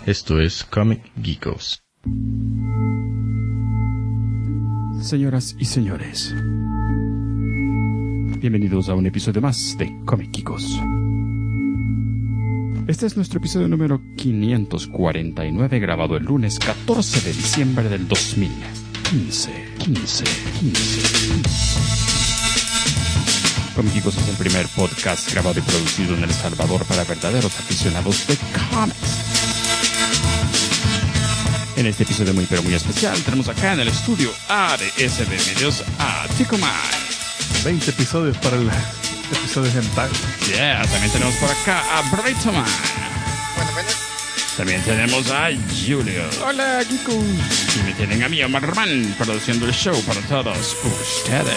Esto es Comic Geekos. Señoras y señores, bienvenidos a un episodio más de Comic Geekos. Este es nuestro episodio número 549, grabado el lunes 14 de diciembre del 2015. Comic Geekos es el primer podcast grabado y producido en El Salvador para verdaderos aficionados de cómics. En este episodio muy pero muy especial tenemos acá en el estudio A de SB Medios a Ticomai. 20 episodios para el episodio hentai. Yeah, también tenemos por acá a Brightman. También tenemos a Julio. Hola, Geekos. Y me tienen a mí, Omar Román, produciendo el show para todos ustedes.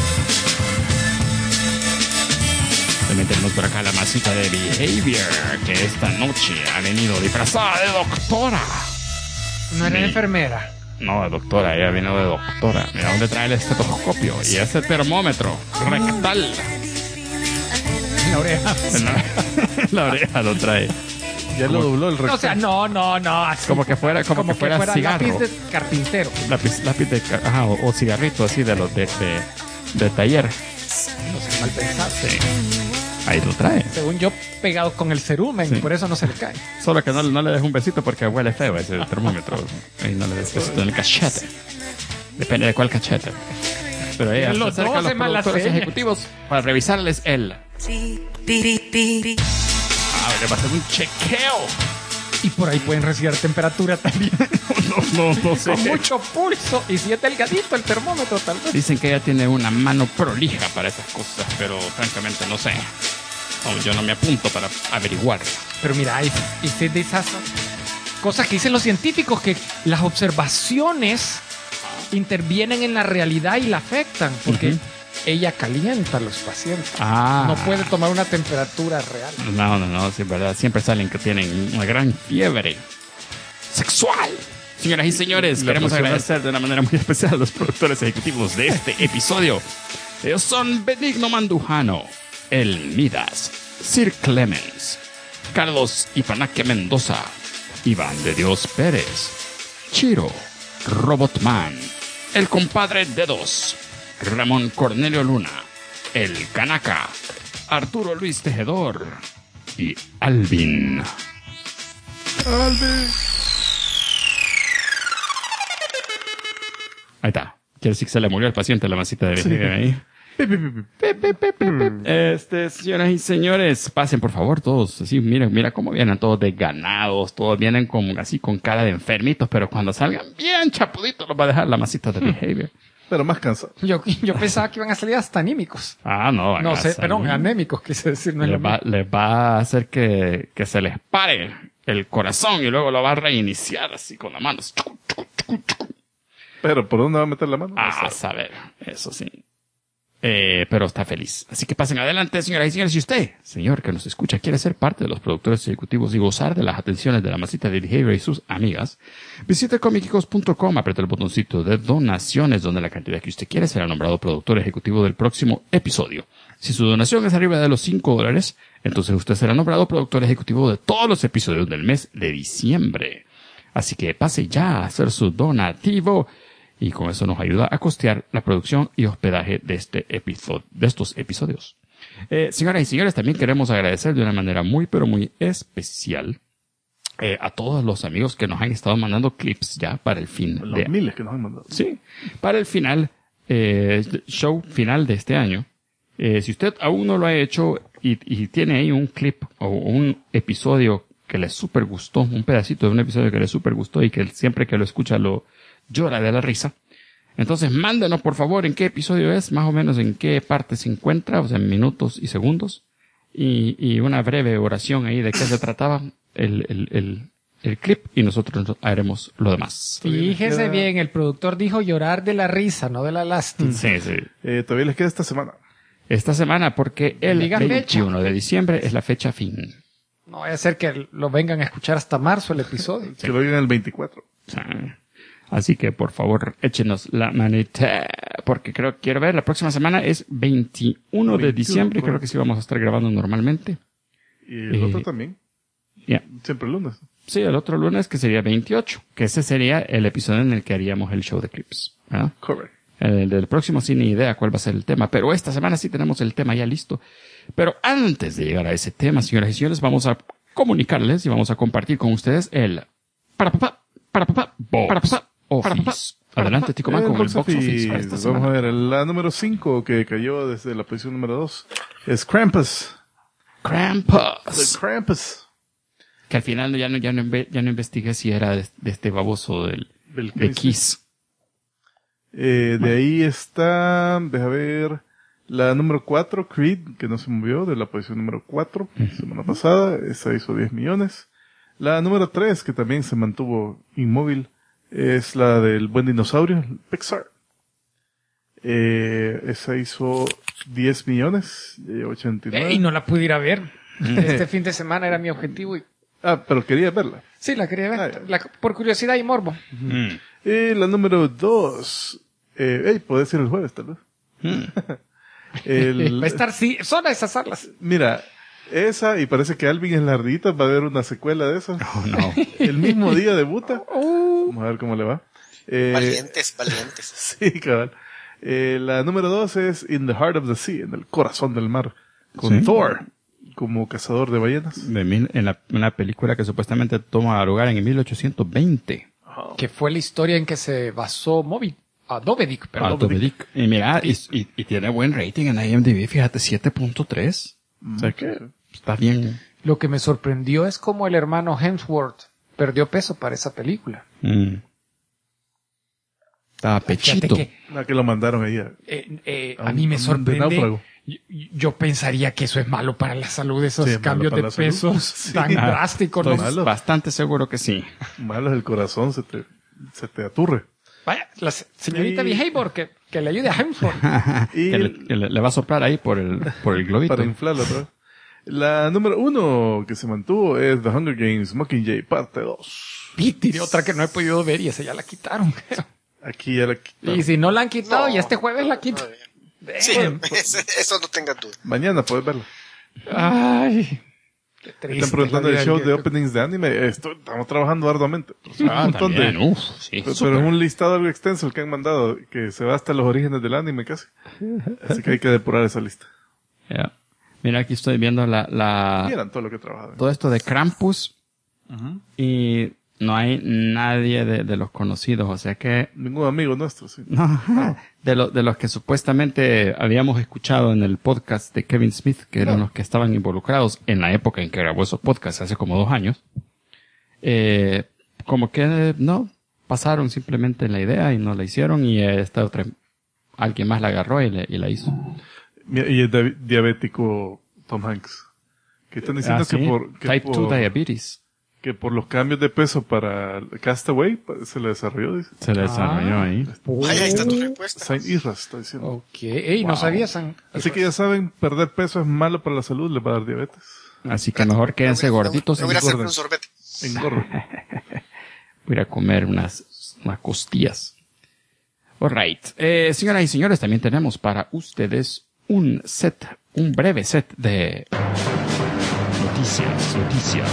También tenemos por acá la masita de Behavior, que esta noche ha venido disfrazada de doctora. No era Sí. enfermera. No, de doctora, ella vino de doctora. Mira dónde trae el estetoscopio y ese termómetro rectal. La oreja. La oreja lo trae. Ya lo dobló el O recto. sea, no. Así, Como que fuera cigarro. lápiz de carpintero. Lápiz de o cigarrito así de los de taller. No sé, mal pensado. Sí. Ahí lo trae. Según yo, pegado con el cerumen, Sí. por eso no se le cae. Solo que no le des un besito porque huele feo ese termómetro. Ahí no le des besito en el cachete. Depende de cuál cachete. Pero ella se Los acerca a dos los se mala productores seña. ejecutivos para revisarles le va a hacer un chequeo. Y por ahí pueden recibir temperatura también. No sé. Con mucho pulso. Y si es delgadito el termómetro, tal vez. Dicen que ella tiene una mano prolija para esas cosas, pero francamente no sé. No, yo no me apunto para averiguar. Pero mira, y de esas cosas que dicen los científicos, que las observaciones intervienen en la realidad y la afectan. Porque ella calienta a los pacientes. No puede tomar una temperatura real. No, sí, es verdad. Siempre salen que tienen una gran fiebre sexual. Señoras y señores, La queremos presión agradecer de una manera muy especial a los productores ejecutivos de este episodio. Ellos son Benigno Mandujano, El Midas, Sir Clemens, Carlos Ipanaque Mendoza, Iván de Dios Pérez, Chiro, Robotman, El Compadre Dedos, Ramón Cornelio Luna, El Canaca, Arturo Luis Tejedor y Alvin. Ahí está. Quiere decir que se le murió al paciente la masita de Behavior ahí. Señoras y señores, pasen por favor todos. Así, mira cómo vienen todos desganados, todos vienen como así con cara de enfermitos, pero cuando salgan bien chapuditos los va a dejar la masita de Behavior. Pero más cansado. Yo pensaba que iban a salir hasta anímicos. No. No sé, perdón, anémicos, quise decir. No es lo mismo. Les va a hacer que se les pare el corazón y luego lo va a reiniciar así con las manos. Pero ¿por dónde va a meter la mano? A saber, eso sí. Pero está feliz. Así que pasen adelante, señoras y señores. Si usted, señor que nos escucha, quiere ser parte de los productores ejecutivos y gozar de las atenciones de la masita de Behavior y sus amigas, visite comicgeekos.com, aprieta el botoncito de donaciones, donde la cantidad que usted quiere será nombrado productor ejecutivo del próximo episodio. Si su donación es arriba de los $5, entonces usted será nombrado productor ejecutivo de todos los episodios del mes de diciembre. Así que pase ya a hacer su donativo. Y con eso nos ayuda a costear la producción y hospedaje de estos episodios. Señoras y señores, también queremos agradecer de una manera muy, pero muy especial a todos los amigos que nos han estado mandando clips ya para el fin. Los miles que nos han mandado. Sí, para el final, show final de este año. Si usted aún no lo ha hecho y tiene ahí un clip o un episodio que le super gustó, un pedacito de un episodio que le super gustó y que siempre que lo escucha llora de la risa. Entonces, mándenos por favor en qué episodio es, más o menos en qué parte se encuentra, o sea, en minutos y segundos. Y una breve oración ahí de qué se trataba el clip y nosotros haremos lo demás. Fíjese bien, el productor dijo llorar de la risa, no de la lástima. Sí. Todavía les queda esta semana. Esta semana, porque el Diga 21 fecha. de diciembre es la fecha fin. No vaya a ser que lo vengan a escuchar hasta marzo el episodio. Que lo digan el 24. Sí. Así que, por favor, échenos la manita. Porque quiero ver, la próxima semana es 21 de diciembre. Creo que sí vamos a estar grabando normalmente. Y el otro también. Yeah. Siempre el lunes. Sí, el otro lunes que sería 28, que ese sería el episodio en el que haríamos el show de clips. ¿Verdad? Correcto. El del próximo sin ni idea cuál va a ser el tema, pero esta semana sí tenemos el tema ya listo. Pero antes de llegar a ese tema, señoras y señores, vamos a comunicarles y vamos a compartir con ustedes el box office. Adelante, Ticoman, con el box office para esta Vamos semana. a ver, la número 5 que cayó desde la posición número 2 es Krampus. The Krampus. Krampus. Que al final ya no investigué si era de este baboso de Kiss. De ahí está, deja ver, la número 4, Creed, que no se movió de la posición número 4, semana pasada, esa hizo 10 millones. La número 3, que también se mantuvo inmóvil, es la del Buen Dinosaurio, Pixar. Esa hizo 10 millones, 89. Y no la pude ir a ver. Este fin de semana era mi objetivo y... Pero quería verla. Sí, la quería ver. Ya. Por curiosidad y morbo. Y la número 2, puede ser el jueves, tal vez. Va a estar, sí, son esas salas. Mira, esa, y parece que Alvin es la ardita, va a haber una secuela de esa. Oh, no. El mismo día debuta. Vamos a ver cómo le va. Valientes. Sí, cabal. La número 2 es In the Heart of the Sea, en el corazón del mar, con Sí. Thor como cazador de ballenas. En la película que supuestamente toma lugar en 1820. Que fue la historia en que se basó Adobe Dick, perdón. Alto Medic. Y mira, y tiene buen rating en IMDb, fíjate, 7.3. O sea que está bien. Lo que me sorprendió es cómo el hermano Hemsworth perdió peso para esa película. Estaba pechito. Fíjate Que lo mandaron ahí a mí me de sorprende. náufrago. Yo pensaría que eso es malo para la salud, esos Sí, es malo cambios para de la salud. pesos Sí. tan drásticos. ¿no? Malo. Bastante seguro que sí. Malo es el corazón, se te aturre. Vaya, la señorita Y- Behavior que le ayude a Hemsworth. Y Que le va a soplar ahí por el globito. para inflarlo otra vez. La número 1 que se mantuvo es The Hunger Games Mockingjay parte 2. Y tiré otra que no he podido ver y esa ya la quitaron. Aquí ya la quitaron. Y si no la han quitado, No. ya este jueves la quitan. Sí, Damn. eso no tenga duda. Mañana puedes verla. Ay, qué triste. Están preguntando la el vida show del de viejo. openings de anime. Estamos trabajando arduamente. Un montón de... También, sí, Pero súper. es un listado algo extenso el que han mandado, que se va hasta los orígenes del anime casi. Así que hay que depurar esa lista. Ya. Mira, aquí estoy viendo Vieran todo lo que he trabajado. todo esto de Krampus y no hay nadie de los conocidos, o sea que Ningún amigo nuestro, sí. no, de los que supuestamente habíamos escuchado en el podcast de Kevin Smith, que eran los que estaban involucrados en la época en que grabó esos podcasts hace como 2 años, como que no pasaron simplemente la idea y no la hicieron y alguien más la agarró y la hizo. Mira, y el diabético Tom Hanks. Que están diciendo ¿sí? Type 2 diabetes. que por los cambios de peso para Castaway se le desarrolló, dice. Se le desarrolló ahí. Vaya, ahí está tu respuesta. Saint Isras está diciendo. Ok, ey, no sabía San... Así que ya saben, perder peso es malo para la salud, le va a dar diabetes. Así que mejor quédense gorditos y Me voy a hacer engorden. un sorbete. Engorda. voy a ir a comer unas costillas. Alright. Señoras y señores, también tenemos para ustedes un breve set de noticias.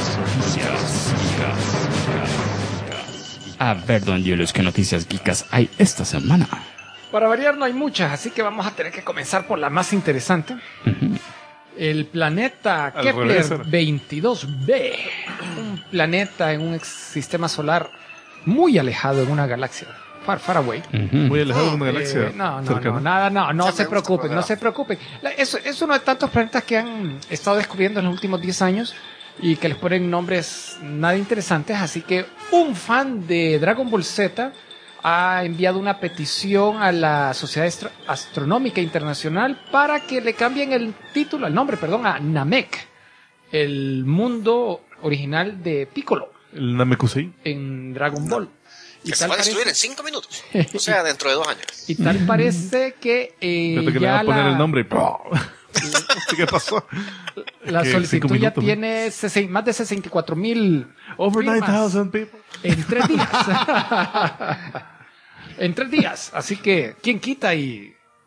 A ver, don Julius, ¿qué noticias geekas hay esta semana? Para variar no hay muchas, así que vamos a tener que comenzar por la más interesante. El planeta Al Kepler revés, era. 22b. Un planeta en un sistema solar muy alejado en una galaxia. Far away. Muy alejado de una galaxia. No cercana. no Ya se me preocupen, gusta, no se preocupen. Es uno de tantos planetas que han estado descubriendo en los últimos 10 años y que les ponen nombres nada interesantes, así que un fan de Dragon Ball Z ha enviado una petición a la Sociedad Astronómica Internacional para que le cambien el nombre, a Namek, el mundo original de Piccolo El Namekusei. en Dragon Ball. Y Que se va a destruir en 5 minutos. O sea, dentro de 2 años. Y tal parece que Fíjate que le ya van a poner la, el nombre y ¿qué pasó? la que solicitud 5 ya minutos, tiene más de 64,000 Over firmas 9,000 people. en 3 días. En 3 días. Así que, ¿quién quita y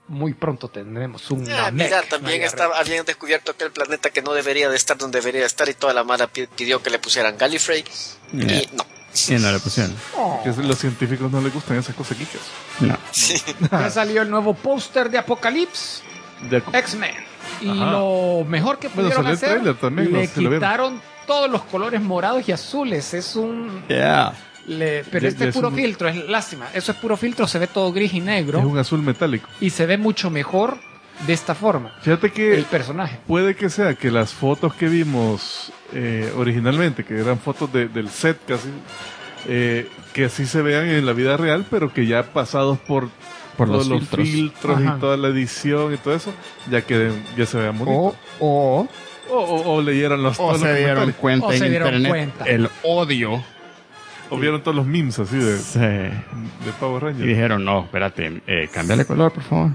muy pronto tendremos un Mira, Namek. también Una guerra. habían descubierto que el planeta que no debería de estar donde debería estar y toda la mara pidió que le pusieran Gallifrey y no. Y no le pusieron. Que a los científicos no les gustan esas cosas geekas. No. Sí. Ya salió el nuevo póster de Apocalypse, X-Men. Y Ajá. lo mejor que Bueno, pudieron salió el hacer, tráiler también, no le sé si lo vieron. quitaron todos los colores morados y azules. Es un... Yeah. Pero Ya- este ya es es puro un- filtro, es lástima. Eso es puro filtro, se ve todo gris y negro. Es un azul metálico. Y se ve mucho mejor de esta forma. Fíjate que El personaje. puede que sea que las fotos que vimos originalmente, que eran fotos del set casi, que así se vean en la vida real, pero que ya pasados por Por todos los los filtros. filtros Ajá. y toda la edición y todo eso, ya se vean bonitos. O O leyeran los todos los se dieron comentarios. cuenta O se en dieron internet cuenta. el odio. O vieron todos los memes así de Sí. Power Y Rangers. dijeron, no, espérate, cámbiale color, por favor.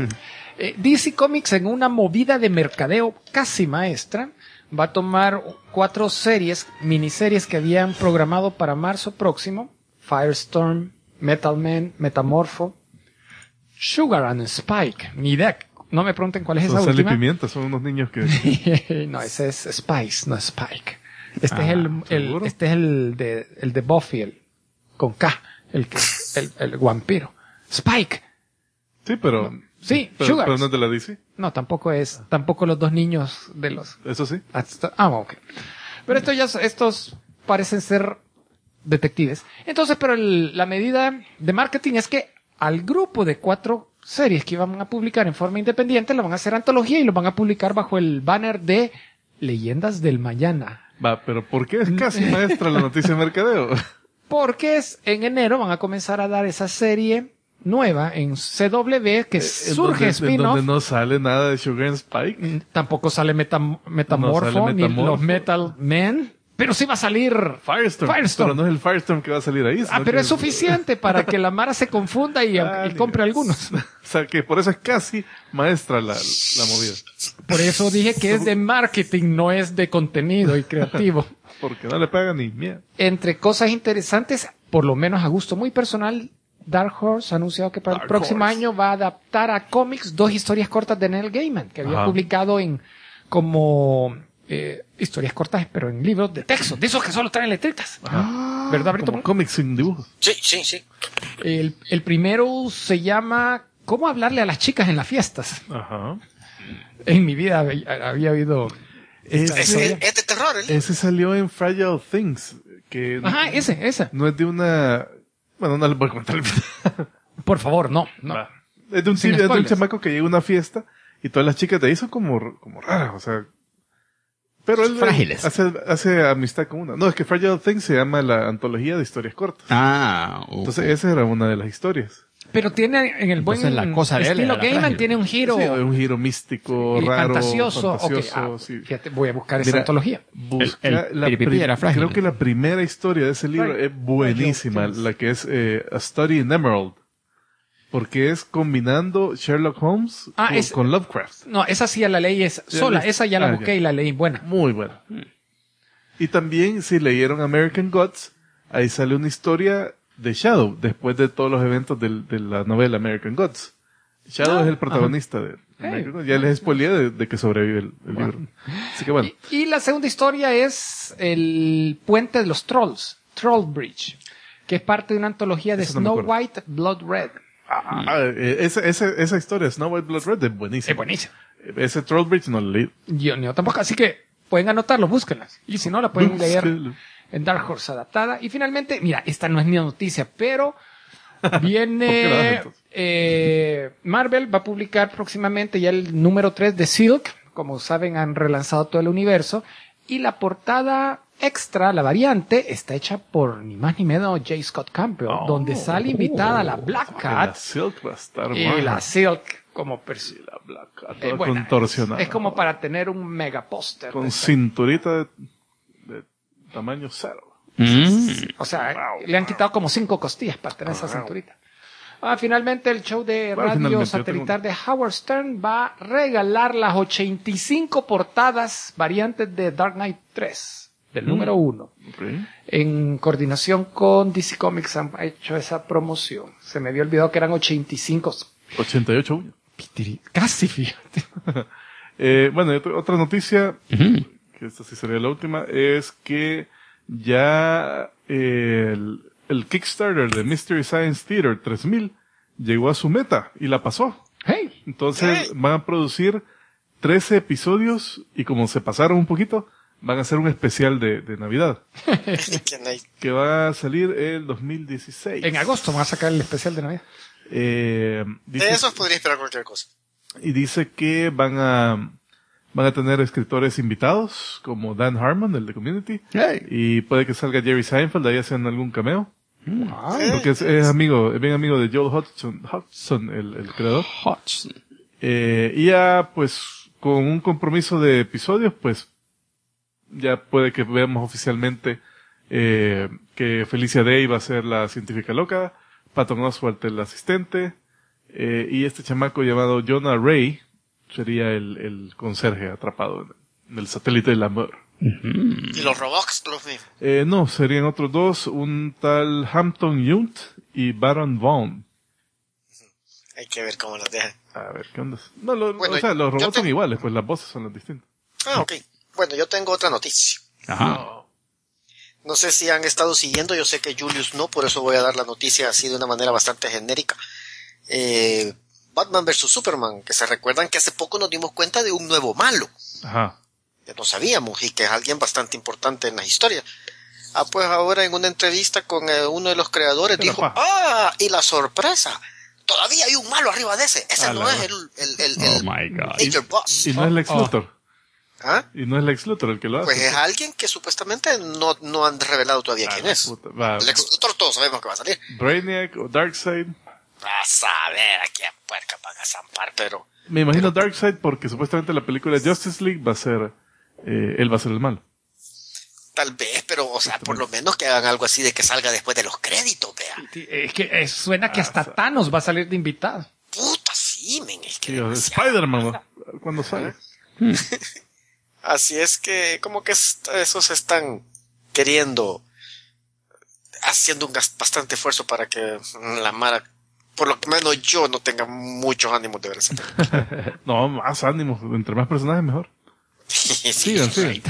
DC Comics, en una movida de mercadeo casi maestra, va a tomar 4 miniseries que habían programado para marzo próximo: Firestorm, Metal Man, Metamorpho, Sugar and Spike. Ni idea, no me pregunten cuál es esa Son sal y última. pimienta, son unos niños que... No, ese es Spice, no Spike. Este Ah, ¿seguro? es el de Buffy, con K, el vampiro. Spike. Sí, pero... Sí, pero, Sugar. pero no es de la DC. No, tampoco los dos niños de los... Eso sí. Ok. Pero estos parecen ser detectives. Entonces, pero la medida de marketing es que al grupo de 4 series que iban a publicar en forma independiente, lo van a hacer antología y lo van a publicar bajo el banner de Leyendas del Mañana. Va, pero ¿por qué es casi maestra la noticia de mercadeo? Porque en enero van a comenzar a dar esa serie nueva en CW que surge en spin-off. donde no sale nada de Sugar and Spike. Tampoco sale Metamorpho, No sale ni Metamorpho. los Metal Men. Pero sí va a salir Firestorm. Pero no es el Firestorm que va a salir ahí. sino pero que es suficiente para que la Mara se confunda y compre algunos. O sea, que por eso es casi maestra la movida. Por eso dije que es de marketing, no es de contenido y creativo. Porque no le pagan ni mierda. Entre cosas interesantes, por lo menos a gusto muy personal, Dark Horse ha anunciado que para el Dark próximo Horse. año va a adaptar a cómics 2 historias cortas de Neil Gaiman, que había Ajá. publicado como historias cortas, pero en libros de texto, de esos que solo traen letritas. ¿Verdad, Brito? Como cómics sin dibujos. Sí. El primero se llama ¿Cómo hablarle a las chicas en las fiestas? Aja. En mi vida había oído... Es de terror, ¿eh? Ese salió en Fragile Things. Que Ajá, ese. no es de una... Bueno, no le voy a contar el final. Por favor, no. Va. Es de un Sin tipo, es de un spoilers. chamaco que llega a una fiesta y todas las chicas de ahí son como raras, o sea. Pero él Frágiles. hace amistad con una. No, es que Fragile Things se llama la antología de historias cortas. Entonces esa era una de las historias. Pero tiene en el buen Entonces, la cosa de él estilo era Gaiman, frágil. tiene un giro Sí, un giro místico, y raro, fantasioso. fantasioso, Ok, sí. fíjate, voy a buscar esa Mira, antología. Busca El Piripipi era frágil. creo que la primera historia de ese libro Fragile. es buenísima, Fragile la que es A Study in Emerald. Porque es combinando Sherlock Holmes con Lovecraft. No, esa sí ya la leí es Ya sola, leíste. esa ya la Ah, busqué ya. y la leí buena. Muy buena. Y también, si leyeron American Gods, ahí sale una historia de Shadow, después de todos los eventos de la novela American Gods. Shadow es el protagonista de American Gods. Ya les spoileé de que sobrevive el libro. Así que bueno. Y la segunda historia es el puente de los trolls, Troll Bridge, que es parte de una antología de Eso no me Snow acuerdo. White, Blood Red. Esa historia de Snow White Blood Red es buenísima. Es buenísimo. Ese Trollbridge no lo leí. Yo tampoco, así que pueden anotarlo, búsquenlas. Y si no, la pueden leer Búsquenlo. en Dark Horse adaptada. Y finalmente, mira, esta no es ni noticia, pero ¿Por qué la viene das Marvel va a publicar próximamente ya el número 3 de Silk. Como saben, han relanzado todo el universo. Y la portada extra, la variante, está hecha por ni más ni menos J. Scott Campbell, donde sale invitada la Black La Cat Silk va a estar y buena. la Silk como La Black Cat, toda buena. contorsionada. Es como para tener un mega póster. Con cinturita de tamaño cero. O sea, le han quitado como 5 costillas para tener esa cinturita. Finalmente el show de Bueno, radio finalmente, yo satelital de Howard Stern va a regalar las 85 portadas variantes de Dark Knight 3, del número 1. Ok. En coordinación con DC Comics han hecho esa promoción. Se me había olvidado que eran 85. 88 uñas. Casi, fíjate. Bueno, y otra noticia, Ujú. que esta sí sería la última, es que ya el Kickstarter de Mystery Science Theater 3000 llegó a su meta y la pasó. Hey. Entonces van a producir 13 episodios y como se pasaron un poquito, van a hacer un especial de Navidad Qué nice. que va a salir el 2016. En agosto van a sacar el especial de Navidad. De Dice, esos podría esperar cualquier cosa. y dice que van a tener escritores invitados como Dan Harmon, el de Community, Hey. y puede que salga Jerry Seinfeld, ahí hacen algún cameo. Wow. Porque es bien amigo de Joel Hodgson, el creador. Hodgson. Y ya, pues, con un compromiso de episodios, pues, ya puede que veamos oficialmente que Felicia Day va a ser la científica loca, Patton Oswalt el asistente, y este chamaco llamado Jonah Ray sería el conserje atrapado en el satélite del amor. Y los robots, los mismos. No, serían otros dos, un tal Hampton Yount y Baron Vaughn. Hay que ver cómo los dejan. A ver, ¿qué onda? No, Bueno, o sea, los yo robots son tengo- iguales, pues las voces son las distintas. Ah, ok. Bueno, yo tengo otra noticia. Ajá. No sé si han estado siguiendo, yo sé que Julius no, por eso voy a dar la noticia así de una manera bastante genérica. Batman vs. Superman, que se recuerdan que hace poco nos dimos cuenta de un nuevo malo. Ajá. Que no sabíamos y que es alguien bastante importante en la historia. Ah, pues ahora en una entrevista con uno de los creadores Pero, dijo, pa. y la sorpresa, todavía hay un malo arriba de ese. Ese Ah, no la es Oh el my God. Major Boss. Y no es Lex Luthor. ¿Ah? Y no es Lex Luthor el que lo hace. Pues es alguien que supuestamente no han revelado todavía quién es. Puta, va, Lex Luthor todos sabemos que va a salir. Brainiac o Darkseid. Vas a ver a quién puerca van a zampar, pero Me imagino Darkseid porque supuestamente la película Justice League va a ser, él va a ser el malo. tal vez, pero o sea, por lo menos que hagan algo así de que salga después de los créditos, vea. Es que suena que hasta Thanos va a salir de invitado. Puta, sí, men, es que Digo, demasiado. Spider-Man, ¿no? ¿Cuándo sale? Así es que como que esos están queriendo, haciendo un bastante esfuerzo para que la Mara, por lo menos yo, no tenga muchos ánimos de ver esa película. No, más ánimos. Entre más personajes, mejor. Sí, Sigan.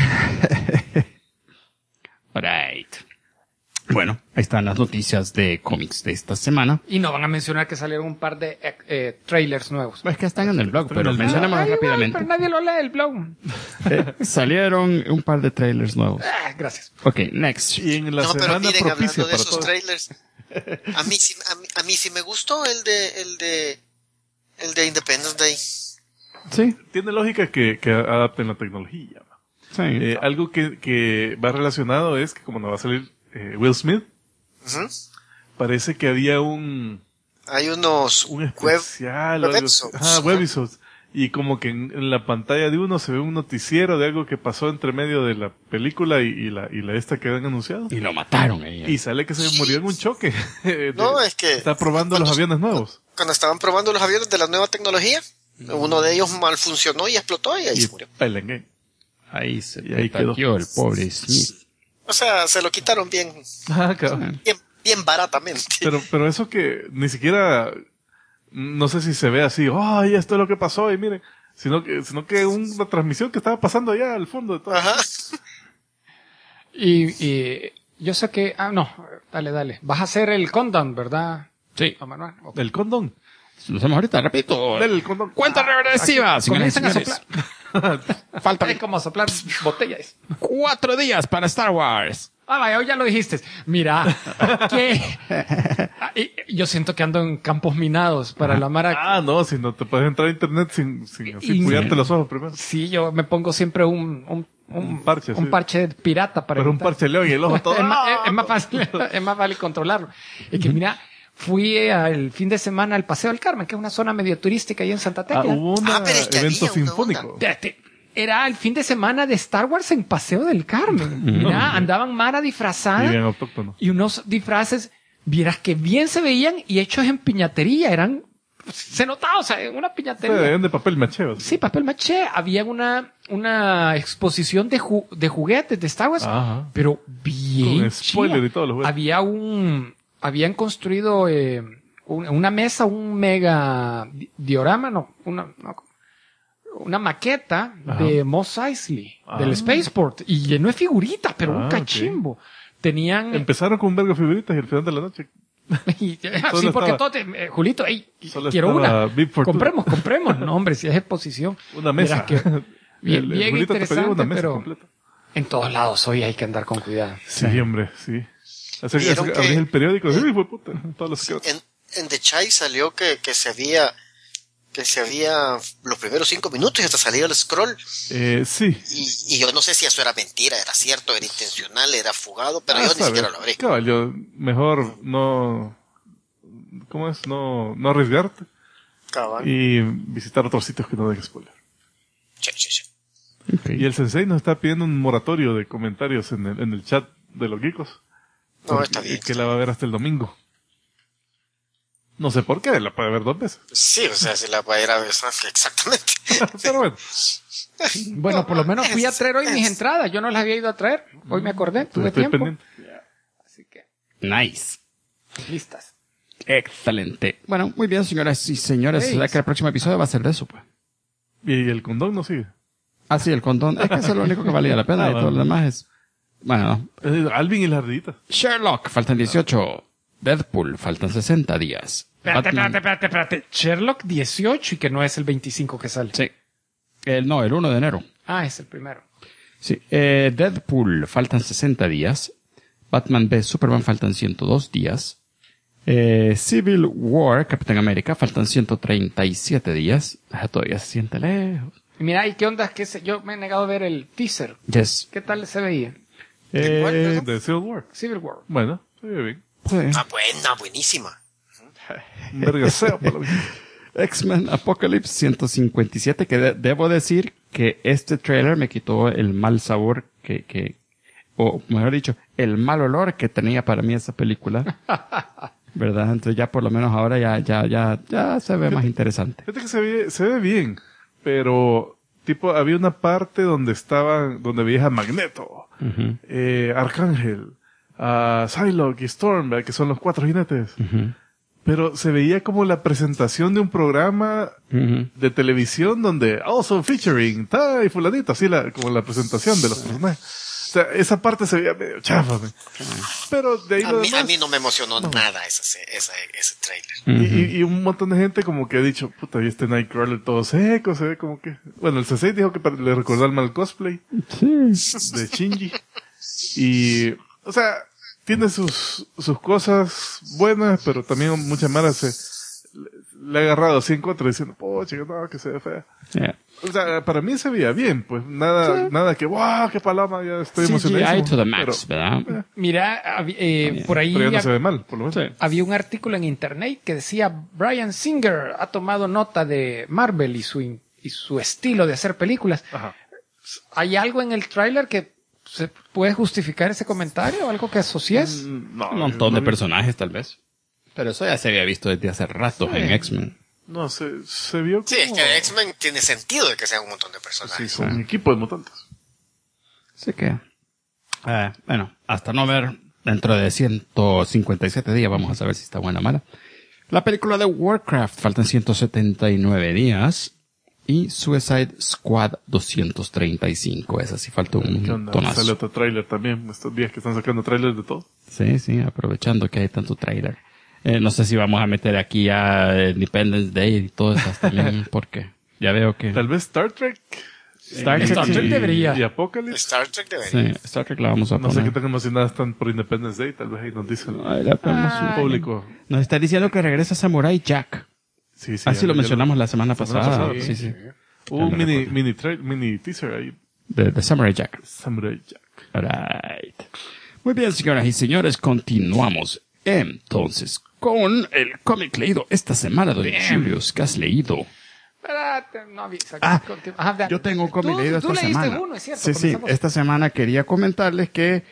Right. Bueno, ahí están las noticias de cómics de esta semana. Y no van a mencionar que salieron un par de trailers nuevos. Es que están en el blog, Están en pero el blog. mencionemos Ay, igual, rápidamente. pero nadie lo lee el blog. Salieron un par de trailers nuevos. Gracias. Ok, next. Y en la No, pero semana miren, propicia hablando de para esos todos. trailers, a mí sí me gustó el de Independence Day. Sí, Tiene lógica que adapten la tecnología. sí. Algo que va relacionado es que como no va a salir Will Smith, Ujú. parece que había un Hay unos especial o algo así. webisodes. Ajá, webisodes. Y como que en la pantalla de uno se ve un noticiero de algo que pasó entre medio de la película y la esta que han anunciado. Y lo mataron ahí. Y sale que se murió en un choque. No, es que Está probando los aviones nuevos. cuando estaban probando los aviones de la nueva tecnología, uno de ellos mal funcionó y explotó y ahí se murió. Pelengue. Ahí se Y ahí quedó. petateó el pobre Smith. O sea, se lo quitaron bien, Ah, cabrón. bien baratamente. Pero eso que ni siquiera, no sé si se ve así, ¡ay, esto es lo que pasó! Y miren, sino que una transmisión que estaba pasando allá al fondo de todo. Ajá. Y yo sé que... no. Dale. Vas a hacer el countdown, ¿verdad? Sí. ¿O Manuel? Ok. El condón. Lo hacemos ahorita, repito. Dale el condón. Cuenta regresiva, señoras y Comienzan a señores. soplar. Faltan Es como soplar botellas. 4 días para Star Wars. Vaya, hoy ya lo dijiste. Mira, que yo siento que ando en campos minados para la Mara. Ah, no, si no te puedes entrar a internet sin Y- cuidarte los ojos primero. Sí, yo me pongo siempre un parche, sí. parche pirata para Pero un evitar- parche león y el ojo todo. es, ¡Ah! es más fácil, es más fácil controlarlo. Es que mira, fui el fin de semana al Paseo del Carmen, que es una zona medio turística ahí en Santa Tecla. Hubo un pero es que evento había una sinfónico. Era el fin de semana de Star Wars en Paseo del Carmen. Mira, andaban Mara Y disfrazada bien autóctono. y unos disfraces, vieras que bien se veían y hechos en piñatería, se notaba, o sea, una piñatería. Eran de papel macheo. Sí, papel maché. Había una exposición de juguetes de Star Wars, pero bien Con spoiler chida. y todo, los juguetes. Habían construido una mesa, un mega diorama, una maqueta de Mos Eisley, del Spaceport, y lleno de figuritas, pero un cachimbo. Tenían... Empezaron con un vergo de figuritas y al final de la noche... sí, porque todo Julito, quiero una. Compremos. No, hombre, si es exposición. Una mesa. Bien Julito te pidió interesante, una mesa pero completa. en todos lados hoy hay que andar con cuidado. Sí, hombre, sí. ¿Vieron que- Abrís el periódico, sí, fue puta, todos los Sí, secretos. en The Chai salió que se había los primeros 5 minutos y hasta salió el scroll. Sí. Y yo no sé si eso era mentira, era cierto, era intencional, era fugado, pero yo ni siquiera lo abrí. Cabal, yo mejor no... ¿Cómo es? No arriesgarte Cabal. y visitar otros sitios que no den spoiler. Sí. Okay. Y el sensei nos está pidiendo un moratorio de comentarios en el chat de los geekos. No, está bien. Que la va a ver hasta el domingo. No sé por qué, la puede ver 2 veces. Sí, o sea, si la va a ir a ver, exactamente. Pero bueno, Bueno, por lo menos fui a traer hoy mis entradas. Yo no las había ido a traer. Hoy me acordé, tuve estoy tiempo. pendiente. Así que, Nice. listas. Excelente. Bueno, muy bien, señoras y señores. Hey. ¿Será que el próximo episodio va a ser de eso, pues? Y el condón no sigue. Ah, sí, el condón. Es que eso es lo único que valía la pena y todo lo demás es... Bueno, Alvin y la ardillita. Sherlock, faltan 18. Deadpool, faltan 60 días. Espérate. Sherlock 18 y que no es el 25 que sale. Sí. El 1 de enero. Ah, es el primero. Sí. Deadpool, faltan 60 días. Batman v Superman, faltan 102 días. Civil War, Capitán América, faltan 137 días. Todavía se siente lejos. Y mira, ¿y qué onda? Yo me he negado a ver el teaser. Yes. ¿Qué tal se veía? De Civil War. Civil War. Bueno, se ve bien. Sí. Buenísima. Un vergaseo para mí. X-Men Apocalypse 157, que debo decir que este trailer me quitó el mal sabor o mejor dicho, el mal olor que tenía para mí esa película. ¿Verdad? Entonces ya por lo menos ahora ya se ve más interesante. Fíjate que se ve bien, pero tipo había una parte donde veías a Magneto, Arcángel, a Psylocke y Storm, ¿verdad? Que son los 4 jinetes. Pero se veía como la presentación de un programa de televisión donde also featuring y fulanito, así como la presentación de los personajes. O sea, esa parte se veía medio chafa. Pero de ahí A mí no me emocionó nada ese trailer. y un montón de gente como que ha dicho, puta, y este Nightcrawler todo seco, se ve como que... Bueno, el Sensei dijo que le recordó al mal cosplay de Shinji. Y, o sea, tiene sus cosas buenas, pero también mucha mara le ha agarrado así en contra diciendo, poche, no, que se ve fea. Yeah. O sea, para mí se veía bien, pues nada que, wow, qué paloma, ya estoy emocionado. CGI to the max, ¿verdad? Mira, por ahí Pero ya no se ve mal, por lo menos. había un artículo en internet que decía Bryan Singer ha tomado nota de Marvel y su estilo de hacer películas. Ajá. ¿Hay algo en el tráiler que se puede justificar ese comentario? ¿Algo que asocies? No, Un montón de no, personajes, tal vez. Pero eso ya se había visto desde hace rato en X-Men. No, se vio como... Sí, es que X-Men tiene sentido de que sean un montón de personajes. Sí, son un equipo de mutantes. Así que... bueno, hasta no ver dentro de 157 días, vamos a saber si está buena o mala. La película de Warcraft, faltan 179 días. Y Suicide Squad 235. Esa sí falta ¿Qué un onda? tonazo. Sale otro tráiler también, estos días que están sacando tráilers de todo. Sí, aprovechando que hay tanto trailer. No sé si vamos a meter aquí a Independence Day y todo eso también, porque ya veo que... Tal vez Star Trek. Star Trek debería. Y Apocalypse. Star Trek debería. Sí, Star Trek la vamos a No sé poner. qué tan emocionadas están por Independence Day, tal vez ahí nos dicen Ay, la ponemos el un público. Nos está diciendo que regresa Samurai Jack. Sí, Así ya lo mencionamos la semana semana pasada. pasada, Sí. Hubo un Ya me mini teaser ahí. De Samurai Jack. Samurai Jack. Right. Muy bien, señoras y señores, continuamos entonces con el cómic leído esta semana, don Julius. ¿Qué has leído? Espérate, no avisa. Yo tengo un cómic leído Tú esta leíste semana. uno, es cierto. Sí, comenzamos. esta semana quería comentarles que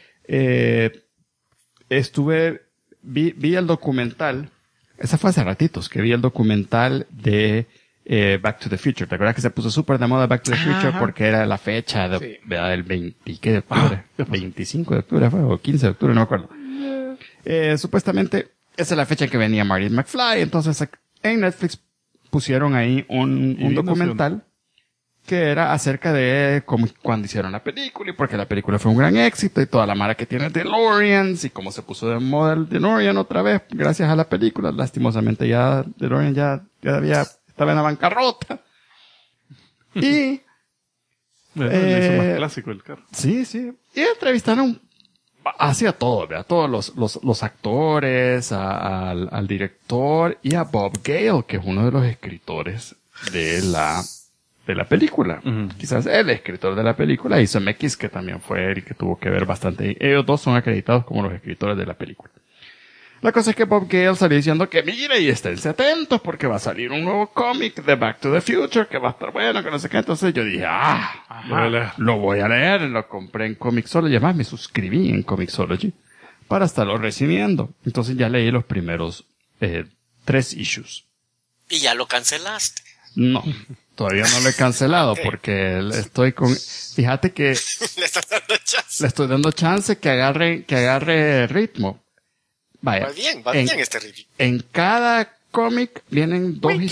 vi el documental, esa fue hace ratitos, que vi el documental de Back to the Future. ¿Te acuerdas que se puso súper de moda Back to the Future? Ajá. Porque era la fecha Sí. del 20, ¿qué de octubre? 25 de octubre fue, o 15 de octubre, no me acuerdo. Supuestamente esa es la fecha en que venía Marty McFly. Entonces en Netflix pusieron ahí un documental que era acerca de cómo, cuando hicieron la película y porque la película fue un gran éxito y toda la mara que tiene DeLoreans y cómo se puso de moda el DeLorean otra vez gracias a la película. Lastimosamente ya DeLorean ya estaba en la bancarrota. Y le hizo más clásico el carro. sí. Y entrevistaron hacia todo, ¿verdad? Todos los actores, al director y a Bob Gale, que es uno de los escritores de la película. Quizás el escritor de la película, y Zemeckis, que también fue el que tuvo que ver bastante. Ellos dos son acreditados como los escritores de la película. La cosa es que Bob Gale salió diciendo que mire y esténse atentos porque va a salir un nuevo cómic de Back to the Future que va a estar bueno, que no sé qué. Entonces yo dije, lo voy a leer. Lo compré en Comixology. Además me suscribí en Comixology para estarlo recibiendo. Entonces ya leí los primeros 3 issues. Y ya lo cancelaste. No, todavía no lo he cancelado porque estoy con... Fíjate que... Le estás dando chance. Le estoy dando chance que agarre ritmo. Vaya. Va bien este review. En cada cómic vienen 2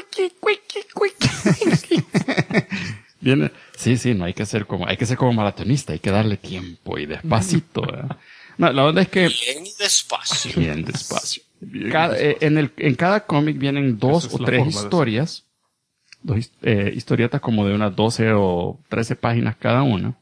Sí, no hay que ser como maratonista, hay que darle tiempo y despacito, ¿verdad? No, la onda es que bien despacio. En cada cómic vienen 2 o 3 historias, 2 historietas como de unas 12 o 13 páginas cada una.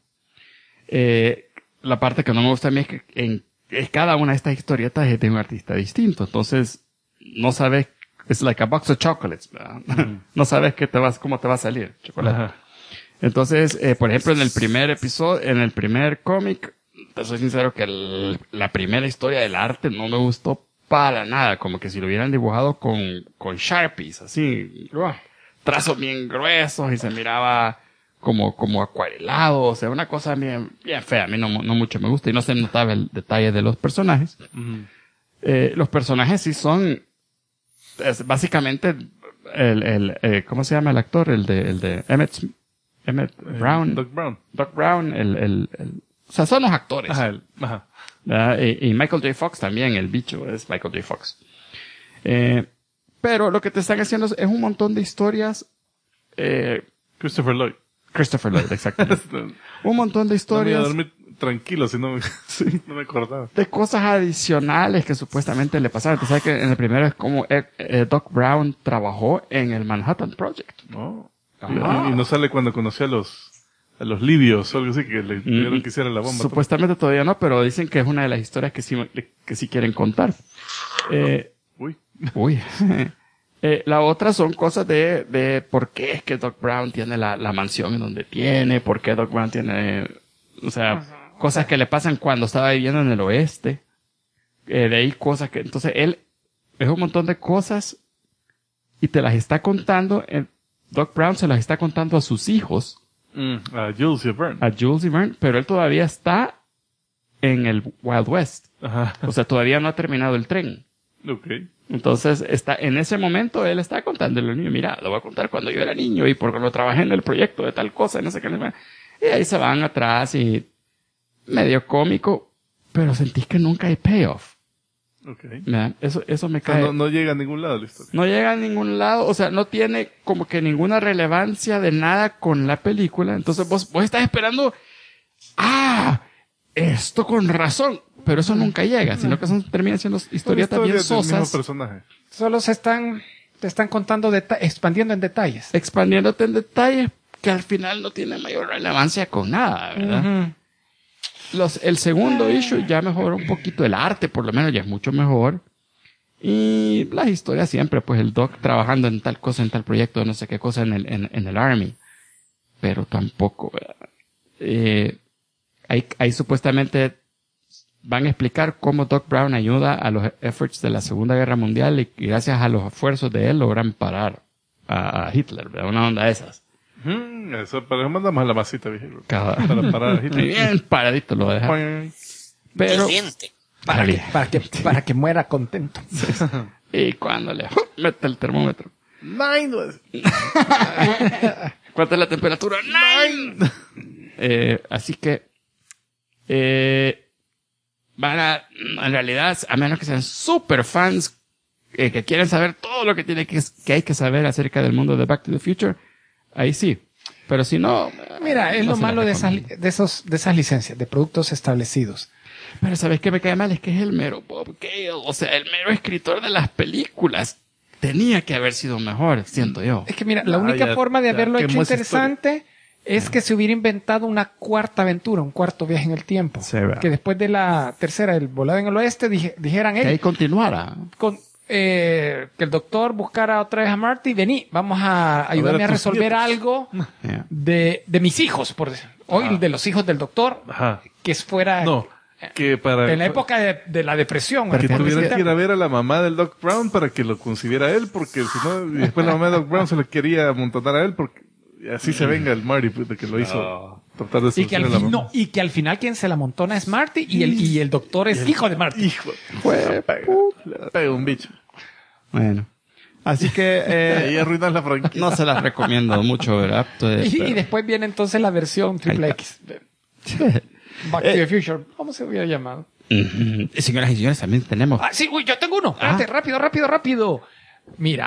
La parte que no me gusta a mí es que cada una de estas historietas es de un artista distinto. Entonces, no sabes, es like a box of chocolates, ¿verdad? No sabes cómo te va a salir chocolate. Ajá. Entonces, por ejemplo, en el primer cómic, te soy sincero que la primera historia del arte no me gustó para nada. Como que si lo hubieran dibujado con Sharpies, así, trazos bien gruesos y se miraba como acuarelado, o sea, una cosa bien fea. A mí no mucho me gusta y no se notaba el detalle de los personajes. Los personajes sí son, básicamente, ¿cómo se llama el actor? El de Emmett Brown. Doc Brown, o sea, son los actores. Ajá. Y Michael J. Fox también, el bicho es Michael J. Fox. Pero lo que te están haciendo es un montón de historias, Christopher Lloyd, exactamente. Un montón de historias. No me voy a dormir tranquilo si no me acordaba. De cosas adicionales que supuestamente le pasaron. Tú sabes que en el primero es como Doc Brown trabajó en el Manhattan Project. No. Y no sale cuando conoció a los libios o algo así que le pidieron que hiciera la bomba. Supuestamente todavía no, pero dicen que es una de las historias que sí quieren contar. Uy. La otra son cosas de por qué es que Doc Brown tiene la mansión en donde tiene, por qué Doc Brown tiene, o sea, cosas que le pasan cuando estaba viviendo en el oeste. De ahí cosas que, entonces él es un montón de cosas y te las está contando, Doc Brown se las está contando a sus hijos. A Jules y Verne, pero él todavía está en el Wild West. Ajá. O sea, todavía no ha terminado el tren. Okay. Entonces, en ese momento él está contándole al niño, mira, lo voy a contar cuando yo era niño y porque lo trabajé en el proyecto de tal cosa, y no sé qué. Y ahí se van atrás y medio cómico, pero sentís que nunca hay payoff. Okay. Eso me cae. O sea, no llega a ningún lado la historia. No llega a ningún lado, o sea, no tiene como que ninguna relevancia de nada con la película. Entonces vos estás esperando, esto con razón. Pero eso nunca llega, sino que terminan siendo historietas bien sosas. Solo te están contando, expandiendo en detalles. Expandiéndote en detalles que al final no tienen mayor relevancia con nada, ¿verdad? El segundo issue ya mejoró un poquito el arte, por lo menos ya es mucho mejor. Y las historias siempre, pues el Doc trabajando en tal cosa, en tal proyecto, no sé qué cosa en el Army. Pero tampoco, ¿verdad? Ahí supuestamente van a explicar cómo Doc Brown ayuda a los efforts de la Segunda Guerra Mundial y gracias a los esfuerzos de él logran parar a Hitler, ¿verdad? Una onda de esas. Eso, pero mandamos a la masita, viejo. Para parar a Hitler. Bien paradito lo deja. Pero para que muera contento. Y cuando le mete el termómetro. 9. ¿Cuánta es la temperatura? 9. Así que en realidad, a menos que sean super fans que quieren saber todo lo que que hay que saber acerca del mundo de Back to the Future, ahí sí. Pero si no... Mira, es no lo se la malo de recomiendo. esas licencias, de productos establecidos. Pero ¿sabes qué me cae mal? Es que es el mero Bob Gale, o sea, el mero escritor de las películas. Tenía que haber sido mejor, siento yo. Es que mira, la única ya- forma de ya haberlo hecho quemó esa interesante es que se hubiera inventado una cuarta aventura, un cuarto viaje en el tiempo. Sí, ¿verdad? Que después de la tercera, el volado en el oeste, dijeran, Que ahí hey, continuara. que el doctor buscara otra vez a Marty, vení, vamos a ayudarme ver a a tus resolver nietos. algo Yeah. de mis hijos, por decir. Hoy de los hijos del doctor, Ajá. que fuera No, que para... en la época de la depresión. que por tuviera decir. que ir a ver a la mamá del Doc Brown para que lo concibiera él, porque si no, y después la mamá de Doc Brown se le quería amontonar a él, porque y así se venga el Marty pues, de que lo hizo tratar de Y que, solucionar a la mamá. y que al final quien se la montona es Marty y el doctor es hijo de Marty. Hijo, le pega un bicho. Bueno. Así que Ahí arruinas la franquicia. no se las recomiendo mucho, ¿verdad? Entonces, Y pero- después viene entonces la versión triple Ahí X. de Back to the Future. ¿Cómo se hubiera llamado? Señoras y señores, también tenemos... Ah, sí, uy, yo tengo uno. Espérate, rápido. Mira.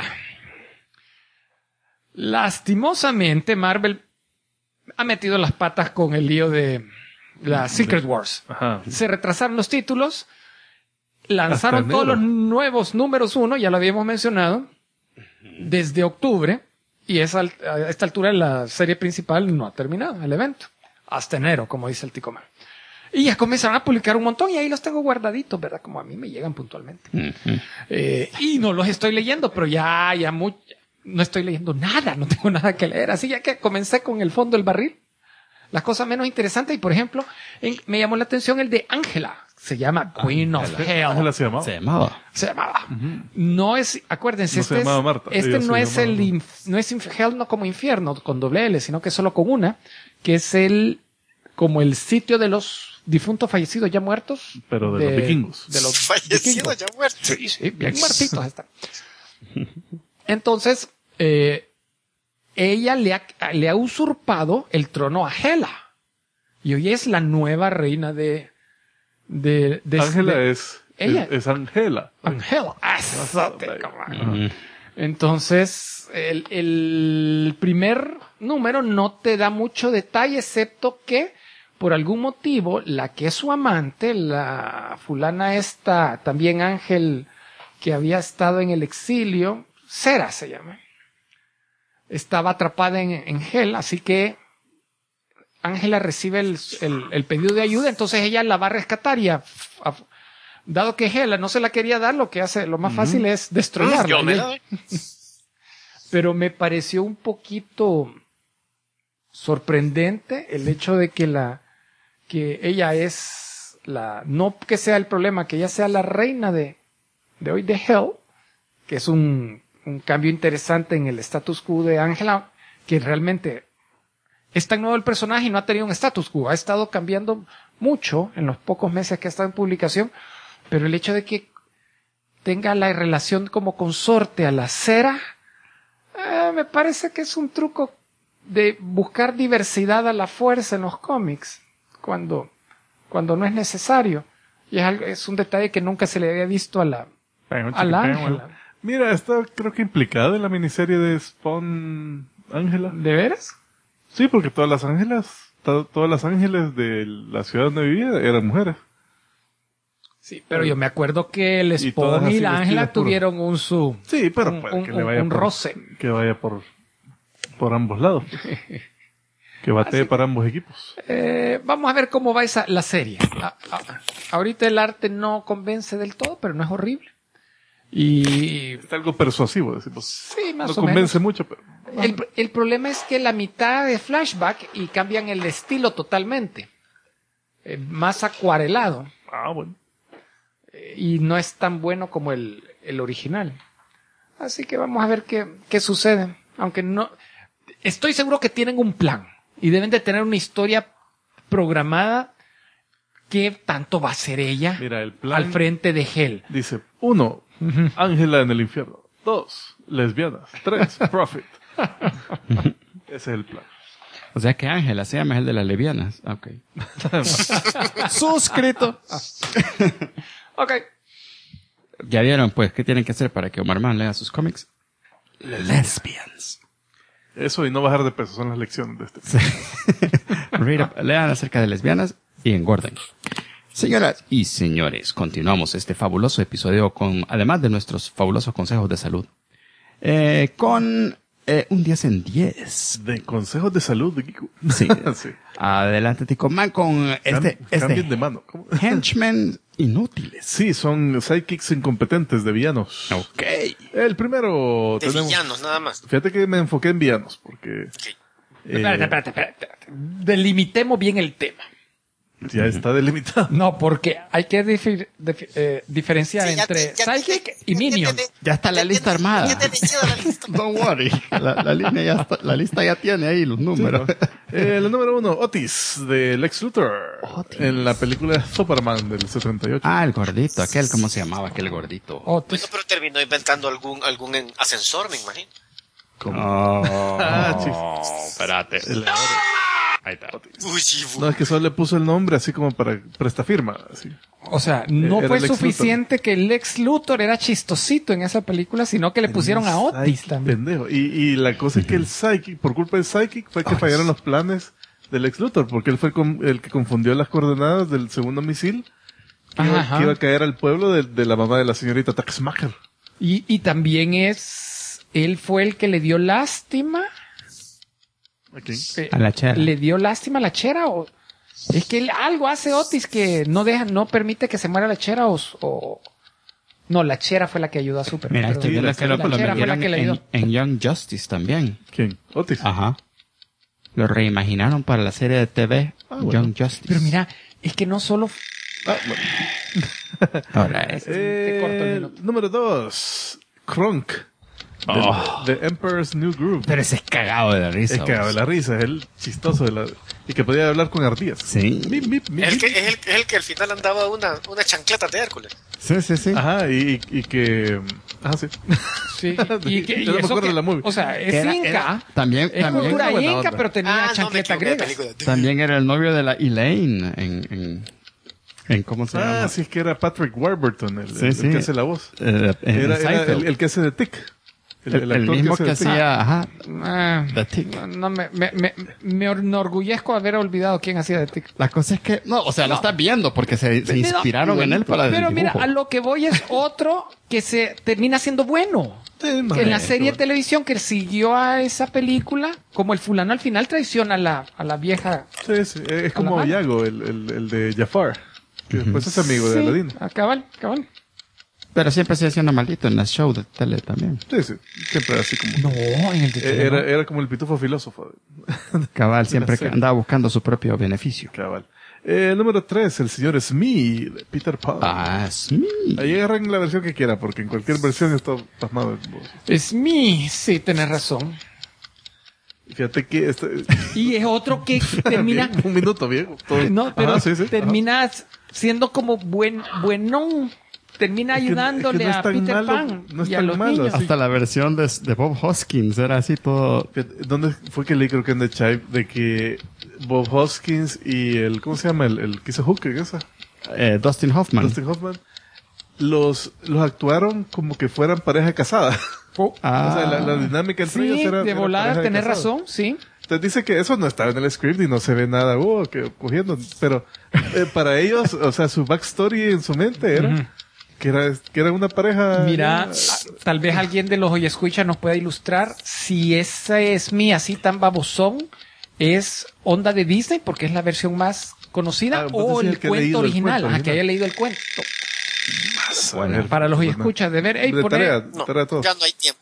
Lastimosamente, Marvel ha metido las patas con el lío de la Secret Wars. Ajá. Se retrasaron los títulos, lanzaron Hasta todos enero. los nuevos números 1, ya lo habíamos mencionado, desde octubre, y a esta altura la serie principal no ha terminado, el evento. Hasta enero, como dice el Ticoman. Y ya comenzaron a publicar un montón y ahí los tengo guardaditos, ¿verdad? Como a mí me llegan puntualmente. Y no los estoy leyendo, pero no estoy leyendo nada, no tengo nada que leer. Así ya que comencé con el fondo del barril. Las cosas menos interesantes, y por ejemplo, me llamó la atención el de Ángela. Se llama Queen of Hell. Ángela se llamaba. Se llamaba. Se llamaba. No es, acuérdense, No se llamaba Marta. este Ella no se es llamaba- no es Hell no como infierno con doble L, sino que solo con una, que es como el sitio de los difuntos fallecidos ya muertos. Pero de los vikingos. De los Fallecido, vikingos. ya muerto. Sí, bien muertitos están. Entonces, ella le ha usurpado el trono a Hela. Y hoy es la nueva reina de Ángela es ella. es Ángela. Ángela. Entonces, el primer número no te da mucho detalle, excepto que, por algún motivo, la que es su amante, la fulana esta, también Ángel, que había estado en el exilio, Cera se llama, estaba atrapada en Hell, así que Ángela recibe el pedido de ayuda, entonces ella la va a rescatar y dado que Hela no se la quería dar, lo más fácil es destrozarla. Yo me la doy. Pero me pareció un poquito sorprendente el hecho de que ella es no que sea el problema, que ella sea la reina de hoy de Hell, que es un cambio interesante en el status quo de Ángela, que realmente es tan nuevo el personaje y no ha tenido un status quo, ha estado cambiando mucho en los pocos meses que ha estado en publicación, pero el hecho de que tenga la relación como consorte a la Cera, me parece que es un truco de buscar diversidad a la fuerza en los cómics, cuando no es necesario. Y es un detalle que nunca se le había visto a la Ángela. Mira, está creo que implicada en la miniserie de Spawn Ángela. ¿De veras? Sí, porque todas las ángeles de la ciudad donde vivía eran mujeres. Sí, pero yo me acuerdo que el Y todas Spawn y así la Ángela vestidas puro. tuvieron Sí, pero puede que le vaya un por, roce. que vaya por ambos lados. Que batee para ambos equipos. Vamos a ver cómo va la serie. Ahorita el arte no convence del todo, pero no es horrible. Y Está algo persuasivo, decimos. sí, más No o convence menos. mucho, pero... El problema es que la mitad de flashback y cambian el estilo totalmente. Más acuarelado. Ah, bueno. Y no es tan bueno como el original. Así que vamos a ver qué sucede. Aunque no... Estoy seguro que tienen un plan. Y deben de tener una historia programada. ¿Qué tanto va a ser ella Mira, el plan al frente de Hell? dice, 1, Ángela en el infierno. 2, lesbianas. 3, Profit. Ese es el plan. O sea que Ángela se llama el de las lesbianas. Ok. Suscrito. Ok. Ya vieron, pues, ¿qué tienen que hacer para que Omar Mann lea sus cómics? Lesbians. Eso y no bajar de peso son las lecciones de este. Lean acerca de lesbianas y engorden. Señoras y señores, continuamos este fabuloso episodio con, además de nuestros fabulosos consejos de salud, con un 10 en 10. De consejos de salud de Kiko. Sí. Sí. Adelante, Tico Man, con Cambien de mano. ¿Cómo? henchmen inútiles. Sí, son sidekicks incompetentes de villanos. Ok. El primero De tenemos... villanos, nada más. Fíjate que me enfoqué en villanos, porque... Espérate. Delimitemos bien el tema. Ya está delimitado. No, porque hay que diferenciar Sí, ya entre te- ya- Psychic ya- y ya- Minion. Ya está la lista armada. Ya te he la lista. Don't worry. La lista ya tiene ahí los números. El número 1, Otis, de Lex Luthor. Otis. En la película Superman del 78. Ah, el gordito, aquel, ¿cómo se llamaba aquel gordito? Otis. Bueno, pero terminó inventando algún ascensor, me imagino. Oh, chis. espérate. Ahí está. No, es que solo le puso el nombre así como para prestafirma. Así. O sea, no Era fue Lex suficiente que Lex Luthor era chistosito en esa película, sino que le pusieron a Otis Psychic, también. pendejo. Y la cosa es que el Psychic, por culpa del Psychic, fue que fallaron los planes del Lex Luthor, porque él fue el que confundió las coordenadas del segundo misil que Ajá. iba a caer al pueblo de la mamá de la señorita Taxmacher. Y también él fue el que le dio lástima. Aquí. A la chera. ¿Le dio lástima a la chera? O es que algo hace Otis que no permite que se muera la chera o... No, la chera fue la que ayudó a Superman. Mira, estoy viendo que la lo chera fue la metieron que le dio. en Young Justice también. ¿Quién? Otis. Ajá. Lo reimaginaron para la serie de TV bueno. Young Justice. Pero mira, es que no solo... Ah, bueno. Ahora Te corto el minuto. Número 2, Kronk. The Emperor's New Groove. Pero ese es cagado de la risa. Es cagado de la risa, es el chistoso de la... Y que podía hablar con ardillas. Sí. Mip, mip, mip, Es mip. es el que al final andaba una chancleta de Hércules. Sí. Ajá, y que... Ajá, sí. Sí, Yo no me acuerdo de la movie. O sea, es inca. También, Es cultura buena inca, onda. pero tenía no, me chancleta equivoqué de griega. película. también era el novio de la Elaine en ¿cómo se llama? Sí, es que era Patrick Warburton, el Sí. que hace la voz. En Era Seinfeld. el que hace de Tick. El actor mismo que hace de Tick. hacía, ajá, Ah, The Tick. no, me enorgullezco haber olvidado quién hacía de Tic. La cosa es que, no, o sea, lo estás viendo porque se inspiraron en él para el Pero mira, dibujo. a lo que voy es otro que se termina siendo bueno. Sí, Que en la maestro. serie de televisión que siguió a esa película, como el fulano al final traiciona a la vieja. Sí, es como mano. Yago, el de Jafar. Que después es amigo de Sí, Aladín. cabal. Pero siempre sigue siendo maldito en las shows de tele también. Sí. Siempre así como... No, en el de tele, no. Era como el pitufo filósofo. Cabal, siempre serie. andaba buscando su propio beneficio. Cabal. Número 3, el señor Smee, de Peter Pan. Ah, sí. Ahí agarren la versión que quiera, porque en cualquier versión está pasmado. Es sí, tenés razón. Fíjate que... Y es otro que termina... Un minuto, viejo. Todo- No, pero Ajá, sí. termina siendo como buenón. Termina Es que ayudándole no es a tan Peter malo, Pan no es y a tan los malo, niños. así. Hasta la versión de Bob Hoskins era así todo. Fíjate, ¿dónde fue que leí, creo que en The Chive, de que Bob Hoskins y el... ¿Cómo se llama? El que hizo Hook en esa. Dustin Hoffman. Dustin Hoffman. Los actuaron como que fueran pareja casada. Ah. O sea, la dinámica entre ellos Sí, era... de era volada, pareja tenés casada. razón, sí. Entonces dice que eso no estaba en el script y no se ve nada, que cogiendo. Pero para ellos, o sea, su backstory en su mente era que era una pareja. Mira, tal vez alguien de los oyescuchas nos pueda ilustrar si ese es mi así tan babosón es onda de Disney porque es la versión más conocida vos o decías el que he cuento leído el original, cuento que original. haya leído el cuento. Bueno, Para los oyescuchas de ver, de tarea, No, tarea todo. ya no hay tiempo.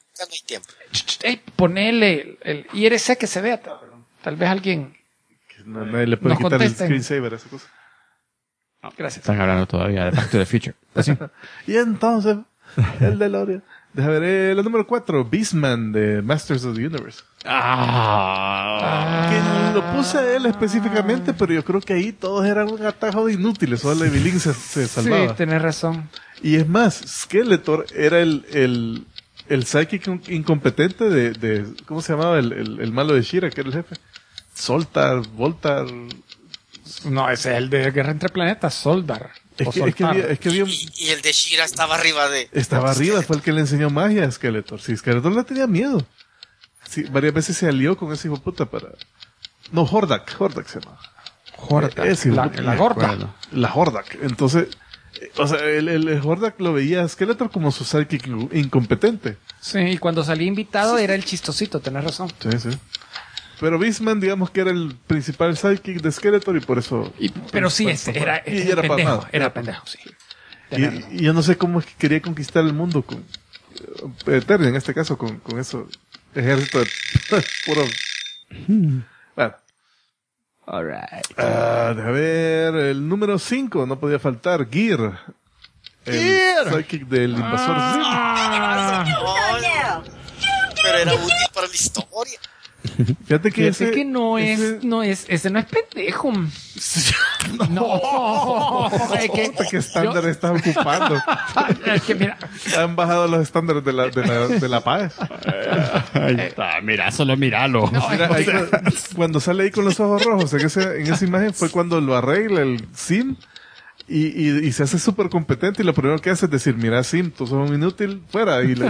ponele el IRC que se vea. Tal vez alguien. No, nadie le puede Nos quitar contesten. el screensaver a esa cosa. Gracias. Están hablando todavía de Back to the Future. Pues sí. Y entonces, el DeLorean. Deja ver, la número 4, Beastman de Masters of the Universe. Que lo puse a él específicamente, pero yo creo que ahí todos eran un atajo de inútiles. Solo Evelyn se Sí, salvaba. tenés razón. Y es más, Skeletor era el psychic incompetente de ¿cómo se llamaba? El malo de She-Ra, que era el jefe. Voltar. No, ese es el de Guerra entre Planetas, Soldar. Es que había Y el de Shira estaba arriba de... Estaba arriba, fue el que le enseñó magia a Skeletor. Sí, Skeletor le tenía miedo. Sí, varias veces se alió con ese hijo de puta para... No, Hordak se llama. Hordak, la gorda. La Hordak. Entonces, o sea, el Hordak lo veía a Skeletor como su sidekick incompetente. Sí, y cuando salía invitado era el chistosito, tenés razón. Sí. Pero Beastman, digamos que era el principal sidekick de Skeletor y por eso... Pero sí, era pendejo. pasmado. Era pendejo, sí. Y yo no sé cómo es que quería conquistar el mundo con... Eternia, en este caso, con eso. Ejército de puro... Bueno. Alright. Déjame ver, el número 5, no podía faltar, Gear. El sidekick del invasor Zim. Pero era útil para la historia. Fíjate que ese no es pendejo. No. ¿Qué estándar estás ocupando? Es que mira. Han bajado los estándares de la paz. Ahí está, mira, solo míralo. Mira, ahí, cuando sale ahí con los ojos rojos, en esa imagen fue cuando lo arregla el Sim y se hace súper competente y lo primero que hace es decir, mira Sim, tú sos un inútil, fuera, y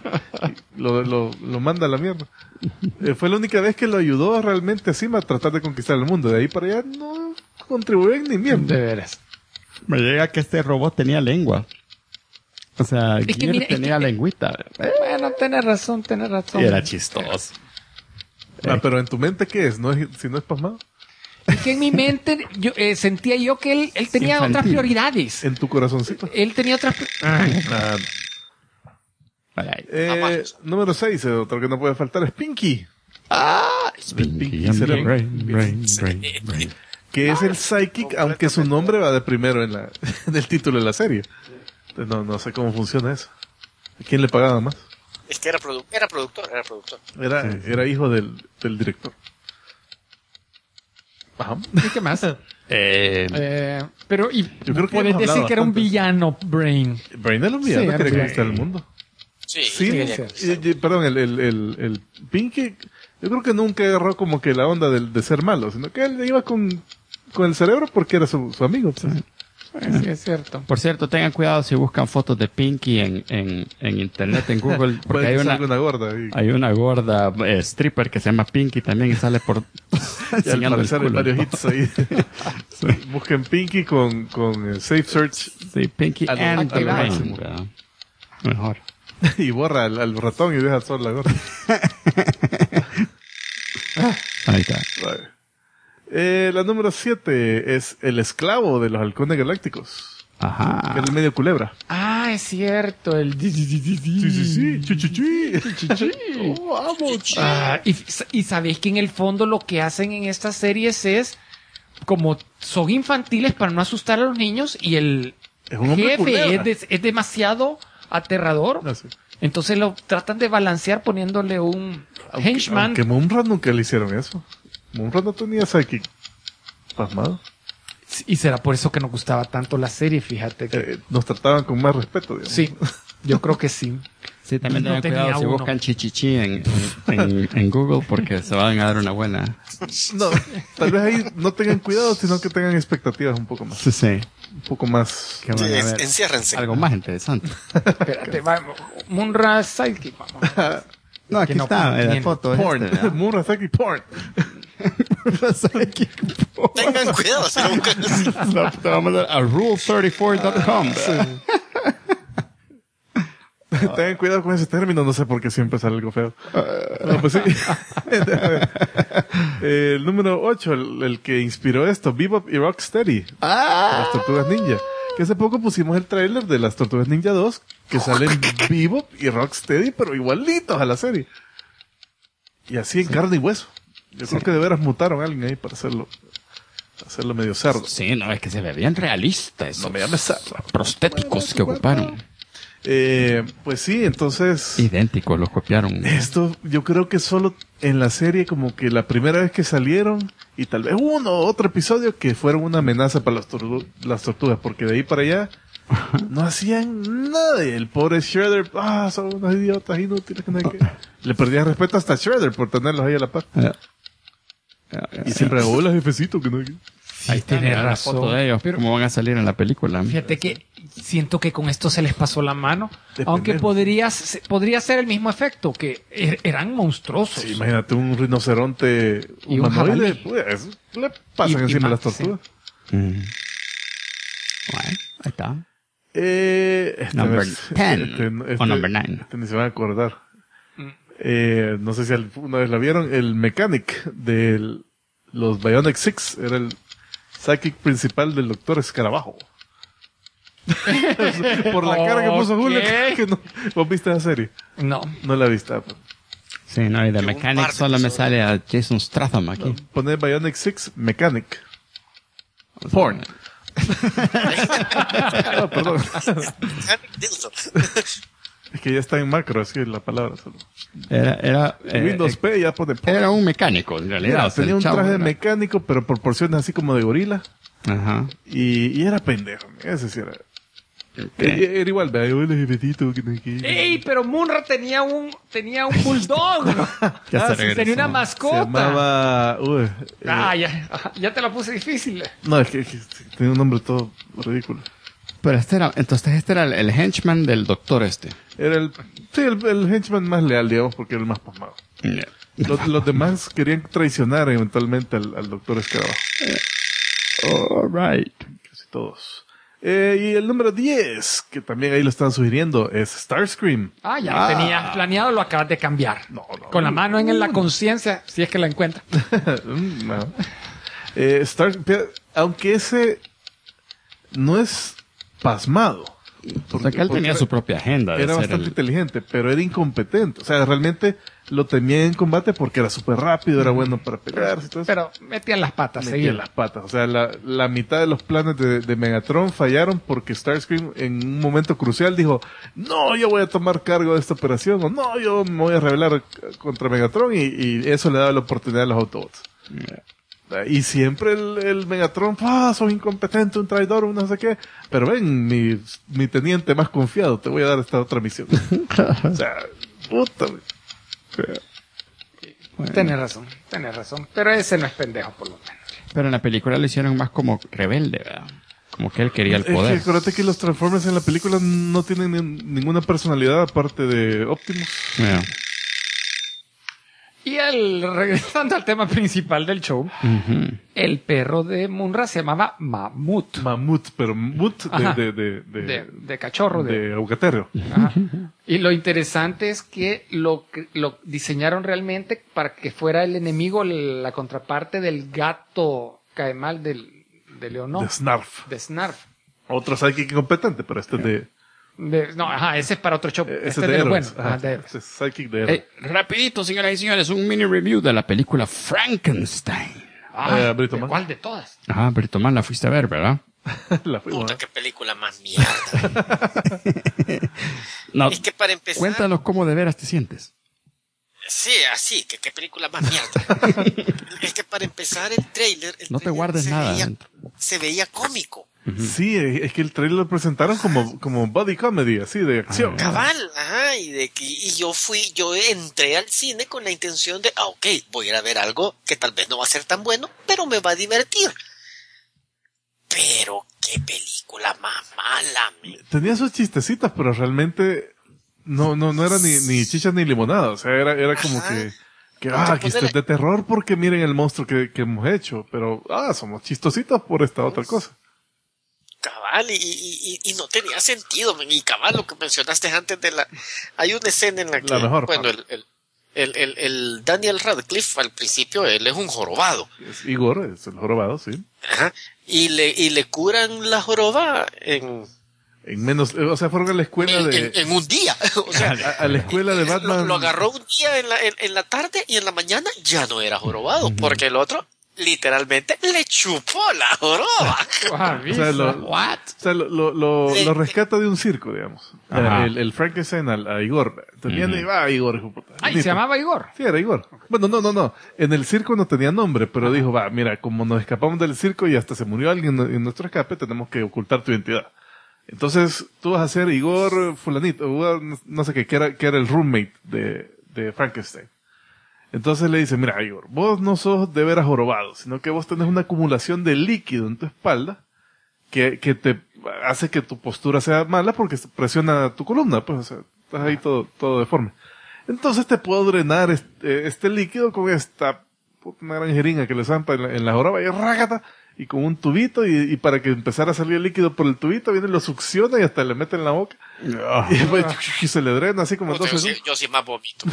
lo manda a la mierda. Fue la única vez que lo ayudó realmente a Sim a tratar de conquistar el mundo. De ahí para allá no contribuyó ni mierda. De veras. Me llega que este robot tenía lengua. O sea, Es que Gear mira, tenía lengüita. Bueno, tenés razón. Y era chistoso. Pero en tu mente, ¿qué es? Si no es pasmado. Es que en mi mente sentía yo que él tenía Infantil. otras prioridades. En tu corazoncito. Él tenía otras... Número 6, otro que no puede faltar es Pinky. Pinky Cerebro. Brain. Que es el psychic, aunque su nombre va de primero en el título de la serie. Entonces, no sé cómo funciona eso. ¿A quién le pagaba más? Es que era productor. Era hijo del director. Ajá. ¿Y qué más? Pero Yo creo que puedes hemos decir hablado que era un bastante. villano, Brain. Brain era un villano, Sí, quería era conquistar el mundo. Sí, Sí, sí. perdón, el Pinky, yo creo que nunca agarró como que la onda de ser malo, sino que él iba con el cerebro porque era su amigo. Pues. Sí, es cierto. Por cierto, tengan cuidado si buscan fotos de Pinky en internet, en Google, porque Puede hay que una salga gorda. Y hay una gorda stripper que se llama Pinky también y sale por al enseñando el parecer hay culo. varios hits ahí. Busquen Pinky con Safe Search Sí, Pinky Al- and the al Brain. máximo. ¿verdad? Mejor. y borra al ratón y deja solo la gorda. Ahí está. Vale. La número 7 es el esclavo de los halcones galácticos, que Ajá. era el medio culebra. Ah, es cierto. Sí. Chuchuchi. Oh, vamos. Ah, y sabéis que en el fondo lo que hacen en estas series es como son infantiles para no asustar a los niños y el Es un hombre jefe culebra. es demasiado aterrador. No sé. Entonces lo tratan de balancear poniéndole un henchman. Aunque Moonra nunca le hicieron eso. Moonra no tenía psychic pasmado. Y será por eso que nos gustaba tanto la serie, fíjate. Que... Nos trataban con más respeto, digamos. Sí, yo creo que sí. Sí, también No tengan tenía cuidado si uno. buscan chichichi en Google porque se van a dar una buena. No, tal vez ahí no tengan cuidado, sino que tengan expectativas un poco más. Sí. Un poco más. Que van a ver Enciérrense. algo más interesante. Espérate, vamos. Munra Sidekick, vamos. No, aquí Que no está la tiene. foto. Porn. Moonra psychic porn. Tengan cuidado si lo buscan así. Te vamos a dar a rule34.com. Tengan cuidado con ese término, no sé por qué siempre sale algo feo. No, pues sí. El número 8, el que inspiró esto, Bebop y Rocksteady. Las Tortugas Ninja. Que hace poco pusimos el tráiler de las Tortugas Ninja 2, que salen Bebop y Rocksteady, pero igualitos a la serie. Y así en carne y hueso. Yo creo que de veras mutaron a alguien ahí para hacerlo medio cerdo. Sí, no, es que se ve bien realista eso. No me llames cerdo. Prostéticos que ocuparon. Pues sí, entonces... Idénticos, los copiaron. Esto yo creo que solo en la serie como que la primera vez que salieron y tal vez uno o otro episodio que fueron una amenaza para las tortugas, porque de ahí para allá no hacían nada. El pobre Shredder, son unos idiotas inútiles que no hay que... Le perdían respeto hasta a Shredder por tenerlos ahí a la par. Y siempre, hola jefecito, que no hay... Ahí tiene tiene la razón. foto de ellos, Pero- cómo van a salir en la película. Fíjate que siento que con esto se les pasó la mano. De Aunque pendejos. podría ser el mismo efecto, que eran monstruosos. Sí, imagínate un rinoceronte Y un humanoide, jabalí. pues, le pasan Y encima las más, tortugas. Mm. Bueno, ahí está. Number Number 10 o number 9. Ni se van a acordar. No sé si una vez la vieron. El Mechanic de los Bionic Six era el psychic principal del Doctor Escarabajo. Por la cara que puso Julio, Ok. que no. ¿Vos viste la serie? No. No la viste. Sí, no, y de un Mechanic par de solo me episodios. sale a Jason Statham aquí. Pone Bionic Six Mechanic. Porn. Ah, perdón. Dildo. Es que ya está en macro, así es la palabra. Solo. Era Windows P ya pone porn. era un mecánico, en realidad. Mira, o sea, tenía el un chavo traje era- mecánico, pero proporciones así como de gorila. Ajá. Y era pendejo. Ese sí era. Ok. Era igual, vea, hola jefecito, que no hay que... ¡Ey! Pero Munra tenía un bulldog. Ya se Sí, regresó. tenía una Se mascota. llamaba... Ya te lo puse difícil. no, es que tenía un nombre todo ridículo. Pero entonces este era el henchman del doctor este. Era el henchman más leal, digamos, porque era el más pasmado. Los demás querían traicionar eventualmente al Doctor Escarabajo. Alright. Casi todos. Y el número 10, que también ahí lo están sugiriendo, es Starscream. Ya lo tenías planeado, lo acabas de cambiar. No. Con la mano en la conciencia, si es que la encuentras. No. Aunque ese no es pasmado. O sea que él tenía su propia agenda de Era ser bastante inteligente, pero era incompetente. O sea, realmente lo temía en combate porque era súper rápido, era bueno para pelearse y todo eso. Pero metían las patas, Metía seguía. las patas. O sea, la mitad de los planes de Megatron fallaron porque Starscream en un momento crucial dijo, no, yo voy a tomar cargo de esta operación, o no, yo me voy a rebelar contra Megatron, y eso le daba la oportunidad a los Autobots. Y siempre el Megatron, sos incompetente, un traidor, un no sé qué. Pero ven, mi teniente más confiado, te voy a dar esta otra misión. O sea, puta. Tienes razón. Pero ese no es pendejo, por lo menos. Pero en la película lo hicieron más como rebelde, ¿verdad? Como que él quería el Es que poder. acuérdate que los Transformers en la película no tienen ninguna personalidad aparte de Optimus. Yeah. Y regresando al tema principal del show, Ujú. el perro de Munra se llamaba Mamut. Mamut, pero Mut Ajá. de Cachorro. Augaterrio. Ajá. Y lo interesante es que lo diseñaron realmente para que fuera el enemigo, la contraparte del gato caemal de Leonor. De Snarf. De Snarf. Otro sidekick incompetente, pero este es de... Ese es para otro show. Ese Este es es de de lo héroes. bueno. Ajá, Ajá, de héroes. ese es sidekick de héroes. Rapidito, señoras y señores, un mini review de la película Frankenstein. Brito ¿de Man. ¿Cuál de todas? Ajá, pero Tomás la fuiste a ver, ¿verdad? La fuimos, Puta, ¿eh? qué película más mierda. No, Es que para empezar... cuéntanos cómo de veras te sientes. Sí, así, que qué película más mierda. Es que para empezar el trailer... No te guardes nada adentro. Se veía cómico. Sí, es que el trailer lo presentaron como body comedy, así, de acción. Cabal, ajá, y yo entré al cine con la intención de, ok, voy a ir a ver algo que tal vez no va a ser tan bueno, pero me va a divertir. Pero qué película más mala, Tenía sus chistecitas, pero realmente no era ni chicha ni limonada. O sea, era como Ajá. que No te aquí esto pone es de terror porque miren el monstruo que hemos hecho. Pero, somos chistositos por esta otra cosa. Cabal, y no tenía sentido, y cabal, lo que mencionaste antes hay una escena en la que, La mejor bueno, el Daniel Radcliffe al principio, él es un jorobado. Es Igor, es el jorobado, sí. Ajá, y le curan la joroba en O sea, fueron a la escuela en un día. O sea, a la escuela de Batman. lo agarró un día en la tarde y en la mañana ya no era jorobado, porque el otro literalmente le chupó la joroba. O sea, lo rescata de un circo, digamos. Ajá. El Frankenstein a Igor. Tenían, Igor, hijo de puta. Ay, se llamaba Igor. Sí, era Igor. Bueno, no. En el circo no tenía nombre, pero dijo, mira, como nos escapamos del circo y hasta se murió alguien en nuestro escape, tenemos que ocultar tu identidad. Entonces, tú vas a ser Igor fulanito, no sé qué, que era el roommate de Frankenstein. Entonces le dice, mira, Igor, vos no sos de veras jorobado, sino que vos tenés una acumulación de líquido en tu espalda que te hace que tu postura sea mala porque presiona tu columna, pues, o sea, estás ahí todo deforme. Entonces te puedo drenar este líquido con una gran jeringa que le zampa en la joroba y rágata, y con un tubito, y para que empezara a salir el líquido por el tubito, viene, lo succiona y hasta le mete en la boca. Y después se le drena así como entonces. Yo sí más vomito.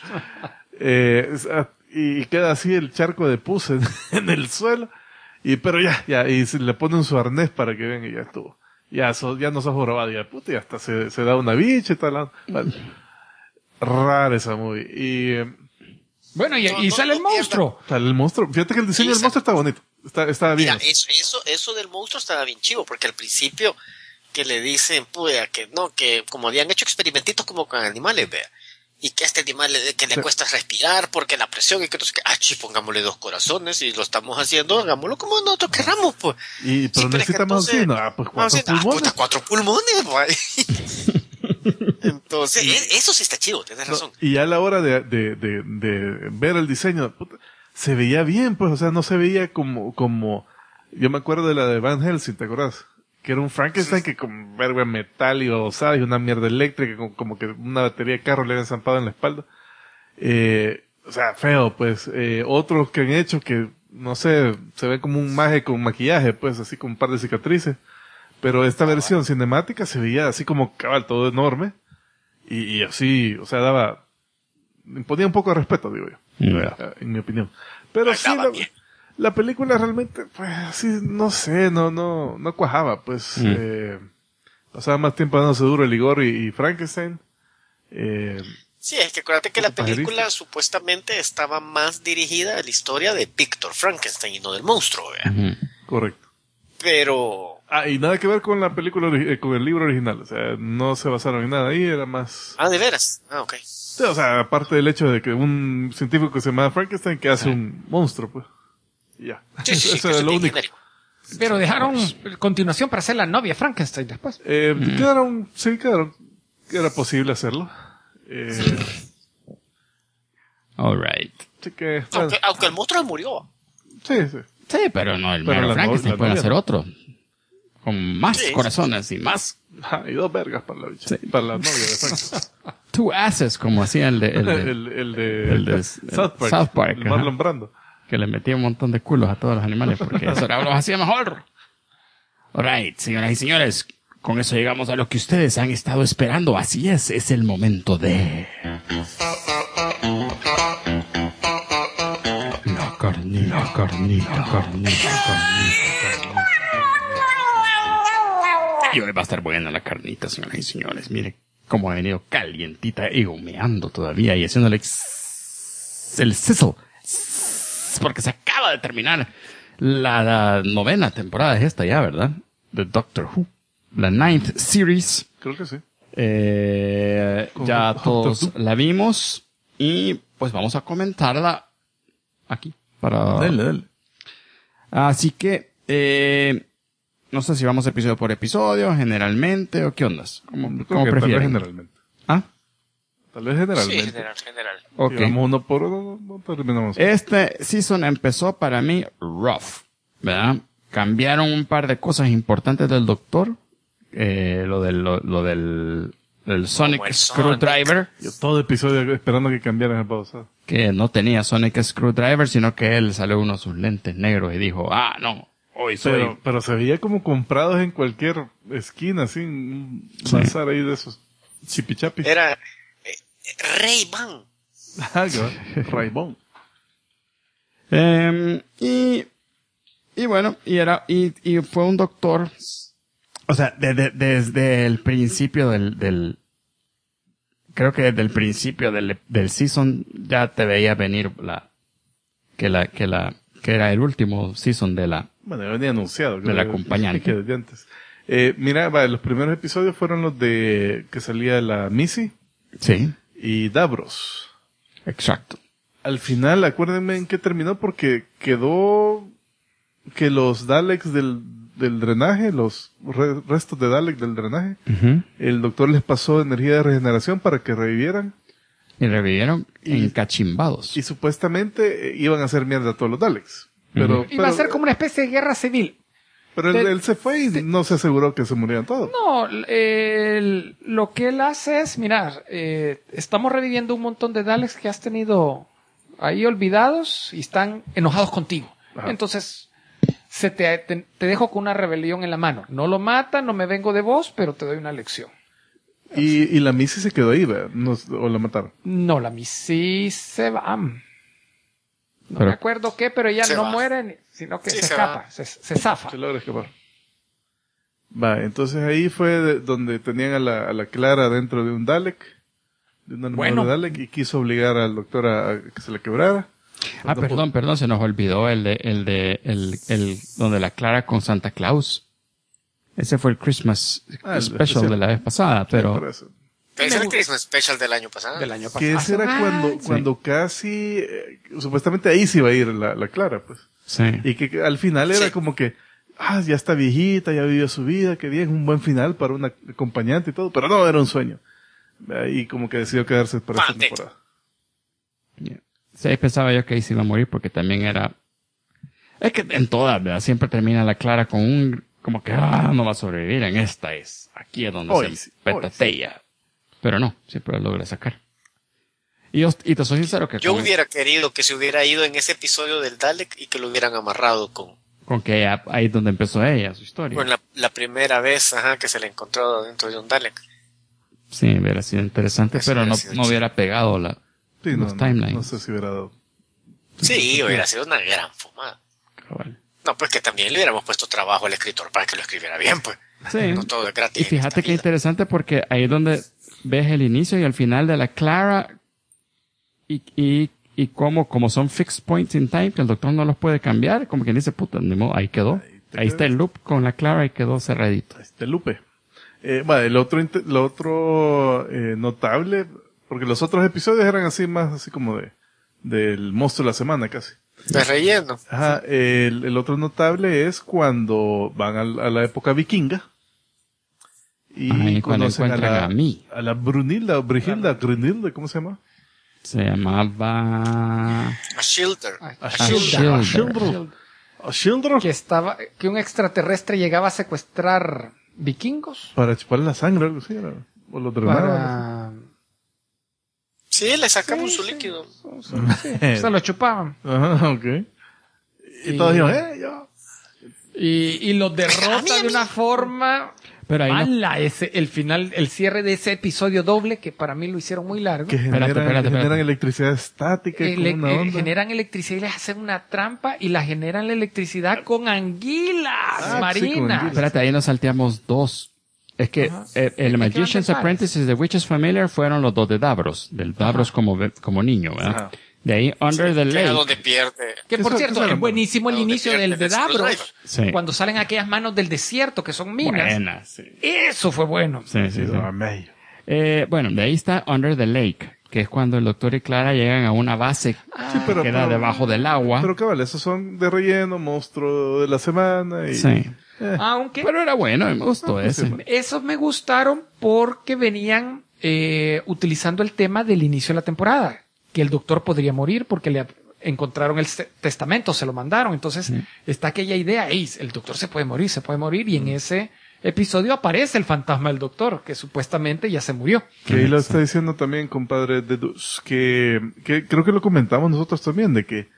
Y queda así el charco de pus en el suelo. Pero ya, y se le ponen su arnés para que venga y ya estuvo. Ya no sos jorobado, ya puta, y hasta se da una bicha y tal. Vale. Rara esa movie. Bueno, y sale el monstruo. Sale el monstruo. Fíjate que el diseño del monstruo está bonito. Está bien. Mira, eso del monstruo estaba bien chivo, porque al principio que le dicen, que como habían hecho experimentitos como con animales, vea, y que a este animal que le cuesta respirar porque la presión y que entonces pongámosle 2 corazones y lo estamos haciendo, hagámoslo como nosotros querramos, pues. Pero necesitamos oxígeno. Pues 4 pulmones. 4 pulmones, pues. Entonces, eso sí está chido, tienes razón. Y ya a la hora de ver el diseño, puta, se veía bien, pues, o sea, no se veía como, yo me acuerdo de la de Van Helsing, ¿te acuerdas? Que era un Frankenstein que con verga metal y osada y una mierda eléctrica, como que una batería de carro le habían zampado en la espalda. O sea, feo, pues. Otros que han hecho que, no sé, se ve como un maje con maquillaje, pues, así con un par de cicatrices. Pero esta versión cinemática se veía así como cabal, todo enorme. Y así, o sea, imponía un poco de respeto, digo yo. En mi opinión. Pero sí, la película realmente, pues, así, no sé, no cuajaba, pues. Pasaba más tiempo dándose duro el Igor y Frankenstein. Sí, es que acuérdate que la película supuestamente estaba más dirigida a la historia de Víctor Frankenstein y no del monstruo, ¿verdad? Correcto. Pero... y nada que ver con la película, con el libro original. O sea, no se basaron en nada ahí, era más... ¿de veras? Ok. Sí, o sea, aparte del hecho de que un científico que se llama Frankenstein que hace un monstruo, pues. Y ya. Sí, eso es lo único. genérico. Pero dejaron continuación para hacer la novia Frankenstein después. Quedaron. Era posible hacerlo. Alright. Así que, Aunque el monstruo murió. Sí. Sí, pero no, el Pero mero la Frankenstein no- puede la hacer novia otro. Con más Sí. corazones y más Y 2 vergas para la bicha. Para la novia de Frankenstein. 2 asses, como hacía el de el de South Park. El ajá. Marlon Brando. Que le metía un montón de culos a todos los animales porque eso era los hacía mejor. Alright, señoras y señores, con eso llegamos a lo que ustedes han estado esperando. Así es el momento de... La carnita. Y hoy va a estar buena la carnita, señoras y señores. Miren cómo ha venido calientita y humeando todavía y haciéndole el sizzle. Porque se acaba de terminar la 9ª temporada de esta ya, ¿verdad? De Doctor Who. La 9th series. Creo que sí. Ya Doctor todos Who. la vimos y pues vamos a comentarla aquí. Dale. Así que, no sé si vamos episodio por episodio, generalmente, o qué ondas. ¿Cómo Tal vez prefieren? generalmente. ¿Ah? Tal vez generalmente. Sí, general. Ok. Si vamos uno por uno, no terminamos. Este season empezó para mí rough, ¿verdad? Cambiaron un par de cosas importantes del Doctor. Lo del Sonic Como el Screwdriver, Yo todo episodio esperando que cambiaran el pausado. que no tenía Sonic Screwdriver, sino que él salió uno de sus lentes negros y dijo, no, hoy soy... Pero se veía como comprados en cualquier esquina, así, un bazar ahí de esos chipichapis. Era Ray-Ban. Raibón. Y bueno, y fue un doctor, o sea, desde el principio creo que desde el principio del season ya te veía venir que era el último season de la... Bueno, ya venía anunciado. Del acompañante. Que desde antes. Mira, los primeros episodios fueron los de que salía la Missy Sí, y Davros. exacto. Al final, acuérdenme en qué terminó, porque quedó que los Daleks del drenaje, los restos de Dalek del drenaje, el doctor les pasó energía de regeneración para que revivieran, Y revivieron encachimbados. Y supuestamente iban a hacer mierda a todos los Daleks. Pero, Iba a ser como una especie de guerra civil. Pero él se fue y no se aseguró que se murieran todos. No, lo que él hace es, mirar, estamos reviviendo un montón de Daleks que has tenido ahí olvidados y están enojados contigo. Ajá. Entonces, te dejo con una rebelión en la mano. No lo mata, no me vengo de vos, pero te doy una lección. Y la Missy se quedó ahí, ¿verdad? O la mataron. No, la Missy se va. No Pero- me acuerdo qué, pero ella Se no va. muere, sino que Sí, se se escapa, va. se zafa. Se logra escapar. Va, entonces ahí fue donde tenían a la Clara dentro de un Dalek. De un animal Bueno. de Dalek. Y quiso obligar al doctor a que se la quebrara. Ah, perdón, se nos olvidó el donde la Clara con Santa Claus. Ese fue el Christmas El special especial. de la vez pasada, pero Por eso. Es el Christmas Special del año pasado. Del año Que pasado. ese era cuando casi... supuestamente ahí se iba a ir la Clara, pues. sí. Y que al final era Sí. como que, ya está viejita, ya vivió su vida, que bien, un buen final para una acompañante y todo, pero no, era un sueño. Y como que decidió quedarse para esta Mate. temporada. Sí, ahí pensaba yo que ahí se iba a morir porque también era... Es que en todas, ¿verdad? Siempre termina la Clara con un... Como que, no va a sobrevivir en esta es. Aquí es donde Hoy se sí, petatea. Pero no, siempre lo logra sacar. Y te soy sincero que Yo con, hubiera querido que se hubiera ido en ese episodio del Dalek y que lo hubieran amarrado con que ahí es donde empezó ella, su historia. con la primera vez que se le encontró dentro de un Dalek. Sí, hubiera sido interesante, Eso pero hubiera no, sido no hubiera pegado Sí, los timelines. no sé si hubiera dado. Sí, hubiera sido una gran fumada. Cabal. No, pues que también le hubiéramos puesto trabajo al escritor para que lo escribiera bien, pues. Sí. No todo es gratis. Y fíjate qué interesante porque ahí es donde ves el inicio y el final de la Clara y como son fixed points in time, que el doctor no los puede cambiar, como quien dice, puta, ni modo, ahí quedó. te Ahí está el loop con la Clara y quedó cerradito. Este Lupe. Lo otro notable, porque los otros episodios eran así más así como del monstruo de la semana casi. De relleno. Ajá, el otro notable es cuando van a la época vikinga y Ahí cuando conocen encuentran a mí. a la Brunilda, ¿cómo se llama? Se llamaba... A Shielder. A Shielder. A Shildro Que un extraterrestre llegaba a secuestrar vikingos para chuparle la sangre o algo así, ¿no? O lo drenaban. para... Sí, le sacamos Sí, su sí. líquido. Se lo chupaban. Ajá, ok. Y todos dijeron, yo. Y los derrota de una forma... Pero ahí no, ¡Hala! El final, el cierre de ese episodio doble, que para mí lo hicieron muy largo. Que generan, Espérate. generan electricidad estática y con una onda. Generan electricidad y les hacen una trampa y la generan la electricidad con anguilas Sí, con marinas. anguilas. espérate, ahí nos salteamos dos. Es que Ajá. el van Magician's de pares. Apprentice y The Witch's Familiar fueron los dos de Davros. Del Davros como niño, ¿verdad? Ajá. De ahí Under the Que es Lake. donde pierde. Que por Eso- cierto, eso era es buenísimo el bueno. inicio Donde del de pierde el Davros. Screwdriver. Sí. Cuando salen aquellas manos del desierto que son minas. Buena, sí. Eso fue bueno. Sí. Ah, medio. Bueno, de ahí está Under the Lake, que es cuando el doctor y Clara llegan a una base Sí, pero, que queda debajo del agua. Pero cabal, esos son de relleno, monstruo de la semana y... Sí. Aunque Pero era bueno, me gustó ese. esos me gustaron porque venían utilizando el tema del inicio de la temporada. Que el doctor podría morir porque le encontraron el testamento, se lo mandaron. Entonces está aquella idea, "Ey, el doctor se puede morir. Y en ese episodio aparece el fantasma del doctor, que supuestamente ya se murió. Que ahí lo está diciendo también, compadre de Dus, que creo que lo comentamos nosotros también, de que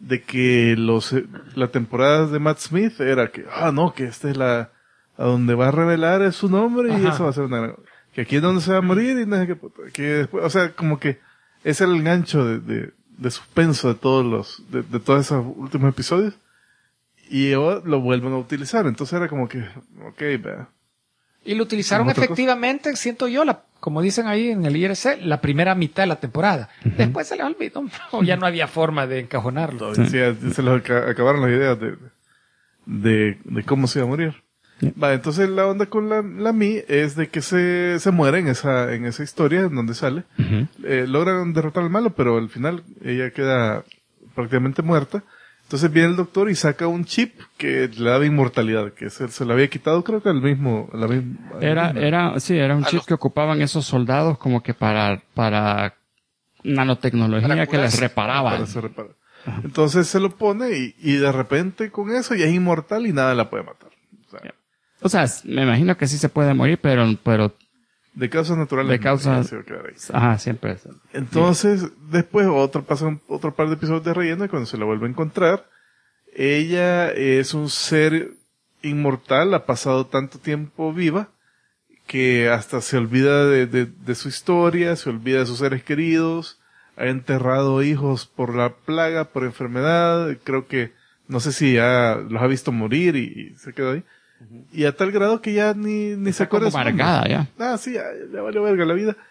la temporada de Matt Smith era que, no, que esta es a donde va a revelar su nombre y Ajá. eso va a ser que aquí es donde se va a morir y no sé qué puta, que después, o sea, como que ese era el gancho de suspenso de todos esos últimos episodios y ahora lo vuelven a utilizar, entonces era como que, ok, vea. Y lo utilizaron Otra cosa. efectivamente, siento yo, como dicen ahí en el IRC, la primera mitad de la temporada. Después se les olvidó, o ya no había forma de encajonarlo. Sí, ya se les acabaron las ideas de cómo se iba a morir. Vale, entonces la onda con la Mi es de que se muere en esa historia en donde sale. Ujú. Logran derrotar al malo, pero al final ella queda prácticamente muerta. Entonces viene el doctor y saca un chip que le da inmortalidad, que se lo había quitado creo que al mismo. Era un A chip los- que ocupaban esos soldados como que para nanotecnología Para que les curarse. reparaba. Para ser reparado. Entonces se lo pone y de repente con eso ya es inmortal y nada la puede matar. O sea, O sea, me imagino que sí se puede morir, pero de causas naturales. De causas- se va a quedar ahí. ajá, siempre es. Entonces, después pasan otro par de episodios de relleno y cuando se la vuelve a encontrar, ella es un ser inmortal, ha pasado tanto tiempo viva que hasta se olvida de su historia, se olvida de sus seres queridos, ha enterrado hijos por la plaga, por enfermedad, creo que, no sé si ya los ha visto morir y se quedó ahí. Y a tal grado que ya ni se Está acuerda como de su nombre. amargada ya. Ah, sí, ya vale verga la vida.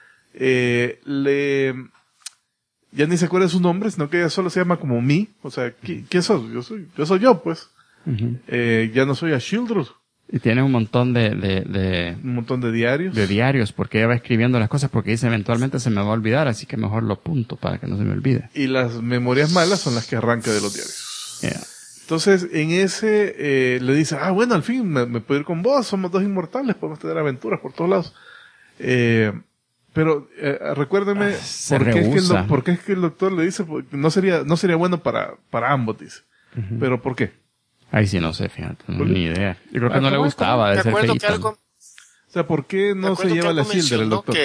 Ya ni se acuerda de su nombre, sino que ella solo se llama como Mi. O sea, ¿quién sos? Yo soy yo, pues. Ya no soy a Shieldrus. Y tiene un montón de Un montón de diarios. diarios, porque ella va escribiendo las cosas porque dice eventualmente se me va a olvidar, así que mejor lo apunto para que no se me olvide. Y las memorias malas son las que arranca de los diarios. Yeah. Entonces, en ese, le dice, bueno, al fin, me puedo ir con vos, somos dos inmortales, podemos tener aventuras por todos lados. Pero, recuérdeme, Se ¿por qué, rehúsa. ¿por qué es que el doctor le dice, porque no sería bueno para ambos, dice. Pero, ¿por qué? Ahí sí no sé, fíjate, no, ¿Por qué? ni idea. Yo creo que no le ¿Cómo- gustaba cómo? de Me ser acuerdo que feíto. algo, O sea, ¿por qué me no se acuerdo que lleva la algo Shielder el mencionó doctor?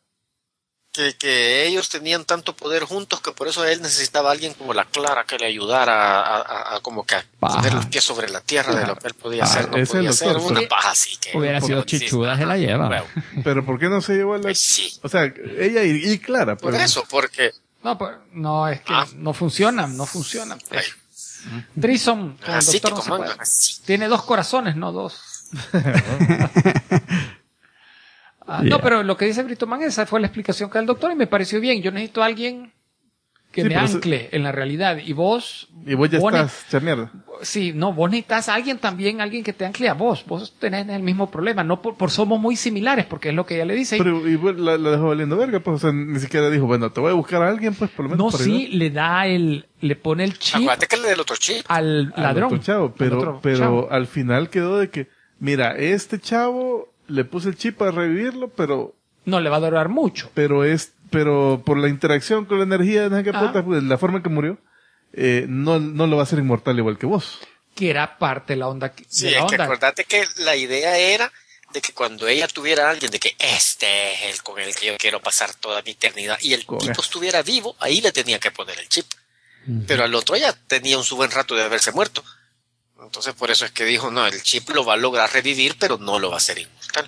que ellos tenían tanto poder juntos que por eso él necesitaba a alguien como la Clara que le ayudara a como que a Paja. poner los pies sobre la tierra de lo que él podía hacer, no ese es el podía hacer, doctor, una pero- paja así que Hubiera sido sí, chichuda, se la lleva. bueno, Pero, ¿por qué no se llevó a la... pues sí, O sea, ella y Clara, por pero... eso, porque No, es que Ah. no funciona. ay, Threesome con el así te doctor no se comandan, puede. así. Tiene 2 corazones, no 2. Yeah. No, pero lo que dice Brito Man, esa fue la explicación que da el doctor y me pareció bien. Yo necesito a alguien que Sí, me pero ancle en la realidad. Y vos... Y vos ya vos estás chameada. Sí, no, vos necesitas a alguien también, alguien que te ancle a vos. Vos tenés el mismo problema. No por somos muy similares, porque es lo que ella le dice. Pero y bueno, la dejó valiendo verga, pues, o sea, ni siquiera dijo, bueno, te voy a buscar a alguien, pues, por lo menos No, para sí, le da le pone el chip Acuérdate que le del otro chip, al ayudar al ladrón. otro chavo, al pero otro chavo. al final quedó de que, mira, este chavo le puse el chip para revivirlo, pero No le va a durar mucho. pero por la interacción con la energía de Ah. puta, pues, la forma que murió, no lo va a hacer inmortal igual que vos. Que era parte de la onda. sí, de la es que onda. acuérdate que la idea era de que cuando ella tuviera a alguien de que este es el con el que yo quiero pasar toda mi eternidad y el Con tipo este. estuviera vivo, ahí le tenía que poner el chip. Pero al otro ya tenía su buen rato de haberse muerto. Entonces por eso es que dijo, no, el chip lo va a lograr revivir, pero no lo va a hacer inmortal.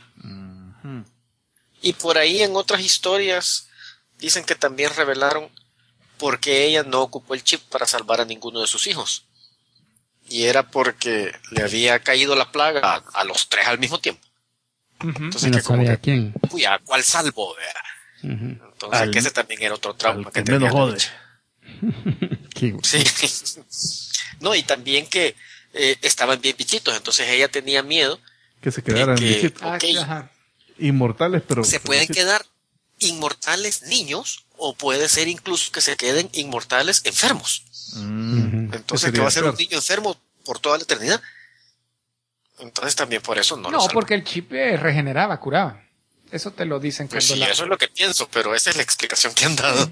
Y por ahí en otras historias dicen que también revelaron por qué ella no ocupó el chip para salvar a ninguno de sus hijos. Y era porque le había caído la plaga a los 3 al mismo tiempo. Entonces Y no que como sabía que, quién. uy, ¿a cuál salvo? ¿Verdad? Entonces que ese también era otro trauma que que menos tenía la jode. bicha. ¿Quién? Sí. No, y también que estaban bien bichitos, entonces ella tenía miedo. Que se quedaran que- bichitos. Ah, Ok. sí, ajá. Inmortales, pero... Se pero pueden bichitos. quedar inmortales niños o puede ser incluso que se queden inmortales enfermos. Entonces, Ese que va a ser un sería niño enfermo por toda la eternidad. Entonces también por eso no lo No, salvan. porque el chip regeneraba, curaba. Eso te lo dicen Pues cuando sí, eso es lo que pienso, pero esa es la explicación que han dado.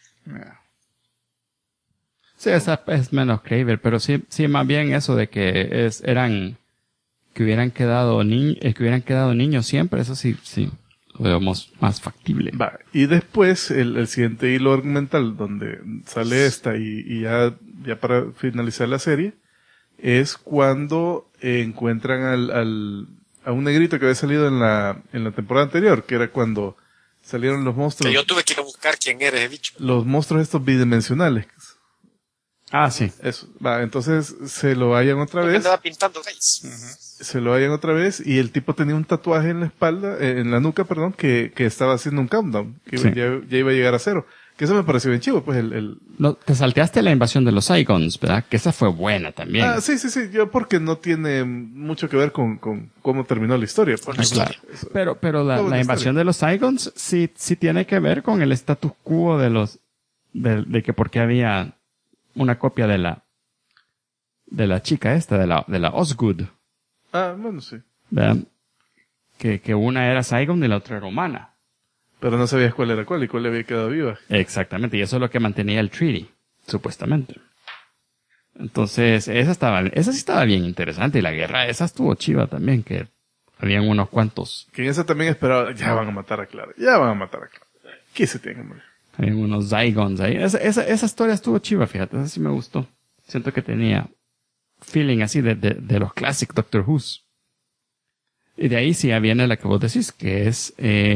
Sí, esa es menos creíble, pero sí, más bien eso de que que hubieran quedado niños siempre, eso sí, lo vemos más factible. Va, y después el siguiente hilo argumental donde sale esta y ya para finalizar la serie es cuando encuentran a un negrito que había salido en la temporada anterior, que era cuando salieron los Que monstruos, yo tuve que ir a buscar quién era ese bicho. los monstruos estos bidimensionales. Ah, sí. Eso, va, entonces se lo hallan otra Porque vez. andaba pintando face. Se lo hallan otra vez y el tipo tenía un tatuaje en la espalda, en la nuca, perdón, que estaba haciendo un countdown, que Sí. ya iba a llegar a 0. Que eso me pareció bien chivo, pues No, te salteaste la invasión de los Saigons, ¿verdad? Que esa fue buena también. Ah, sí, yo porque no tiene mucho que ver con cómo terminó la historia. Pues. Con la historia. Eso. Pero la Buena invasión historia. de los Saigons sí tiene que ver con el status quo de que porque había una copia de la chica esta, de la Osgood, Ah, bueno, sí. ¿verdad? Que una era Saigon y la otra era humana. Pero no sabías cuál era cuál y cuál le había quedado viva. Exactamente, y eso es lo que mantenía el treaty, supuestamente. Entonces, esa sí estaba bien interesante, y la guerra esa estuvo chiva también, que habían unos cuantos. Que en esa también esperaba, ya van a matar a Clara, ya van a matar a Clara. ¿Qué se tiene que morir? Habían unos Zygons ahí. Esa historia estuvo chiva, fíjate, esa sí me gustó. Siento que tenía feeling así de los classic Doctor Who's. Y de ahí sí ya viene la que vos decís, que es,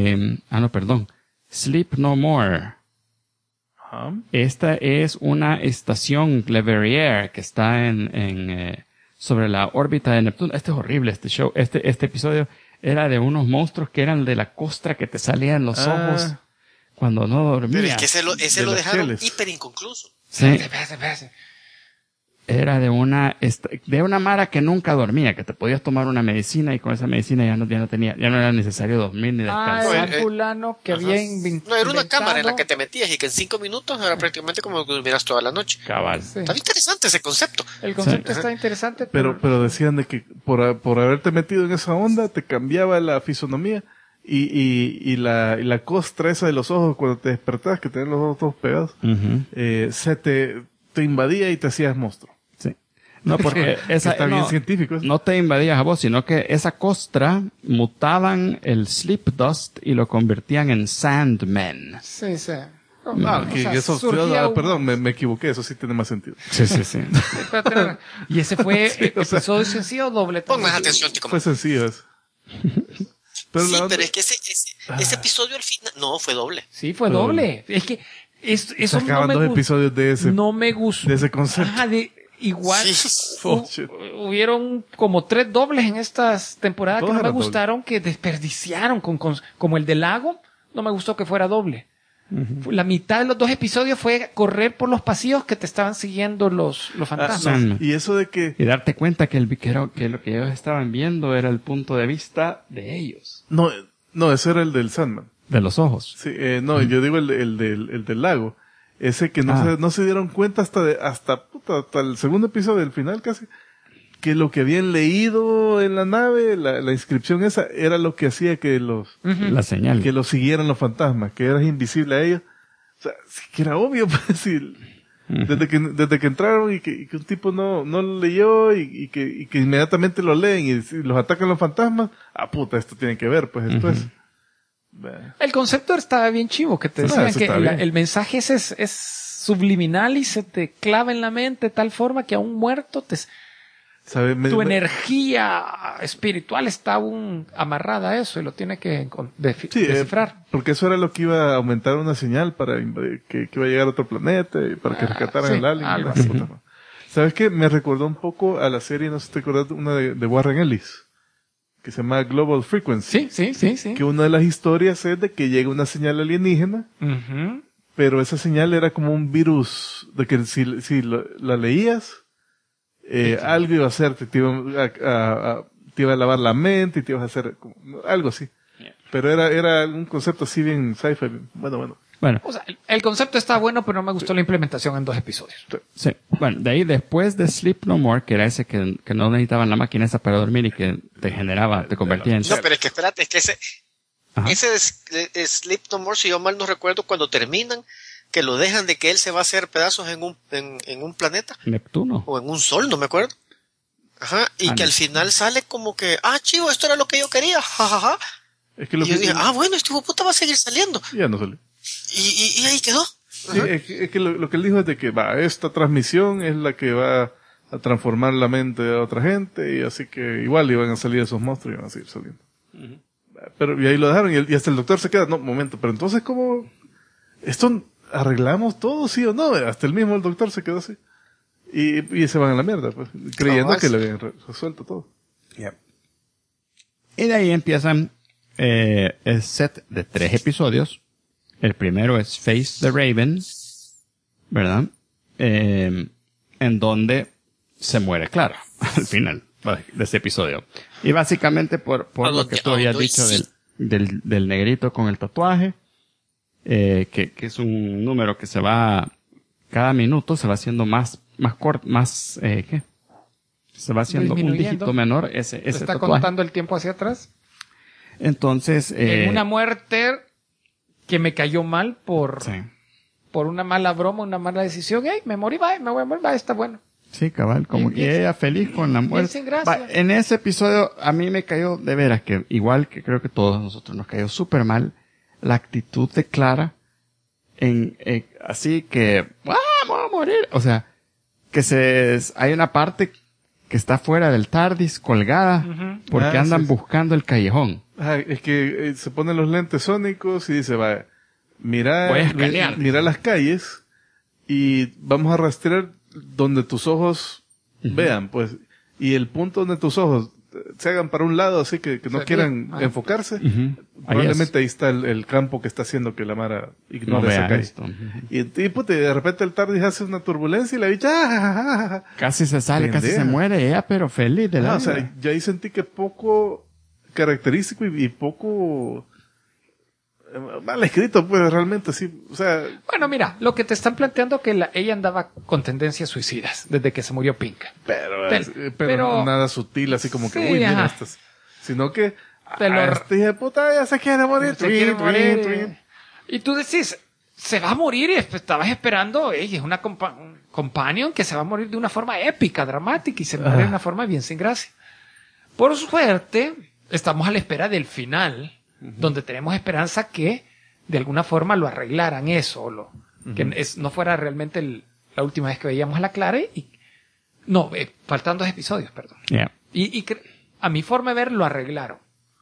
Sleep No More. Ajá. Esta es una estación Leverrier que está sobre la órbita de Neptuno. Este es horrible, este show. Este episodio era de unos monstruos que eran de la costra que te salían los ojos cuando no dormías. Pero es que ese lo las dejaron cheles. hiper inconcluso. Sí. Espérate. Era de una mara que nunca dormía, que te podías tomar una medicina y con esa medicina ya no era necesario dormir ni descansar. Era fulano que Ajá. había No, era una cámara en la que te metías y que en 5 minutos era prácticamente como que durmieras toda la noche. Cabal. Sí. Está interesante ese concepto. El concepto Sí. está interesante, Pero decían de que por haberte metido en esa onda te cambiaba la fisonomía y la costra esa de los ojos cuando te despertabas, que tenías los ojos todos pegados, Ujú. se te invadía y te hacías monstruo. Sí. No, porque esa Está bien científico eso. no te invadías a vos, sino que esa costra mutaban el sleep dust y lo convertían en Sandmen. Sí. No, que o sea, eso, surgía un- perdón, me equivoqué, eso sí tiene más sentido. Sí. Espérate. Y ese fue episodio sencillo o doble. Pon más también? atención, Tico. Fue sencillo eso. Pero Sí, la pero otra- es que ese episodio al final... No, fue doble. Sí, fue doble. Es que eso sacaban no me dos gustó. episodios de ese. No me gustó. de ese concepto. Ajá, igual Sí. Oh, shit. hubieron como 3 dobles en estas temporadas Todos que no me eran gustaron, que desperdiciaron como el del lago. No me gustó que fuera doble. La mitad de los 2 episodios fue correr por los pasillos que te estaban siguiendo los fantasmas. Sandman. Y eso de que Y darte cuenta que que lo que ellos estaban viendo era el punto de vista de ellos, no, ese era el del Sandman. de los ojos. Sí, no, yo digo el del lago. Ese que no se dieron cuenta hasta el segundo episodio del final casi, que lo que habían leído en la nave, la inscripción esa, era lo que hacía que La señal. los siguieran los fantasmas, que eras invisible a ellos. O sea, sí que era obvio, pues, sí. Desde que entraron y que un tipo no lo leyó y que inmediatamente lo leen y los atacan los fantasmas, esto tiene que ver, pues esto es. El concepto estaba bien chivo, que te Sí, decían eso que está bien. el mensaje ese es subliminal y se te clava en la mente de tal forma que aún muerto ¿Sabe? tu energía espiritual está aún amarrada a eso y lo tiene que Sí, descifrar. porque eso era lo que iba a aumentar una señal para que iba a llegar a otro planeta y para que rescataran sí, el alien. algo y así. puta madre. ¿Sabes qué? Me recordó un poco a la serie, no sé si te acuerdas, una de Warren Ellis, que se llama Global Frequency. Sí. Que una de las historias es de que llega una señal alienígena, Ujú. pero esa señal era como un virus, de que si la leías, algo iba a hacerte, te iba a lavar la mente y te ibas a hacer algo así. Pero era un concepto así bien sci-fi. Bueno. Bueno, O sea, el concepto está bueno, pero no me gustó la implementación en 2 episodios. sí. Bueno, de ahí después de Sleep No More, que era ese que no necesitaban la máquina esa para dormir y que te convertía en... No, pero es que espérate, es que Ajá. ese de Sleep No More, si yo mal no recuerdo, cuando terminan, que lo dejan de que él se va a hacer pedazos en un planeta Neptuno. o en un sol, no me acuerdo. Ajá, y que no. al final sale como que, chivo, esto era lo que yo quería, jajaja. Es que Y lo yo que dije, bueno, este hijo de puta va a seguir saliendo. ya no salió. Y ahí quedó. Sí, es que lo que él dijo es de que esta transmisión es la que va a transformar la mente de otra gente y así que igual iban a salir esos monstruos y iban a seguir saliendo. Pero y ahí lo dejaron y hasta el doctor se queda, no, momento, pero entonces ¿cómo? ¿Esto arreglamos todo, sí o no? Hasta el doctor se quedó así. Y se van a la mierda, pues, creyendo que le habían resuelto todo. Y de ahí empiezan el set de 3 episodios. El primero es Face the Raven, ¿verdad? En donde se muere Clara al final de ese episodio. Y básicamente por lo que tú habías dicho del negrito con el tatuaje, que es un número que se va, cada minuto se va haciendo más corto, ¿qué? Se va haciendo un Disminuyendo. dígito menor ese Está tatuaje. contando el tiempo hacia atrás. Entonces, En una muerte que me cayó mal por Sí. una mala broma, una mala decisión. Hey, me morí, va, me voy a morir, va, está bueno. Sí, cabal, como Bien, y ella feliz con la muerte. sin gracia. Va, en ese episodio a mí me cayó de veras que igual que creo que todos nosotros nos cayó súper mal la actitud de Clara en así que vamos a morir, o sea, que hay una parte que está fuera del TARDIS colgada porque andan sí. buscando el callejón. Es que se ponen los lentes sónicos y dice, va, Voy a escanear. mira las calles y vamos a rastrear donde tus ojos vean, pues, y el punto donde tus ojos se hagan para un lado, así que no Sí, quieran ah. enfocarse, Ahí probablemente ahí está el campo que está haciendo que la Mara No ignore esa vea calle. esto. Y puta, y de repente el TARDIS hace una turbulencia y la bicha, Casi se sale, casi Pendeja. se muere ella, pero feliz de la o vida. sea, yo ahí sentí que poco característico y poco mal escrito, pues, realmente, sí, o sea, Bueno, mira, lo que te están planteando que ella andaba con tendencias suicidas desde que se murió Pink. pero nada sutil, así como que, Sí, uy, mira ajá. estas. Sino que, Te lo- este hija de puta ya se quiere morir. Se quiere Twin, morir, twin. Y tú decís, se va a morir y estabas esperando, es una un companion que se va a morir de una forma épica, dramática y se muere de una forma bien sin gracia. Por suerte, estamos a la espera del final, donde tenemos esperanza que de alguna forma lo arreglaran eso, que no fuera realmente la última vez que veíamos a la Clara faltan 2 episodios, perdón. Yeah. Y a mi forma de ver lo arreglaron.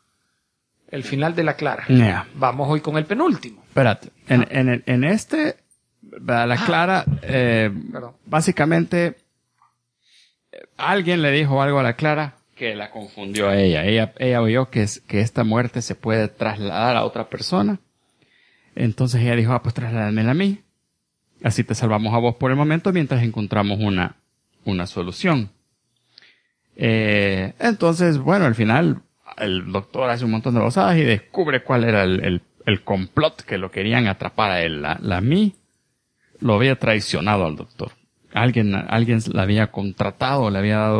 El final de la Clara. Yeah. Vamos hoy con el penúltimo. Espérate, en este, la Clara, Perdón. básicamente, alguien le dijo algo a la Clara que la confundió a ella. Ella oyó que esta muerte se puede trasladar a otra persona. Entonces ella dijo, pues trasládamela a mí. Así te salvamos a vos por el momento mientras encontramos una solución. Entonces, bueno, al final, el doctor hace un montón de basadas y descubre cuál era el complot que lo querían atrapar a él. La Mí lo había traicionado al doctor. Alguien la había contratado,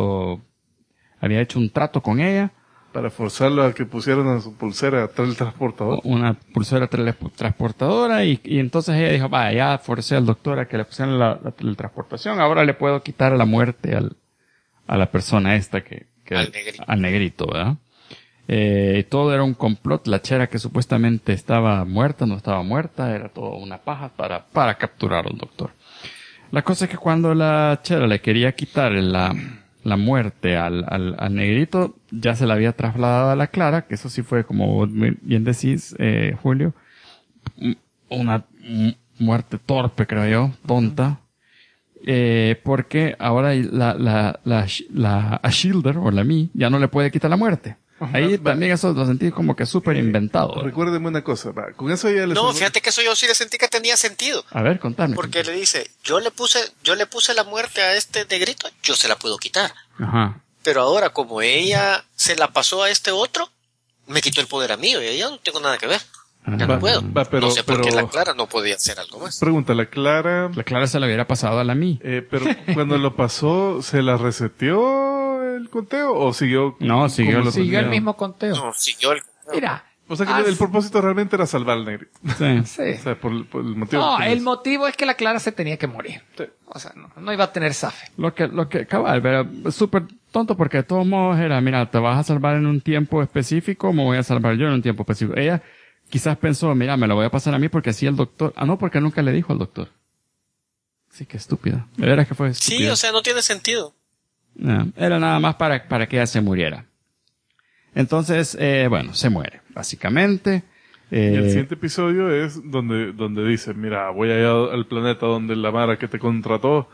había hecho un trato con ella. Para forzarlo a que pusieran a su pulsera teletransportador. Una pulsera teletransportadora y entonces ella dijo, ya forcé al doctor a que le pusieran la teletransportación, ahora le puedo quitar la muerte a la persona esta al negrito, ¿verdad? Todo era un complot, la chera que supuestamente estaba muerta, no estaba muerta, era todo una paja para capturar al doctor. La cosa es que cuando la chera le quería quitar la muerte al negrito, ya se la había trasladado a la Clara, que eso sí fue, como bien decís, Julio, una muerte torpe, creo yo, tonta, porque ahora la Ashilder, o la Mí, ya no le puede quitar la muerte. Ahí también eso lo sentí como que súper inventado. Recuérdeme una cosa, con eso ya les... No, fíjate que eso yo sí le sentí que tenía sentido. A ver, contame. Porque le dice, yo le puse la muerte a este negrito, yo se la puedo quitar. Ajá. Pero ahora, como ella se la pasó a este otro, me quitó el poder a mí, y yo no tengo nada que ver. Ya no puedo. No sé por qué la Clara no podía hacer algo más. Pregunta, la Clara... La Clara se la hubiera pasado a la Mí. pero cuando lo pasó, ¿se la reseteó el conteo o siguió? No, siguió como lo Siguió tenía? el mismo conteo. No, siguió el... Mira. O sea que el propósito realmente era salvar al negrito. Sí. Sí. O sea, por el motivo... No, que el motivo es que la Clara se tenía que morir. O sea, no iba a tener zafe. Lo que, cabal, pero súper tonto porque de todos modos era, mira, te vas a salvar en un tiempo específico, me voy a salvar yo en un tiempo específico. Ella quizás pensó, mira, me lo voy a pasar a mí porque así el doctor... no, porque nunca le dijo al doctor. Sí, que estúpida. De veras que fue estúpida. Sí, o sea, no tiene sentido. No, era nada más para que ella se muriera. Entonces, bueno, se muere, básicamente. Y el siguiente episodio es donde dice, mira, voy allá al planeta donde la Mara que te contrató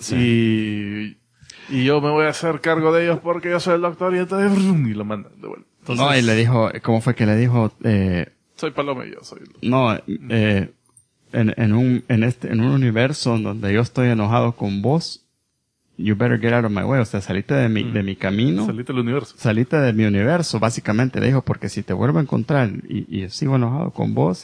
y yo me voy a hacer cargo de ellos porque yo soy el doctor y entonces y lo mandan de vuelta. Entonces, no, y le dijo, ¿cómo fue que le dijo? soy Paloma y yo soy el... No, en un universo donde yo estoy enojado con vos, you better get out of my way. O sea, salite de mi camino. Salite del universo. Salite de mi universo, básicamente le dijo, porque si te vuelvo a encontrar y sigo enojado con vos,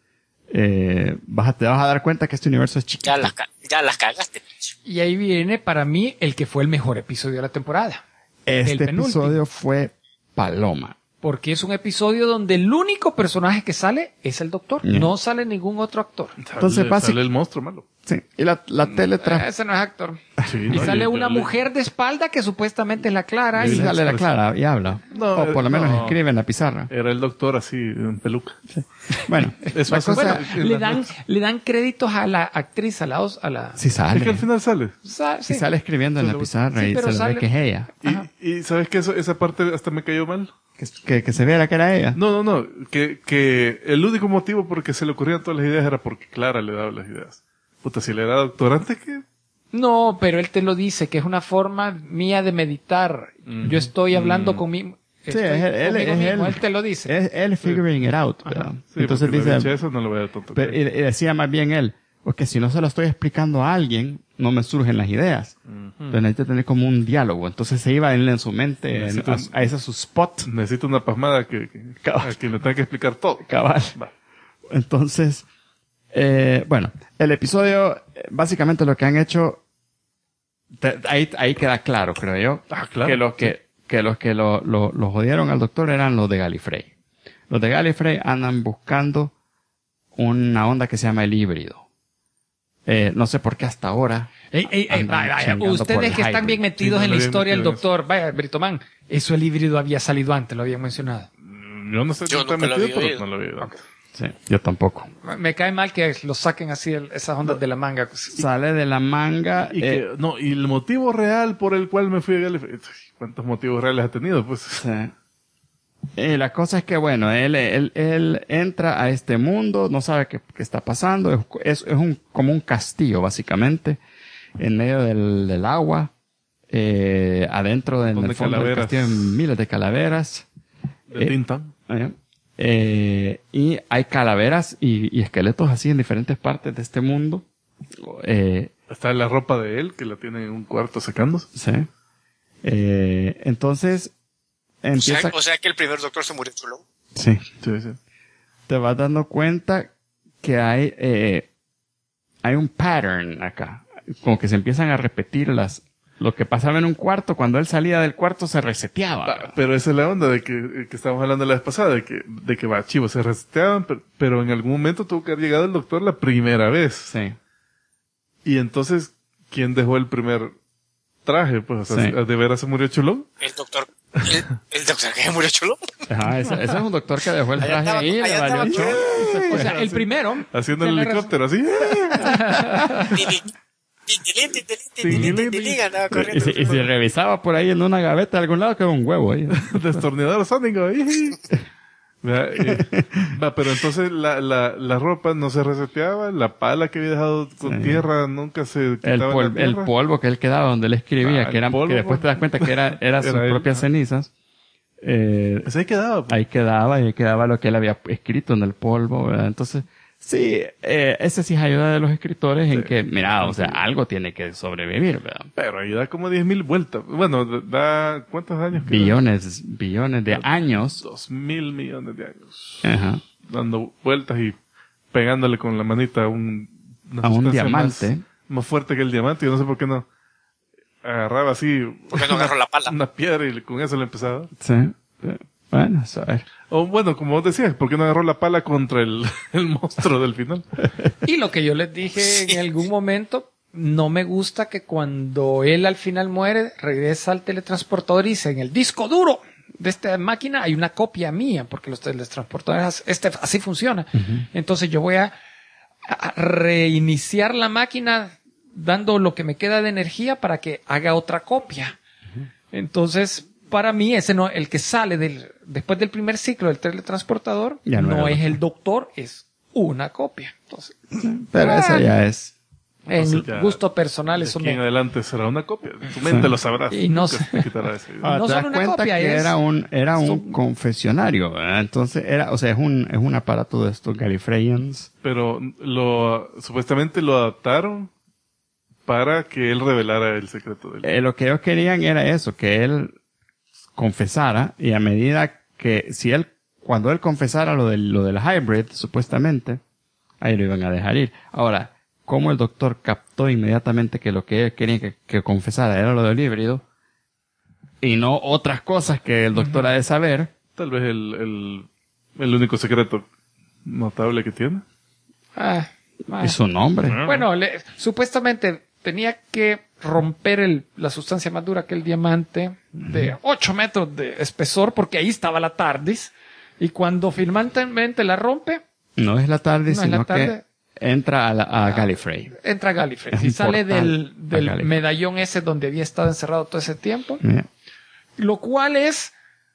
te vas a dar cuenta que este universo es chiquito. Ya las cagaste. Y ahí viene para mí el que fue el mejor episodio de la temporada. Este el penúltimo. episodio fue paloma. porque es un episodio donde el único personaje que sale es el doctor. Yeah. No sale ningún otro actor. Entonces, sale el monstruo malo. Sí. Y la tele Ese no es actor. Sí, Y no, sale yo- una yo- mujer de espalda que supuestamente es la Clara. y Y sale la Clara y habla. No, o por lo menos no. escribe en la pizarra. Era el doctor así, en peluca. Bueno, Eso la hace- cosa... bueno, le dan créditos a la actriz, a la... Sí sale. Es que al final sale. Sí sale escribiendo en la pizarra Sí, y pero se le ve sale- que es ella. Y ¿sabes qué? Esa parte hasta me cayó mal. Que se viera que era ella. No. Que el único motivo por que se le ocurrían todas las ideas era porque Clara le daba las ideas. Puta, si le era doctor antes que... No, pero él te lo dice, que es una forma mía de meditar. Yo estoy hablando conmigo. Sí, él te lo dice. Es él figuring it out. ¿verdad? Sí, Entonces porque le dice... dice eso, no lo voy a dar tonto. Pero, y decía más bien él, porque si no se lo estoy explicando a alguien, no me surgen las ideas. Entonces necesito tener como un diálogo. Entonces se iba él en su mente a ese su spot. Necesito una pasmada que Cabal. a quien le tenga que explicar todo. Cabal. Va. Entonces, bueno, el episodio, básicamente lo que han hecho, ahí queda claro, creo yo, Claro. que los que lo jodieron al doctor eran los de Gallifrey. Los de Gallifrey andan buscando una onda que se llama el híbrido. No sé por qué hasta ahora. andan chingando por Ustedes el que están hybrid. bien metidos Sí, no en la lo había historia del metido en doctor. Vaya, Britoman, eso el híbrido había salido antes, lo habían mencionado. Yo no sé Yo si está nunca lo metido, había pero oído. no lo había oído. Sí, yo tampoco. Me cae mal que lo saquen así esas ondas de la manga. Sale de la manga. Y y el motivo real por el cual me fui a Gallifrey. ¿Cuántos motivos reales ha tenido? Pues Sí. La cosa es que, bueno, él entra a este mundo, no sabe qué está pasando, es como un castillo, básicamente, en medio del agua, adentro en Donde el fondo del calaveras. castillo hay miles de calaveras, de Tintan. y hay calaveras y esqueletos así en diferentes partes de este mundo. Está la ropa de él, que la tiene en un cuarto secándose. Sí. Entonces, empieza... O sea que el primer doctor se murió chulo. Sí. Sí, sí. Te vas dando cuenta que hay un pattern acá. Como que se empiezan a repetir lo que pasaba en un cuarto. Cuando él salía del cuarto se reseteaba. Pero esa es la onda de que estábamos hablando la vez pasada, de que va, chivos, se reseteaban, pero en algún momento tuvo que haber llegado el doctor la primera vez. Sí. Y entonces, ¿quién dejó el primer traje? Pues, o sea, Sí. ¿de veras se murió Chulón? El doctor que se murió chulo. Ajá, ese es un doctor que dejó el Allá traje estaba- ahí, le allá valió estaba- chorro y se O fue. sea, el primero. Haciendo el tiene helicóptero, así. Andaba Y corriendo. si revisaba por ahí en una gaveta de algún lado, quedaba un huevo ahí. Destornillador sónico. ahí. Vea, pero entonces la ropa no se reseteaba, la pala que había dejado con Sí. tierra nunca se El, quitaba en la el tierra. polvo que él quedaba donde él escribía, Ah, que el polvo, que después te das cuenta que era sus era él, propias ajá. cenizas. Pues ahí quedaba. pues. Ahí quedaba lo que él había escrito en el polvo, ¿verdad? Entonces, sí, ese sí es ayuda de los escritores en que, mira, o sea, algo tiene que sobrevivir, ¿verdad? Pero ahí da como 10.000 vueltas. Bueno, da ¿cuántos años? queda? Billones de años. 2.000 millones de años. Ajá. Dando vueltas y pegándole con la manita a una A un sustancia diamante. Más fuerte que el diamante. Yo no sé por qué no. Agarraba así ¿Por qué no agarró la pala? una piedra y con eso le empezaba. Sí. Bueno, a ver. O bueno, como vos decías, ¿por qué no agarró la pala contra el monstruo del final? Y lo que yo les dije en algún momento, no me gusta que cuando él al final muere, regresa al teletransportador y dice, en el disco duro de esta máquina hay una copia mía, porque los teletransportadores así funciona. Entonces yo voy a reiniciar la máquina dando lo que me queda de energía para que haga otra copia. Entonces, para mí, ese no, el que sale después del primer ciclo del teletransportador, Ya no no era es el doctor, es una copia. Entonces, Pero eso ya es. en Entonces ya, gusto personal, De eso aquí en me... adelante será una copia. Tu mente lo sabrás. Y no Nunca sé. te quitará ese. Ahora, No te das solo una cuenta copia, que es- era un confesionario, ¿verdad? Entonces es un aparato de estos Gallifreyans. Pero supuestamente lo adaptaron para que él revelara el secreto del... Lo que ellos querían era eso, que él confesara, y a medida que, cuando él confesara lo del hybrid, supuestamente, ahí lo iban a dejar ir. Ahora, como el doctor captó inmediatamente que lo que ellos querían que confesara era lo del híbrido, y no otras cosas que el doctor ha de saber, Tal vez el único secreto notable que tiene. ¿Y su nombre? Bueno, supuestamente tenía que romper la sustancia más dura que el diamante de 8 metros de espesor, porque ahí estaba la TARDIS. Y cuando finalmente la rompe, No es la tarde, No es sino la tarde. que entra a Gallifrey. entra Gallifrey. Es Y un sale portal a del Gallifrey. medallón ese donde había estado encerrado todo ese tiempo. Yeah. Lo cual es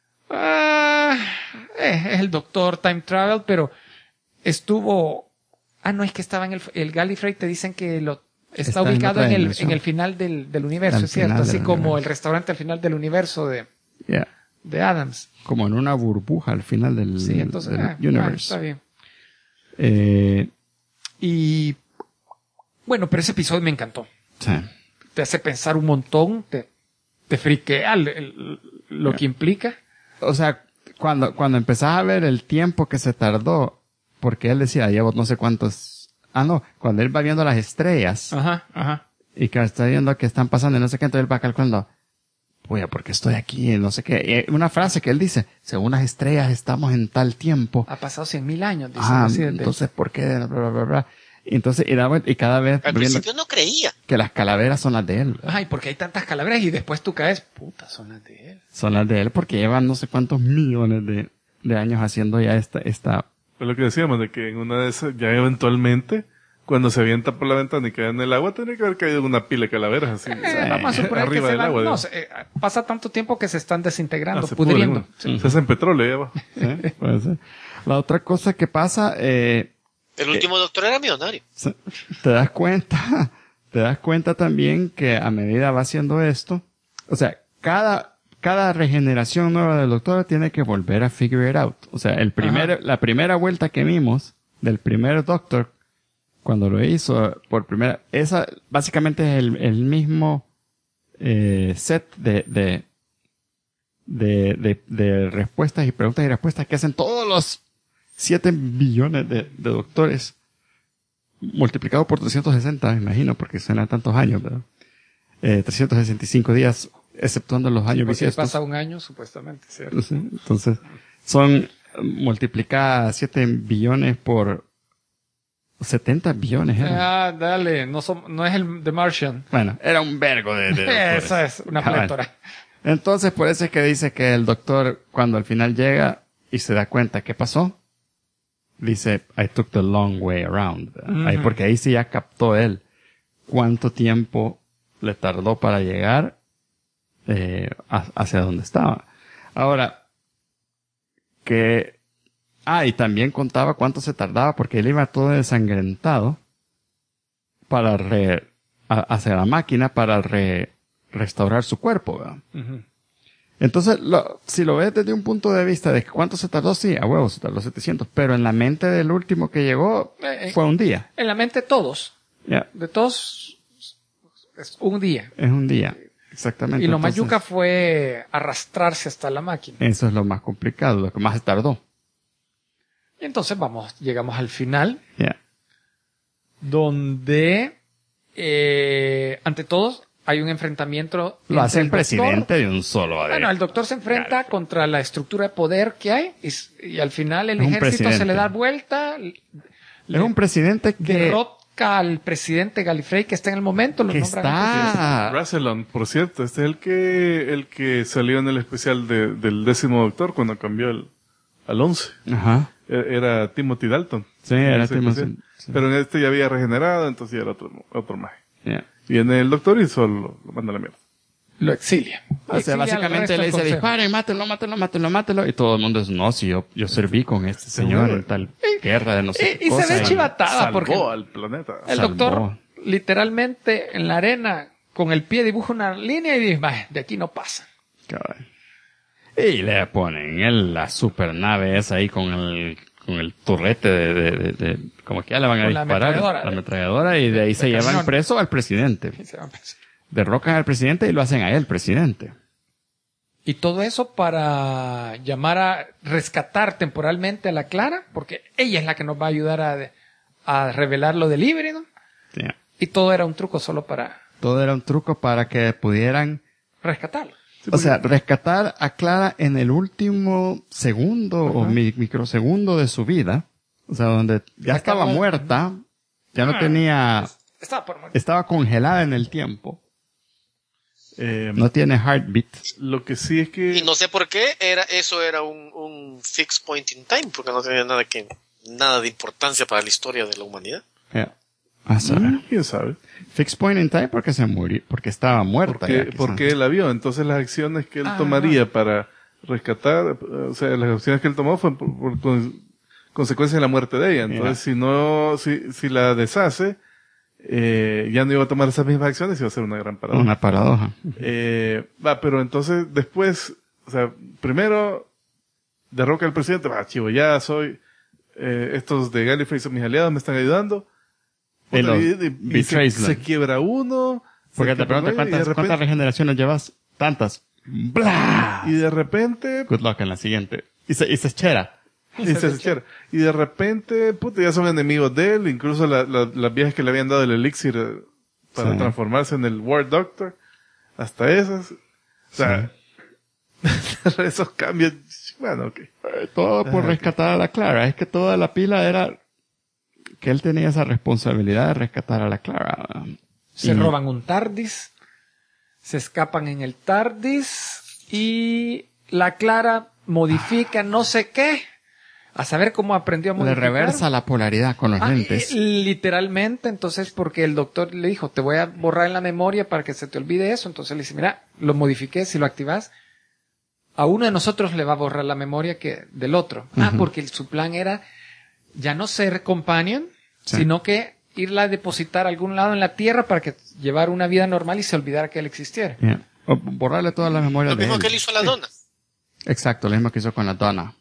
el Doctor Time Travel, pero estuvo... no, es que estaba en el Gallifrey, te dicen que está Está en ubicado otra en dimensión. el final del universo, Al es cierto, final así del como universo. el restaurante al final del universo Yeah. de Adams. Como en una burbuja al final del, Sí, entonces, del está universe. bien. Eh, Y bueno, pero ese episodio me encantó. sí. Te hace pensar un montón, te friquea lo que implica. O sea, cuando empezás a ver el tiempo que se tardó, porque él decía, llevo no sé cuántos... cuando él va viendo las estrellas Ajá. y que está viendo que están pasando y no sé qué, entonces él va calculando, oye, ¿por qué estoy aquí? No sé qué. Y una frase que él dice, según las estrellas estamos en tal tiempo. Ha pasado 100.000 años. Dice, Ah, así, entonces, ¿por qué? Bla, bla, bla, bla. Y entonces, y cada vez Al viendo principio no creía. que las calaveras son las de él. Ay, porque hay tantas calaveras y después tú caes, puta, son las de él. Son las de él porque llevan no sé cuántos millones de años haciendo ya esta Es lo que decíamos, de que en una de esas, ya eventualmente, cuando se avienta por la ventana y cae en el agua, tendría que haber caído una pila de calaveras así. Vamos a suponer arriba que del agua. no, digamos. pasa tanto tiempo que se están desintegrando, Se pudriendo. pudren, se hacen petróleo ahí abajo. ¿sí? Puede ser. La otra cosa que pasa, El último doctor era millonario. te das cuenta también que a medida va haciendo esto, o sea, cada regeneración nueva del doctor tiene que volver a figure it out. O sea, la primera vuelta que vimos del primer doctor, cuando lo hizo por primera, esa básicamente es el mismo set de respuestas y preguntas y respuestas que hacen todos los 7 billones de doctores multiplicado por 360, me imagino, porque suenan tantos años, ¿verdad? 365 días, exceptuando los años Porque bisiestos. pasa un año, supuestamente, ¿cierto? Sí, entonces, son multiplicadas 7 billones por 70 billones. Era. Dale, no es el The Martian. Bueno, era un vergo de doctores. Esa es una Cabal. plétora. Entonces, por eso es que dice que el doctor, cuando al final llega y se da cuenta qué pasó, dice, I took the long way around. Ahí, porque ahí sí ya captó él cuánto tiempo le tardó para llegar hacia donde estaba. Ahora, y también contaba cuánto se tardaba porque él iba todo desangrentado para hacia la máquina para restaurar su cuerpo, ¿verdad? Ujú. Entonces, si lo ves desde un punto de vista de cuánto se tardó, sí, a huevo, se tardó 700, pero en la mente del último que llegó fue un día. En la mente de todos, Ya, de todos, es un día. es un día, exactamente. Y lo más Entonces, yuca fue arrastrarse hasta la máquina. eso es lo más complicado, lo que más se tardó. Y entonces llegamos al final, Ya, donde, ante todos, hay un enfrentamiento. lo entre hace el doctor- presidente de un solo. Bueno, el doctor se enfrenta contra la estructura de poder que hay y al final el Es un ejército se presidente. le da vuelta, Es un presidente que derroca al presidente Gallifrey que está en el momento, lo nombran antes. está... Rassilon, por cierto, este es el que salió en el especial del 10º doctor cuando cambió al 11. Ajá. Era Timothy Dalton. Sí, era Ese Timothy, especial. sí. Pero en este ya había regenerado, entonces ya era otro maje. Ya. Y en el doctor y solo lo manda a la mierda. Lo exilia. O sea, Exilia al básicamente resto le del dice, consejo. disparen, mátelo. Y todo el mundo dice, no, si yo serví con este señor en tal guerra de no sé qué Y se cosa. ve chivatada Salvó porque al planeta. el salvó. doctor literalmente en la arena con el pie dibuja una línea y dice, "Bah, de aquí no pasa". Cabal. Y le ponen la supernave esa ahí con el turrete de como que ya le van a Con la disparar ametralladora. la ametralladora y de ahí se llevan cañón. preso al presidente. Y se va a pensar. Derrocan al presidente y lo hacen a él presidente. Y todo eso para llamar a rescatar temporalmente a la Clara, porque ella es la que nos va a ayudar a revelar lo del híbrido. Ya. Y todo era un truco solo para Todo era un truco para que pudieran rescatarlo. Sí, O sea, porque- rescatar a Clara en el último segundo o microsegundo de su vida. O sea, donde ya estaba muerta, ya no tenía, Estaba por morir. estaba congelada en el tiempo. eh, No tiene heartbeat. lo que sí es que... Y no sé por qué eso era un fixed point in time, porque no tenía nada de importancia para la historia de la humanidad. Yeah. A saber. ¿Quién sabe? Fixed point in time porque se murió, porque estaba muerta. Porque, ya, quizás. porque él la vio. Entonces las acciones que él tomaría para rescatar, o sea, las acciones que él tomó fue por consecuencia de la muerte de ella. Entonces, si la deshace, ya no iba a tomar esas mismas acciones y iba a ser una gran paradoja. Una paradoja. Pero entonces después, o sea, primero derroca al presidente, chivo, ya soy, estos de Gallifrey son mis aliados, me están ayudando. Y los Y betrays se them. quiebra uno. Porque se te pregunto quiebra uno, y de cuántas repente- regeneraciones llevas. Tantas. ¡Blah! Y de repente, Good luck en la siguiente. Y se eschera. y se echaron. Y de repente, puta, ya son enemigos de él, incluso las viejas que le habían dado el elixir para Sí. transformarse en el War Doctor, hasta esas. O sea, esos cambios, bueno, ok. Todo por rescatar a la Clara. Es que toda la pila era que él tenía esa responsabilidad de rescatar a la Clara. Se roban un TARDIS, se escapan en el TARDIS y la Clara modifica no sé qué. A saber cómo aprendió a Le modificar. reversa la polaridad con los lentes. Literalmente, entonces, porque el doctor le dijo, te voy a borrar en la memoria para que se te olvide eso. Entonces le dice, mira, lo modifiqué, si lo activas, a uno de nosotros le va a borrar la memoria que del otro. Porque su plan era ya no ser companion, Sí. sino que irla a depositar a algún lado en la Tierra para que llevar una vida normal y se olvidara que él existiera. Yeah. O borrarle todas las memorias Lo de mismo él. que él hizo a la dona. Exacto, lo mismo que hizo con la dona.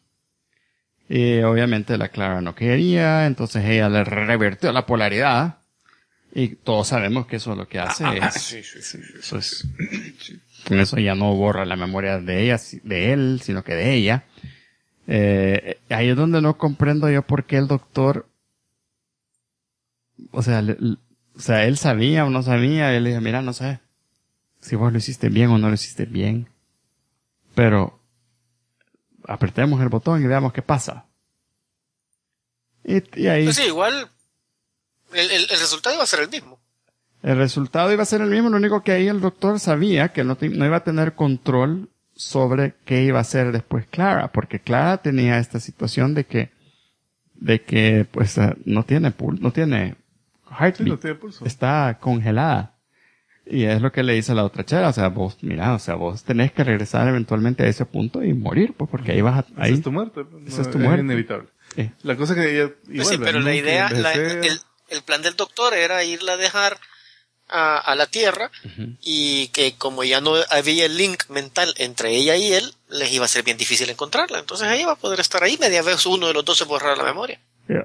Y obviamente la Clara no quería, entonces ella le revertió la polaridad. Y todos sabemos que eso es lo que hace. Eso es. Con eso ya no borra la memoria de ella, de él, sino que de ella. Ahí es donde no comprendo yo por qué el doctor, o sea, él sabía o no sabía, él le dijo, mira, no sé si vos lo hiciste bien o no lo hiciste bien, pero apretemos el botón y veamos qué pasa. Y ahí Pues sí, igual el resultado iba a ser el mismo. el resultado iba a ser el mismo, lo único que ahí el doctor sabía que no iba a tener control sobre qué iba a hacer después Clara, porque Clara tenía esta situación de que pues no tiene heartbeat, Sí, no tiene pulso. está congelada. Y es lo que le dice a la otra chera, o sea, vos tenés que regresar eventualmente a ese punto y morir, pues, porque ahí vas a, Esa ahí, es tu muerte. esa es tu muerte. inevitable. Eh. La cosa que ella, Pues sí, pero la idea, el plan del doctor era irla a dejar a la Tierra y que como ya no había el link mental entre ella y él, les iba a ser bien difícil encontrarla. Entonces ella iba a poder estar ahí media vez uno de los dos se borrara la memoria. Yeah.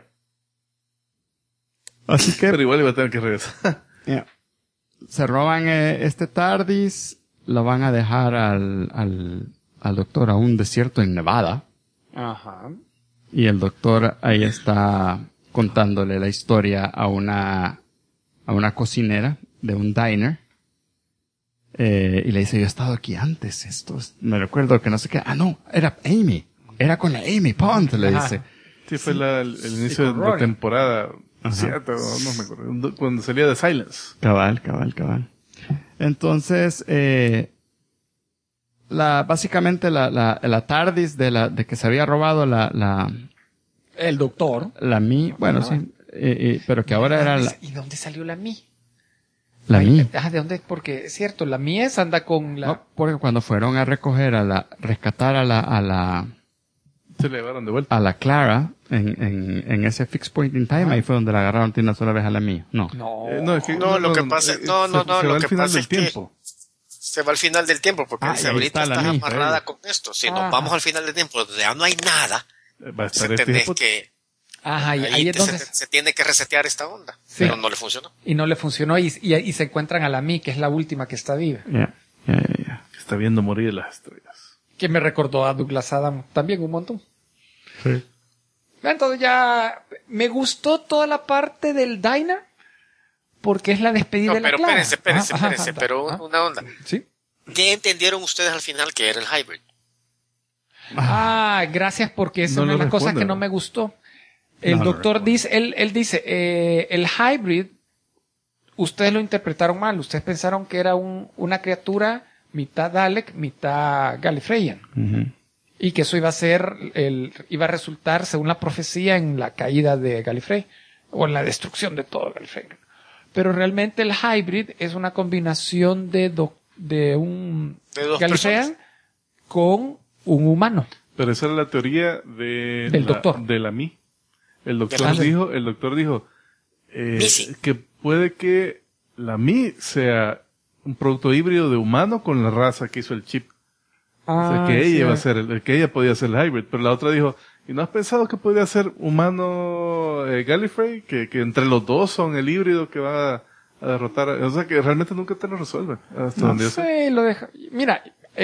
Así que Pero igual iba a tener que regresar. yeah. Se roban este TARDIS, lo van a dejar al doctor a un desierto en Nevada. Ajá. Y el doctor ahí está contándole la historia a una cocinera de un diner. Y le dice, yo he estado aquí antes, me recuerdo que no sé qué. Ah, no, era Amy. Era con la Amy Pond, le Ajá. dice. Sí, fue el inicio con de la Rory. temporada Ajá. 7, no me acuerdo, cuando salía de Silence. Cabal. Entonces, básicamente la TARDIS de que se había robado El doctor. la Mi, bueno, sí, pero que ahora era ¿Y dónde salió la Mi? la Mi. ¿De dónde? Porque es cierto, la Mi anda con la... No, porque cuando fueron a rescatar a la Se le llevaron de vuelta. a la Clara en ese fixed point in time, ahí fue donde la agarraron una sola vez a la mía. No. No. No, es que, No, lo que pasa, se lo va al que final pasa del es que tiempo. se va al final del tiempo porque Ah, dice, y ahí ahorita está la estás Mi, amarrada ahí. con esto. Si Ajá. nos vamos al final del tiempo, donde ya no hay nada, Va a estar se este tenés tiempo. que Ajá, y ahí ahí es donde... se tiene que resetear esta onda. Sí. Pero no le funcionó. Y no le funcionó y se encuentran a la Mi, que es la última que está viva. Ya. Está viendo morir las estrellas. Que me recordó a Douglas Adams también un montón. Sí. Entonces ya me gustó toda la parte del Dinah porque es la despedida No, de la pero Clara. espérense, Ajá, pero ajá. una onda. Sí. ¿qué entendieron ustedes al final que era el hybrid? Gracias, porque esa No es una lo de las cosas responde, que no ¿no? me gustó. El No lo doctor responde. dice, él dice, el hybrid, ustedes lo interpretaron mal. Ustedes pensaron que era una criatura mitad Dalek, mitad Gallifreyan. Ujú. Y que eso iba a resultar, según la profecía, en la caída de Gallifrey, o en la destrucción de todo Gallifrey. Pero realmente el hybrid es una combinación de un De dos Gallifreyan personas. con un humano. Pero esa era la teoría de Del doctor. de la Mi. El De doctor la Mi. dijo Missy. que puede que la Mi sea un producto híbrido de humano con la raza que hizo el chip. O sea, que ella iba a ser que ella podía ser el hybrid. Pero la otra dijo, ¿y no has pensado que podría ser humano Gallifrey? Que entre los dos son el híbrido que va a derrotar. O sea, que realmente nunca te lo resuelven. Hasta donde yo sé. Sí, lo deja. Mira,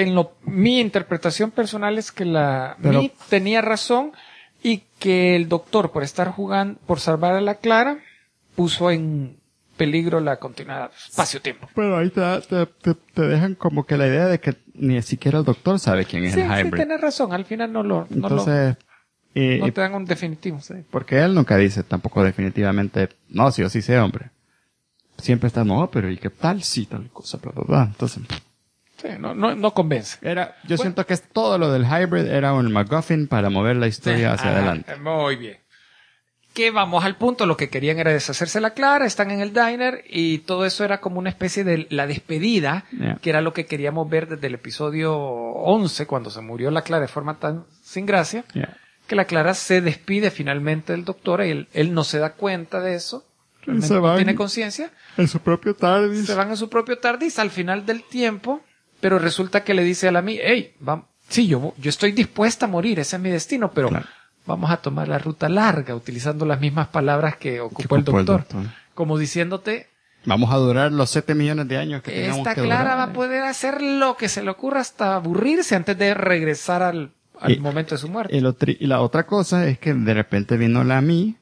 mi interpretación personal es que Mi tenía razón y que el doctor, por estar jugando, por salvar a la Clara, puso en peligro la continuidad espacio-tiempo. Pero ahí te dejan como que la idea de que ni siquiera el doctor sabe quién es Sí, el sí, hybrid. tienes razón. Al final no Entonces, te dan un definitivo. Sí. porque él nunca dice tampoco definitivamente, no, sí o sí sé hombre. Siempre está, no, pero ¿y qué tal? Sí, tal cosa, bla, bla, bla. Entonces, Sí, no convence. yo siento que todo lo del hybrid era un MacGuffin para mover la historia hacia Ajá, adelante. Muy bien. Que vamos al punto, lo que querían era deshacerse la Clara, están en el diner y todo eso era como una especie de la despedida, Yeah. que era lo que queríamos ver desde el episodio 11, cuando se murió la Clara de forma tan sin gracia, Yeah. que la Clara se despide finalmente del doctor y él no se da cuenta de eso, realmente se no van. tiene conciencia, En su propio TARDIS. se van en su propio TARDIS al final del tiempo, pero resulta que le dice a la Mi, hey, sí, yo estoy dispuesta a morir, ese es mi destino, pero Claro. vamos a tomar la ruta larga, utilizando las mismas palabras que ocupó el doctor. Como diciéndote, Vamos a durar los 7 millones de años que tengamos esta que Clara durar. va a poder hacer lo que se le ocurra hasta aburrirse antes de regresar al Y- momento de su muerte. Y la otra cosa es que de repente vino la Mi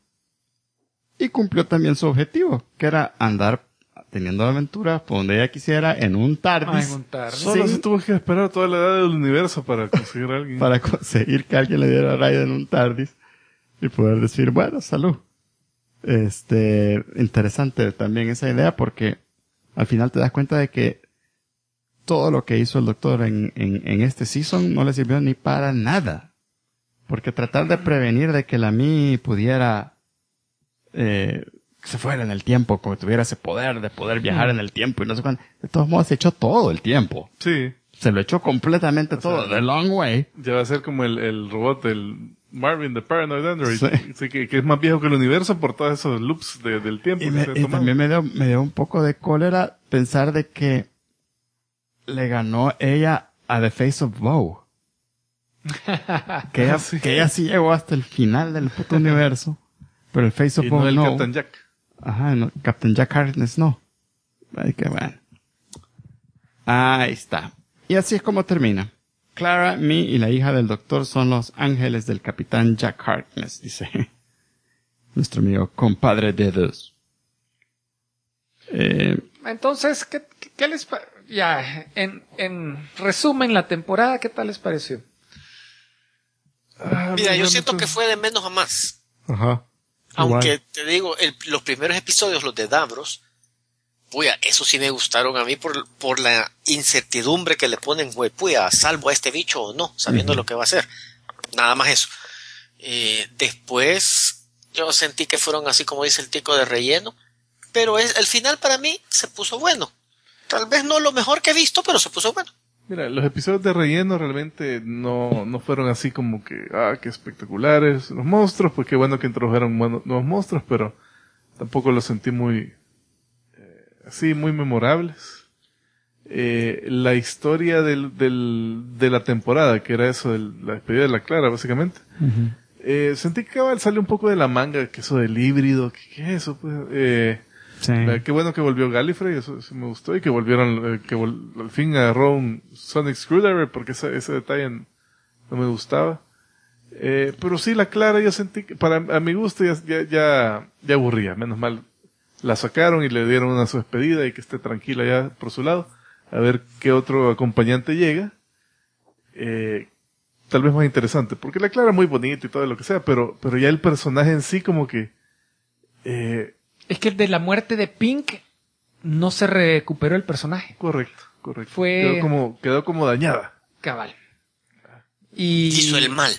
y cumplió también su objetivo, que era andar teniendo aventuras por donde ella quisiera en un TARDIS en un TARDIS. Solo Sí. se tuvo que esperar toda la edad del universo para conseguir a alguien. para conseguir que alguien le diera raid en un TARDIS y poder decir, bueno, salud. Interesante también esa idea porque al final te das cuenta de que todo lo que hizo el doctor en este season no le sirvió ni para nada. Porque tratar de prevenir de que la Mi pudiera que se fuera en el tiempo, como tuviera ese poder de poder viajar en el tiempo y no sé cuánto, de todos modos se echó todo el tiempo. Sí. Se lo echó completamente todo, sea, the long way. Ya va a ser como el robot del Marvin de Paranoid Android. Sí. Sí, que es más viejo que el universo por todos esos loops del tiempo. Y, que se ha y tomado. también me dio un poco de cólera pensar de que le ganó ella a The Face of Bow. que ella sí llegó hasta el final del puto universo. Pero el Face of Y Bow no el no. Captain Jack. Ajá, no, Captain Jack Harkness no. Ay, qué bueno. Ahí está. Y así es como termina. Clara, Mi y la hija del doctor son los ángeles del Capitán Jack Harkness, dice nuestro amigo compadre de dos. Entonces, ¿qué les ya, en resumen, la temporada, ¿qué tal les pareció? Mira, yo siento que fue de menos a más. Ajá. Aunque te digo, los primeros episodios, los de Davros, puya, eso sí me gustaron a mí por la incertidumbre que le ponen, güey, puya, salvo a este bicho o no, sabiendo lo que va a hacer. Nada más eso. Después, yo sentí que fueron así como dice el tico de relleno, pero el final para mí se puso bueno. Tal vez no lo mejor que he visto, pero se puso bueno. Mira, los episodios de relleno realmente no fueron así como que, qué espectaculares. Los monstruos, pues qué bueno que introdujeron nuevos monstruos, pero tampoco los sentí muy, así, muy memorables. La historia de la temporada, que era eso, la despedida de la Clara, básicamente. Sentí que salió un poco de la manga, que eso del híbrido, ¿qué es eso? Pues, Sí. qué bueno que volvió Gallifrey, eso me gustó, y que volvieron, al fin agarró un Sonic Screwdriver, porque ese detalle no me gustaba. Pero sí, la Clara yo sentí que, a mi gusto ya aburría, menos mal la sacaron y le dieron una su despedida y que esté tranquila ya por su lado. a ver qué otro acompañante llega. Tal vez más interesante, porque la Clara es muy bonita y todo lo que sea, pero ya el personaje en sí como que... Es que de la muerte de Pink no se recuperó el personaje. Correcto. Fue... Quedó como dañada. Cabal. Y... Hizo el mal.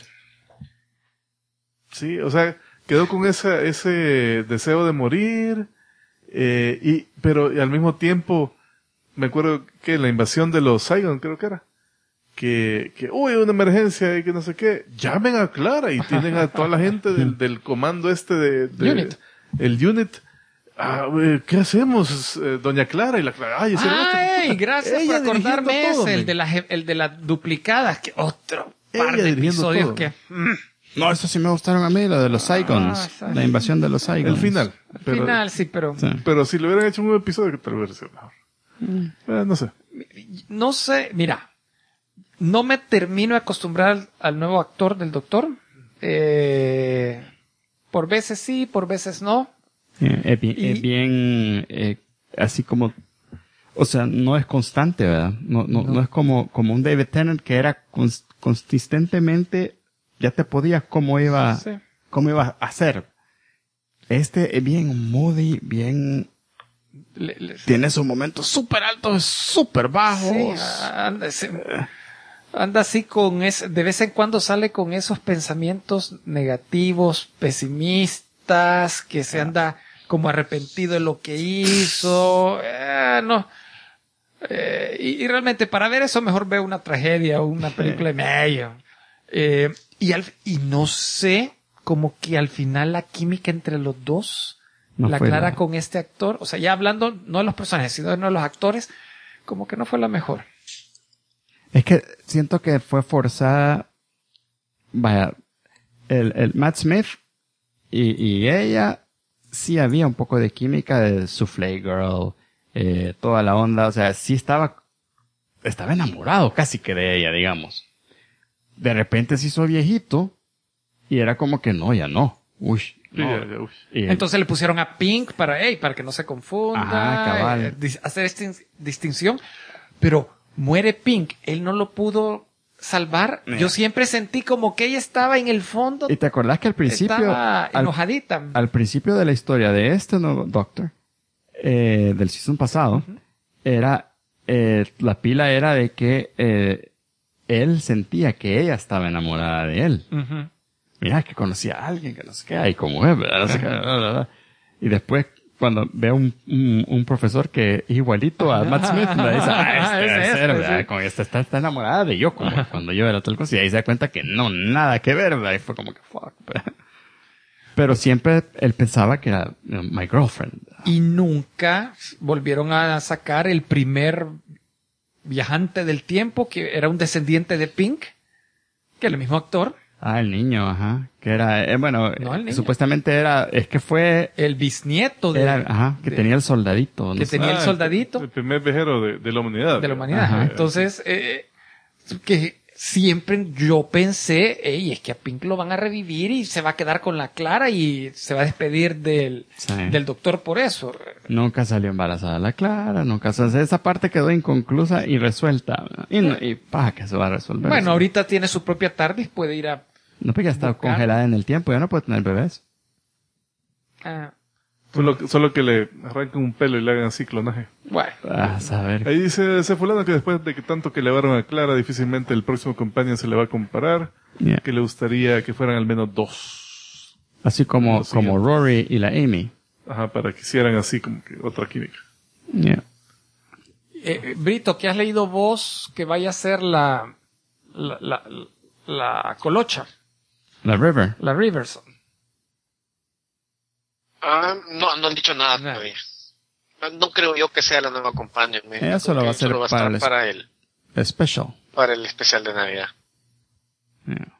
Sí, o sea, quedó con ese deseo de morir, pero al mismo tiempo, me acuerdo que la invasión de los Saigon, creo que era, que uy, una emergencia y que no sé qué, llamen a Clara y tienen a toda la gente del comando Unit. El unit. ¿Qué hacemos, doña Clara? Y la Clara, ay, gracias por acordarme ese, el de las duplicadas, que otro par Ella de dirigiendo episodios todo. que... No, eso sí me gustaron a mí, lo de los Saigons. La invasión de los Saigons. El final. Al final, sí, pero... Sí. Pero si le hubieran hecho un episodio, que tal vez hubiera sido mejor. No sé. No sé, mira, no me termino de acostumbrar al nuevo actor del Doctor. Por veces sí, por veces no. Es bien así como, o sea, no es constante, ¿verdad? No es como un David Tennant que era consistentemente, ya te podías cómo iba a hacer. Este es bien moody, bien... Tiene sus momentos súper altos, súper bajos. Sí, anda así de vez en cuando sale con esos pensamientos negativos, pesimistas, que se anda como arrepentido de lo que hizo. No. Y realmente para ver eso mejor veo una tragedia o una película de medio. Y no sé, como que al final la química entre los dos, No la fue Clara la- con este actor, o sea, ya hablando no de los personajes, sino de los actores, como que no fue la mejor. Es que siento que fue forzada, vaya, el Matt Smith y ella sí había un poco de química de Soufflé Girl, toda la onda, o sea, sí estaba enamorado casi que de ella, digamos. De repente se hizo viejito y era como que no, ya no. Uy, Sí, no. ya, uy. Y- Entonces le pusieron a Pink para que no se confunda, Ajá, cabal. hacer distinción. Pero muere Pink, él no lo pudo salvar. Yo siempre sentí como que ella estaba en el fondo, ¿Y te acordás que al principio, estaba al, enojadita. al principio de la historia de este nuevo Doctor, del season pasado, era, la pila era de que, él sentía que ella estaba enamorada de él. Ujú. Mira, que conocía a alguien, que no sé qué, ay, cómo es, ¿verdad? No sé qué, bla, bla, bla. Y después, cuando ve un profesor que es igualito a Matt Smith, le dice, Es este, ¿verdad? sí. Con esta está enamorada de yo, como cuando yo era tal cosa, y ahí se da cuenta que no, nada que ver, ¿verdad? Y fue como que, fuck, ¿verdad? Pero siempre él pensaba que era my girlfriend. Y nunca volvieron a sacar el primer viajante del tiempo, que era un descendiente de Pink, que el mismo actor, Ah, el niño, ajá. Que era, bueno, No, el niño. supuestamente era, es que fue, el bisnieto de, era, ajá, que de- tenía el soldadito. que tenía el soldadito El primer viajero de la humanidad. de la humanidad. Ajá. Entonces, que siempre yo pensé, es que a Pink lo van a revivir y se va a quedar con la Clara y se va a despedir del Sí. doctor por eso. Nunca salió embarazada la Clara, esa parte quedó inconclusa y resuelta. Y paja que se va a resolver. Bueno, eso. ahorita tiene su propia TARDIS, puede ir a... No, porque ya está buscar. congelada en el tiempo, ya no puede tener bebés. Solo que le arranquen un pelo y le hagan así clonaje. Bueno, A saber. Ahí dice ese fulano que después de que tanto que elevaron a Clara, difícilmente el próximo companion se le va a comparar. Yeah. Que le gustaría que fueran al menos 2. Así como Lo siguiente. Rory y la Amy. Ajá, para que hicieran así como que otra química. Yeah. Brito, ¿qué has leído vos que vaya a ser la Colocha, La River. la Riverson? No han dicho nada Nada. todavía. No creo yo que sea la nueva compañía. Eso lo va a hacer para para el- el Special. para el especial de Navidad. Yeah.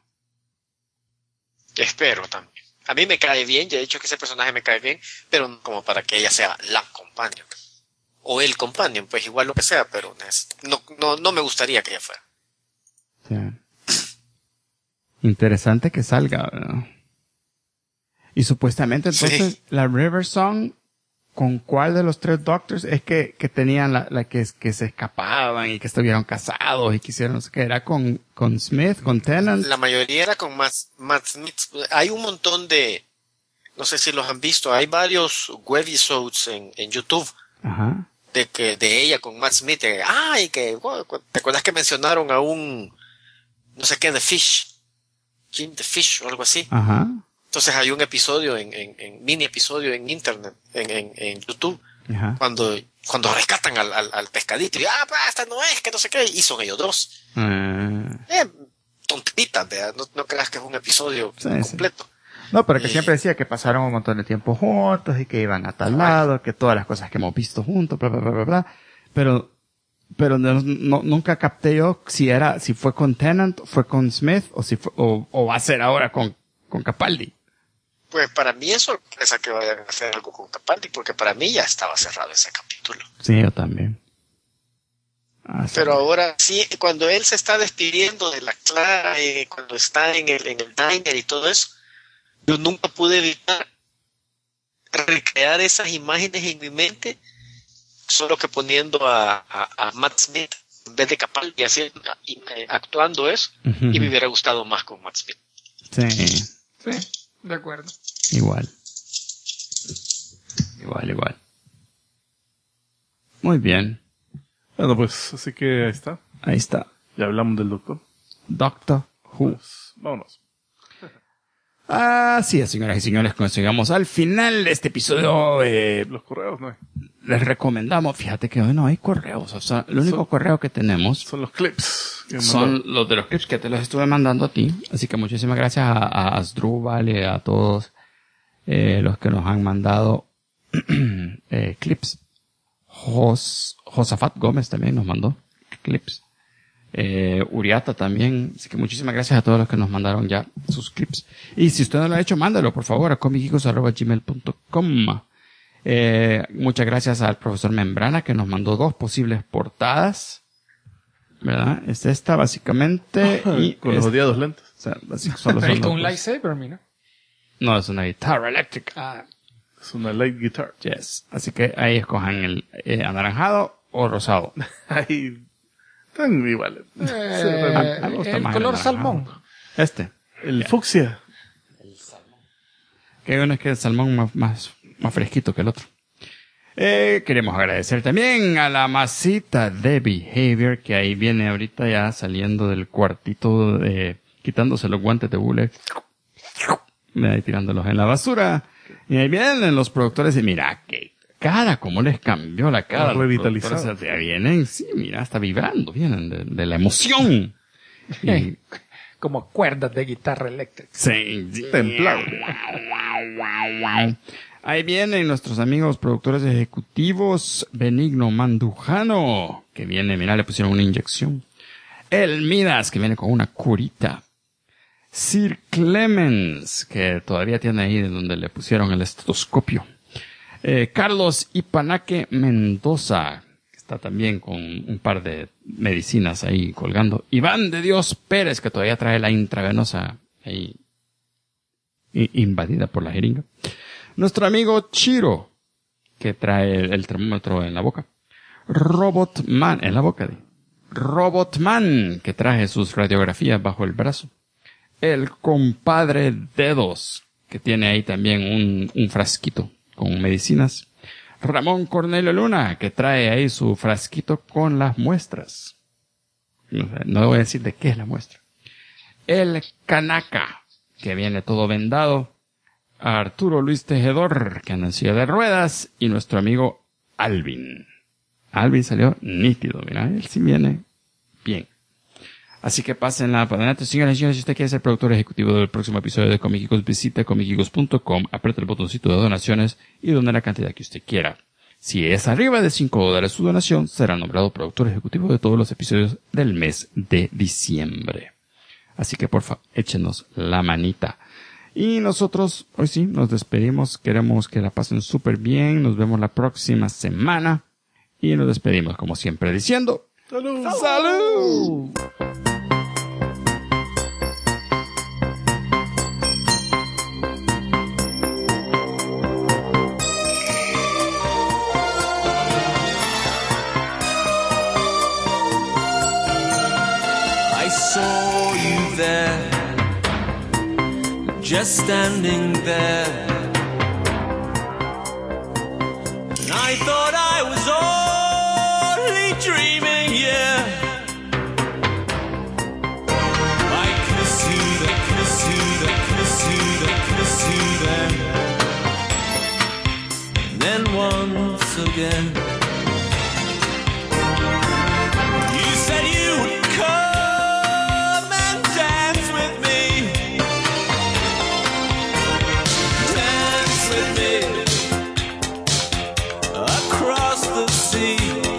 Espero también. A mí me cae bien, ya he dicho que ese personaje me cae bien, pero no como para que ella sea la companion. O el companion, pues igual lo que sea, pero no me gustaría que ella fuera. Sí. Interesante que salga, ¿verdad? Y supuestamente entonces Sí. la River Song con cuál de los 3 Doctors es que tenían la que se escapaban y que estuvieron casados y que hicieron, no sé qué, era con Smith, con Tennant. La mayoría era con Matt Smith. Hay un montón de, no sé si los han visto, hay varios webisodes en YouTube. Ajá. De ella con Matt Smith. Y que, bueno, ¿te acuerdas que mencionaron a un, no sé qué, The Fish? Jim the Fish o algo así. Ajá. Entonces hay un episodio en mini episodio en internet, en YouTube, Ajá. cuando rescatan al pescadito y esta no es, que no sé qué, y son ellos 2. Tontitas, ¿verdad? No creas que es un episodio completo. Sí. No, pero que siempre decía que pasaron un montón de tiempo juntos y que iban a tal lado, que todas las cosas que hemos visto juntos, bla, bla, bla, bla, bla. Pero nunca capté yo si fue con Tennant, fue con Smith, o va a ser ahora con Capaldi. Pues para mí es sorpresa que vayan a hacer algo con Capaldi, porque para mí ya estaba cerrado ese capítulo. Sí, yo también. Pero ahora sí, cuando él se está despidiendo de la Clara, cuando está en el diner y todo eso, yo nunca pude evitar recrear esas imágenes en mi mente, solo que poniendo a Matt Smith en vez de Capaldi actuando eso, y me hubiera gustado más con Matt Smith. Sí, de acuerdo. Igual. Muy bien. Bueno, pues, así que Ahí está. ya hablamos del doctor. Doctor Who. Pues, vámonos. Así es, señoras y señores, cuando llegamos al final de este episodio, Los correos, ¿no? les recomendamos, fíjate que hoy no hay correos, o sea, el único correo que tenemos Son los clips. que me son mandaron. los de los clips que te los estuve mandando a ti, así que muchísimas gracias a Asdrúbal y a todos los que nos han mandado clips. Josafat Gómez también nos mandó clips. Uriata también, así que muchísimas gracias a todos los que nos mandaron ya sus clips. Y si usted no lo ha hecho, mándalo por favor a comicgeekos@gmail.com. Muchas gracias al profesor Membrana que nos mandó 2 posibles portadas, ¿verdad? Es esta básicamente y Con los odiados lentes. o sea, solo son Con un dos. lightsaber, mira. No, es una guitarra eléctrica. Es una light guitar. Yes. Así que ahí escojan el anaranjado o rosado. Ahí están iguales. me gusta El más color el salmón. Este. El fucsia. Que uno es que el salmón más fresquito que el otro. Queremos agradecer también a la masita de Behavior, que ahí viene ahorita ya saliendo del cuartito, quitándose los guantes de bule, ahí tirándolos en la basura. Y ahí vienen los productores y mira qué cara, cómo les cambió la cara. Revitalizado. Los productores, ya vienen, sí, mira, hasta vibrando, vienen de la emoción. Y, Como cuerdas de guitarra eléctrica. sí, Templado. Ahí vienen nuestros amigos productores ejecutivos. Benigno Mandujano, que viene, mira, le pusieron una inyección. El Midas, que viene con una curita. Sir Clemens, que todavía tiene ahí donde le pusieron el estetoscopio. Carlos Ipanaque Mendoza, que está también con un par de medicinas ahí colgando. Iván de Dios Pérez, que todavía trae la intravenosa ahí invadida por la jeringa. Nuestro amigo Chiro, que trae el termómetro en la boca. Robotman, en la boca de Robotman, que traje sus radiografías bajo el brazo. El compadre Dedos, que tiene ahí también un frasquito con medicinas. Ramón Cornelio Luna, que trae ahí su frasquito con las muestras. No voy a decir de qué es la muestra. El Kanaka, que viene todo vendado. Arturo Luis Tejedor, que anda en silla de ruedas. Y nuestro amigo Alvin. Alvin salió nítido, mira, él sí viene bien. Así que pásenla para adelante, señoras y señores. Si usted quiere ser productor ejecutivo del próximo episodio de Comic Geekos, visite comicgeekos.com, apriete el botoncito de donaciones y done la cantidad que usted quiera. Si es arriba de $5 su donación, será nombrado productor ejecutivo de todos los episodios del mes de diciembre. Así que por favor, échenos la manita. Y nosotros, hoy sí, nos despedimos. Queremos que la pasen súper bien. Nos vemos la próxima semana. Y nos despedimos, como siempre, diciendo... ¡Salud! ¡Salud! just standing there. And I thought I was only dreaming, yeah. I kiss you, I kiss you, I kiss you, I kiss you then. And then once again, you said you would come and dance with me. Dance with me across the sea.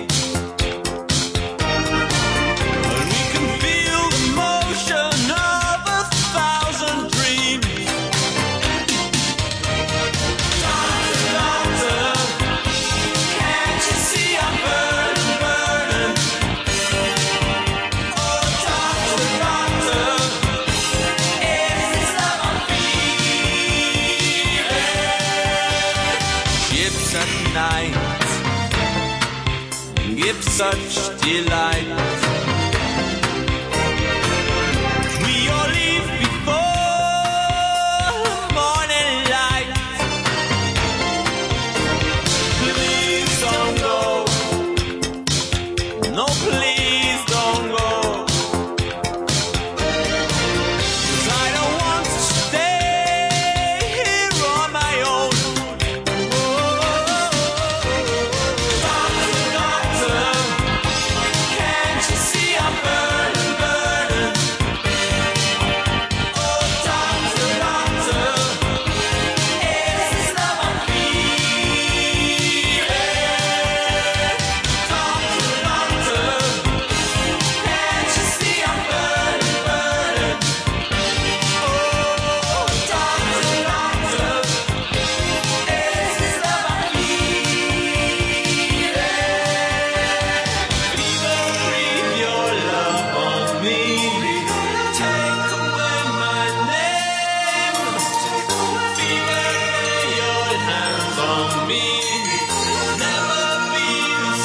And we can feel the motion of 1,000 dreams. Doctor, doctor, can't you see I'm burning, burning? Oh, doctor, doctor, is this love I'm feeling? Ships at night give such delight. We all leave before morning light. Please don't go. No, please don't go. 'Cause I don't want to stay here on my own. Doctor, doctor, can't you see I'm burning, burning? Oh, doctor, doctor, is this love I'm feeling? Doctor, doctor, can't you see I'm burning, burning? Oh, doctor, doctor, is this love I'm feeling? Fever, breathe your love on me. Take away my name. Fever, lay your hands on me. Never be the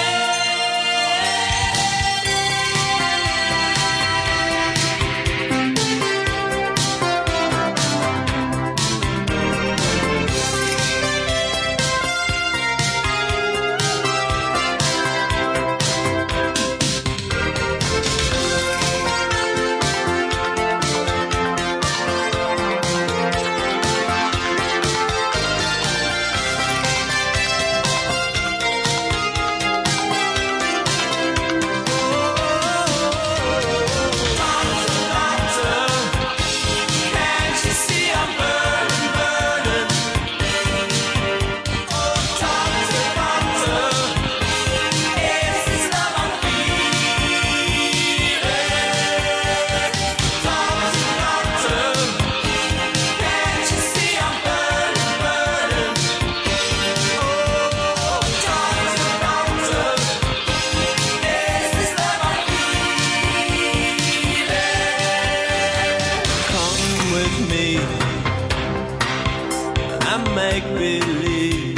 make believe.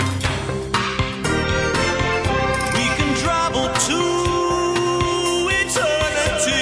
We can travel to eternity.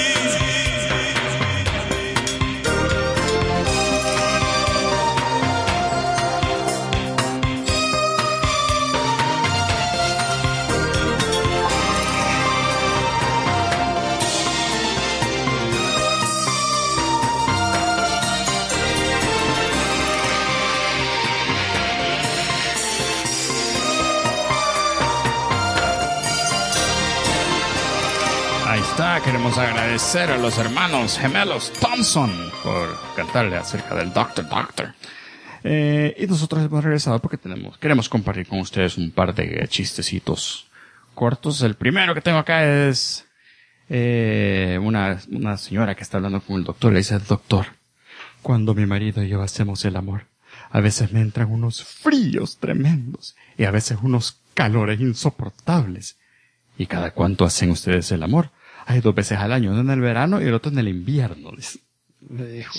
Ahí está, queremos agradecer a los hermanos gemelos Thompson por cantarle acerca del Doctor. Y nosotros hemos regresado porque queremos compartir con ustedes un par de chistecitos cortos. El primero que tengo acá es una señora que está hablando con el doctor. Le dice: doctor, cuando mi marido y yo hacemos el amor, a veces me entran unos fríos tremendos y a veces unos calores insoportables. ¿Y cada cuánto hacen ustedes el amor? Hay 2 veces al año, uno en el verano y el otro en el invierno. Le dijo.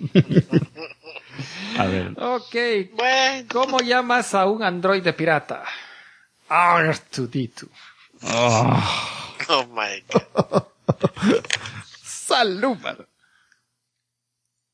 A ver. Ok. Bueno. ¿Cómo llamas a un androide pirata? R2D2. Oh. Oh my God. Salud, mano.